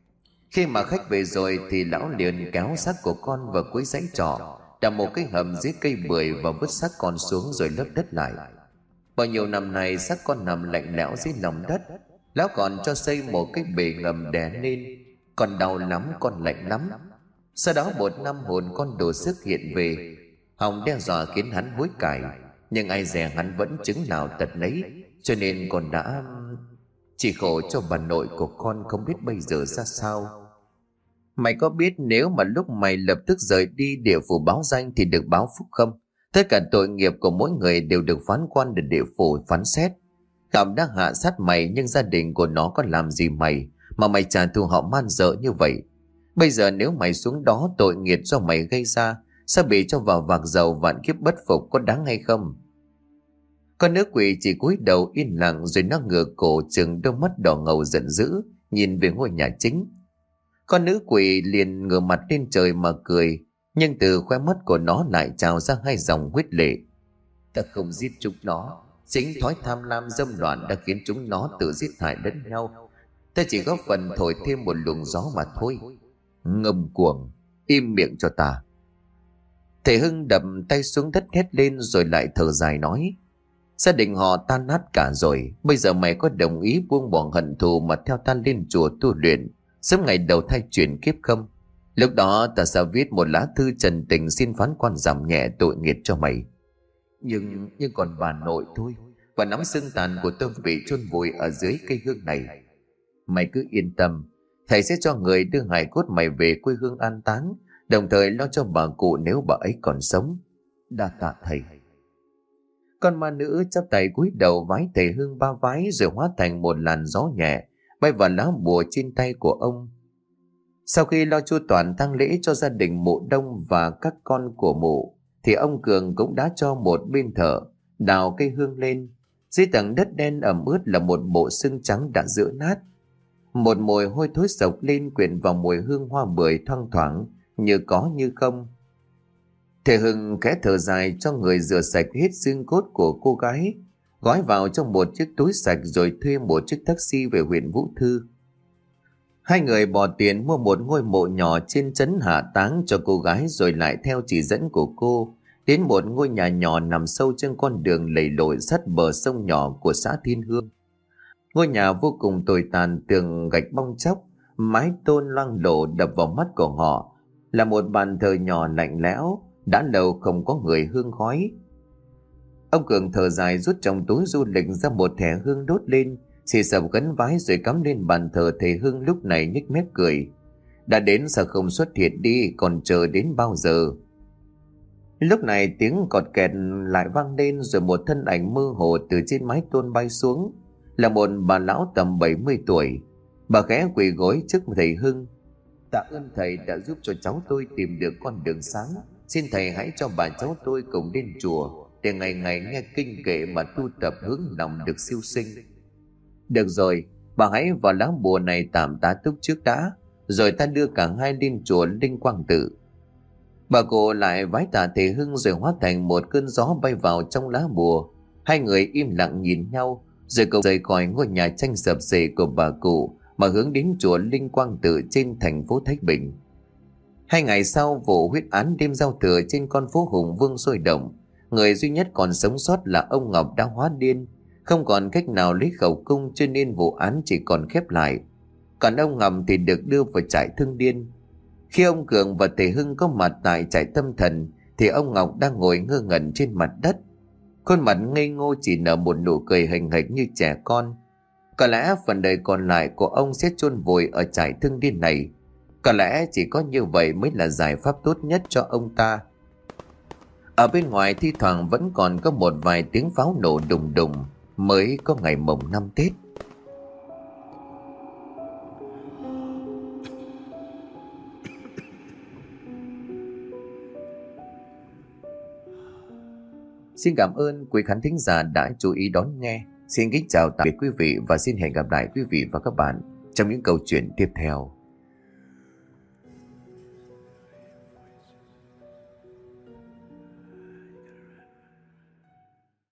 Khi mà khách về rồi thì lão liền kéo xác của con vào cuối dãy trọ, đào một cái hầm dưới cây bưởi và vứt xác con xuống rồi lấp đất lại. Bao nhiêu năm nay xác con nằm lạnh lẽo dưới lòng đất. Lão còn cho xây một cái bể ngầm đè lên. Con đau lắm, con lạnh lắm. Sau đó một năm hồn con đổ sức hiện về, hòng đe dọa khiến hắn hối cải, nhưng ai dè hắn vẫn chứng nào tật nấy, cho nên con đã chỉ khổ cho bà nội của con không biết bây giờ ra sao. Mày có biết nếu mà lúc mày lập tức rời đi địa phủ báo danh thì được báo phúc không? Tất cả tội nghiệp của mỗi người đều được phán quan được địa phủ phán xét. Cảm đã hạ sát mày, nhưng gia đình của nó có làm gì mày mà mày trả thù họ man dợ như vậy? Bây giờ nếu mày xuống đó, tội nghiệp do mày gây ra sẽ bị cho vào vạc dầu vạn kiếp bất phục, có đáng hay không? Con nữ quỷ chỉ cúi đầu yên lặng, rồi nó ngửa cổ trừng đôi mắt đỏ ngầu giận dữ nhìn về ngôi nhà chính. Con nữ quỷ liền ngửa mặt lên trời mà cười, nhưng từ khóe mắt của nó lại trào ra hai dòng huyết lệ. Ta không giết chúng nó, chính thói tham lam dâm loạn đã khiến chúng nó tự giết hại lẫn nhau. Ta chỉ góp phần thổi thêm một luồng gió mà thôi. Ngâm cuồng, im miệng cho ta. Thầy Hưng đập tay xuống đất hét lên rồi lại thở dài nói: Gia đình họ tan nát cả rồi. Bây giờ mày có đồng ý buông bỏ hận thù mà theo ta lên chùa tu luyện, sớm ngày đầu thai chuyển kiếp không? Lúc đó ta sẽ viết một lá thư trần tình xin phán quan giảm nhẹ tội nghiệp cho mày. Nhưng nhưng còn bà nội thôi, và nắm xương tàn của tôi bị chôn vùi ở dưới cây hương này. Mày cứ yên tâm, thầy sẽ cho người đưa hài cốt mày về quê hương an táng, đồng thời lo cho bà cụ nếu bà ấy còn sống. Đa tạ thầy. Con ma nữ chắp tay cúi đầu vái thầy Hưng ba vái rồi hóa thành một làn gió nhẹ bay vào lá bùa trên tay của ông. Sau khi lo chu toàn tang lễ cho gia đình mộ Đông và các con của mộ, thì ông Cường cũng đã cho một bên thợ đào cây hương lên. Dưới tầng đất đen ẩm ướt là một bộ xương trắng đã rữa nát. Một mùi hôi thối sộc lên quyện vào mùi hương hoa bưởi thoang thoảng, như có như không. Thầy Hưng khẽ thở dài cho người rửa sạch hết xương cốt của cô gái, gói vào trong một chiếc túi sạch rồi thuê một chiếc taxi về huyện Vũ Thư. Hai người bỏ tiền mua một ngôi mộ nhỏ trên trấn hạ táng cho cô gái, rồi lại theo chỉ dẫn của cô đến một ngôi nhà nhỏ nằm sâu trên con đường lầy lội sát bờ sông nhỏ của xã Thiên Hương. Ngôi nhà vô cùng tồi tàn, tường gạch bong tróc, mái tôn loang lổ đập vào mắt của họ là một bàn thờ nhỏ lạnh lẽo, đã lâu không có người hương khói. Ông Cường thở dài rút trong túi du lịch ra một thẻ hương đốt lên, xì xầm gắn vái rồi cắm lên bàn thờ. Thầy Hưng lúc này nhếch mép cười: Đã đến sao không xuất hiện đi, còn chờ đến bao giờ? Lúc này tiếng cọt kẹt lại vang lên, rồi một thân ảnh mơ hồ từ trên mái tôn bay xuống. Là một bà lão tầm bảy mươi tuổi. Bà khẽ quỳ gối trước thầy Hưng: Tạ ơn thầy đã giúp cho cháu tôi tìm được con đường sáng. Xin thầy hãy cho bà cháu tôi cùng đến chùa để ngày ngày nghe kinh kệ mà tu tập hướng lòng được siêu sinh. Được rồi, bà hãy vào lá bùa này tạm tá túc trước đã, rồi ta đưa cả hai lên chùa Linh Quang Tự. Bà cụ lại vái tạ thầy Hưng rồi hóa thành một cơn gió bay vào trong lá bùa. Hai người im lặng nhìn nhau, rồi cùng rời khỏi ngôi nhà tranh sập xệ của bà cụ mà hướng đến chùa Linh Quang Tự trên thành phố Thái Bình. Hai ngày sau, vụ huyết án đêm giao thừa trên con phố Hùng Vương sôi động. Người duy nhất còn sống sót là ông Ngọc đã hóa điên, không còn cách nào lấy khẩu cung, cho nên vụ án chỉ còn khép lại. Còn ông Ngọc thì được đưa vào trại thương điên. Khi ông Cường và thầy Hưng có mặt tại trại tâm thần, thì ông Ngọc đang ngồi ngơ ngẩn trên mặt đất. Khuôn mặt ngây ngô chỉ nở một nụ cười hình hạch như trẻ con. Có lẽ phần đời còn lại của ông sẽ chôn vùi ở trại thương điên này. Có lẽ chỉ có như vậy mới là giải pháp tốt nhất cho ông ta. Ở bên ngoài thi thoảng vẫn còn có một vài tiếng pháo nổ đùng đùng. Mới có ngày mồng năm Tết. Xin cảm ơn quý khán thính giả đã chú ý đón nghe. Xin kính chào tạm biệt quý vị và xin hẹn gặp lại quý vị và các bạn trong những câu chuyện tiếp theo.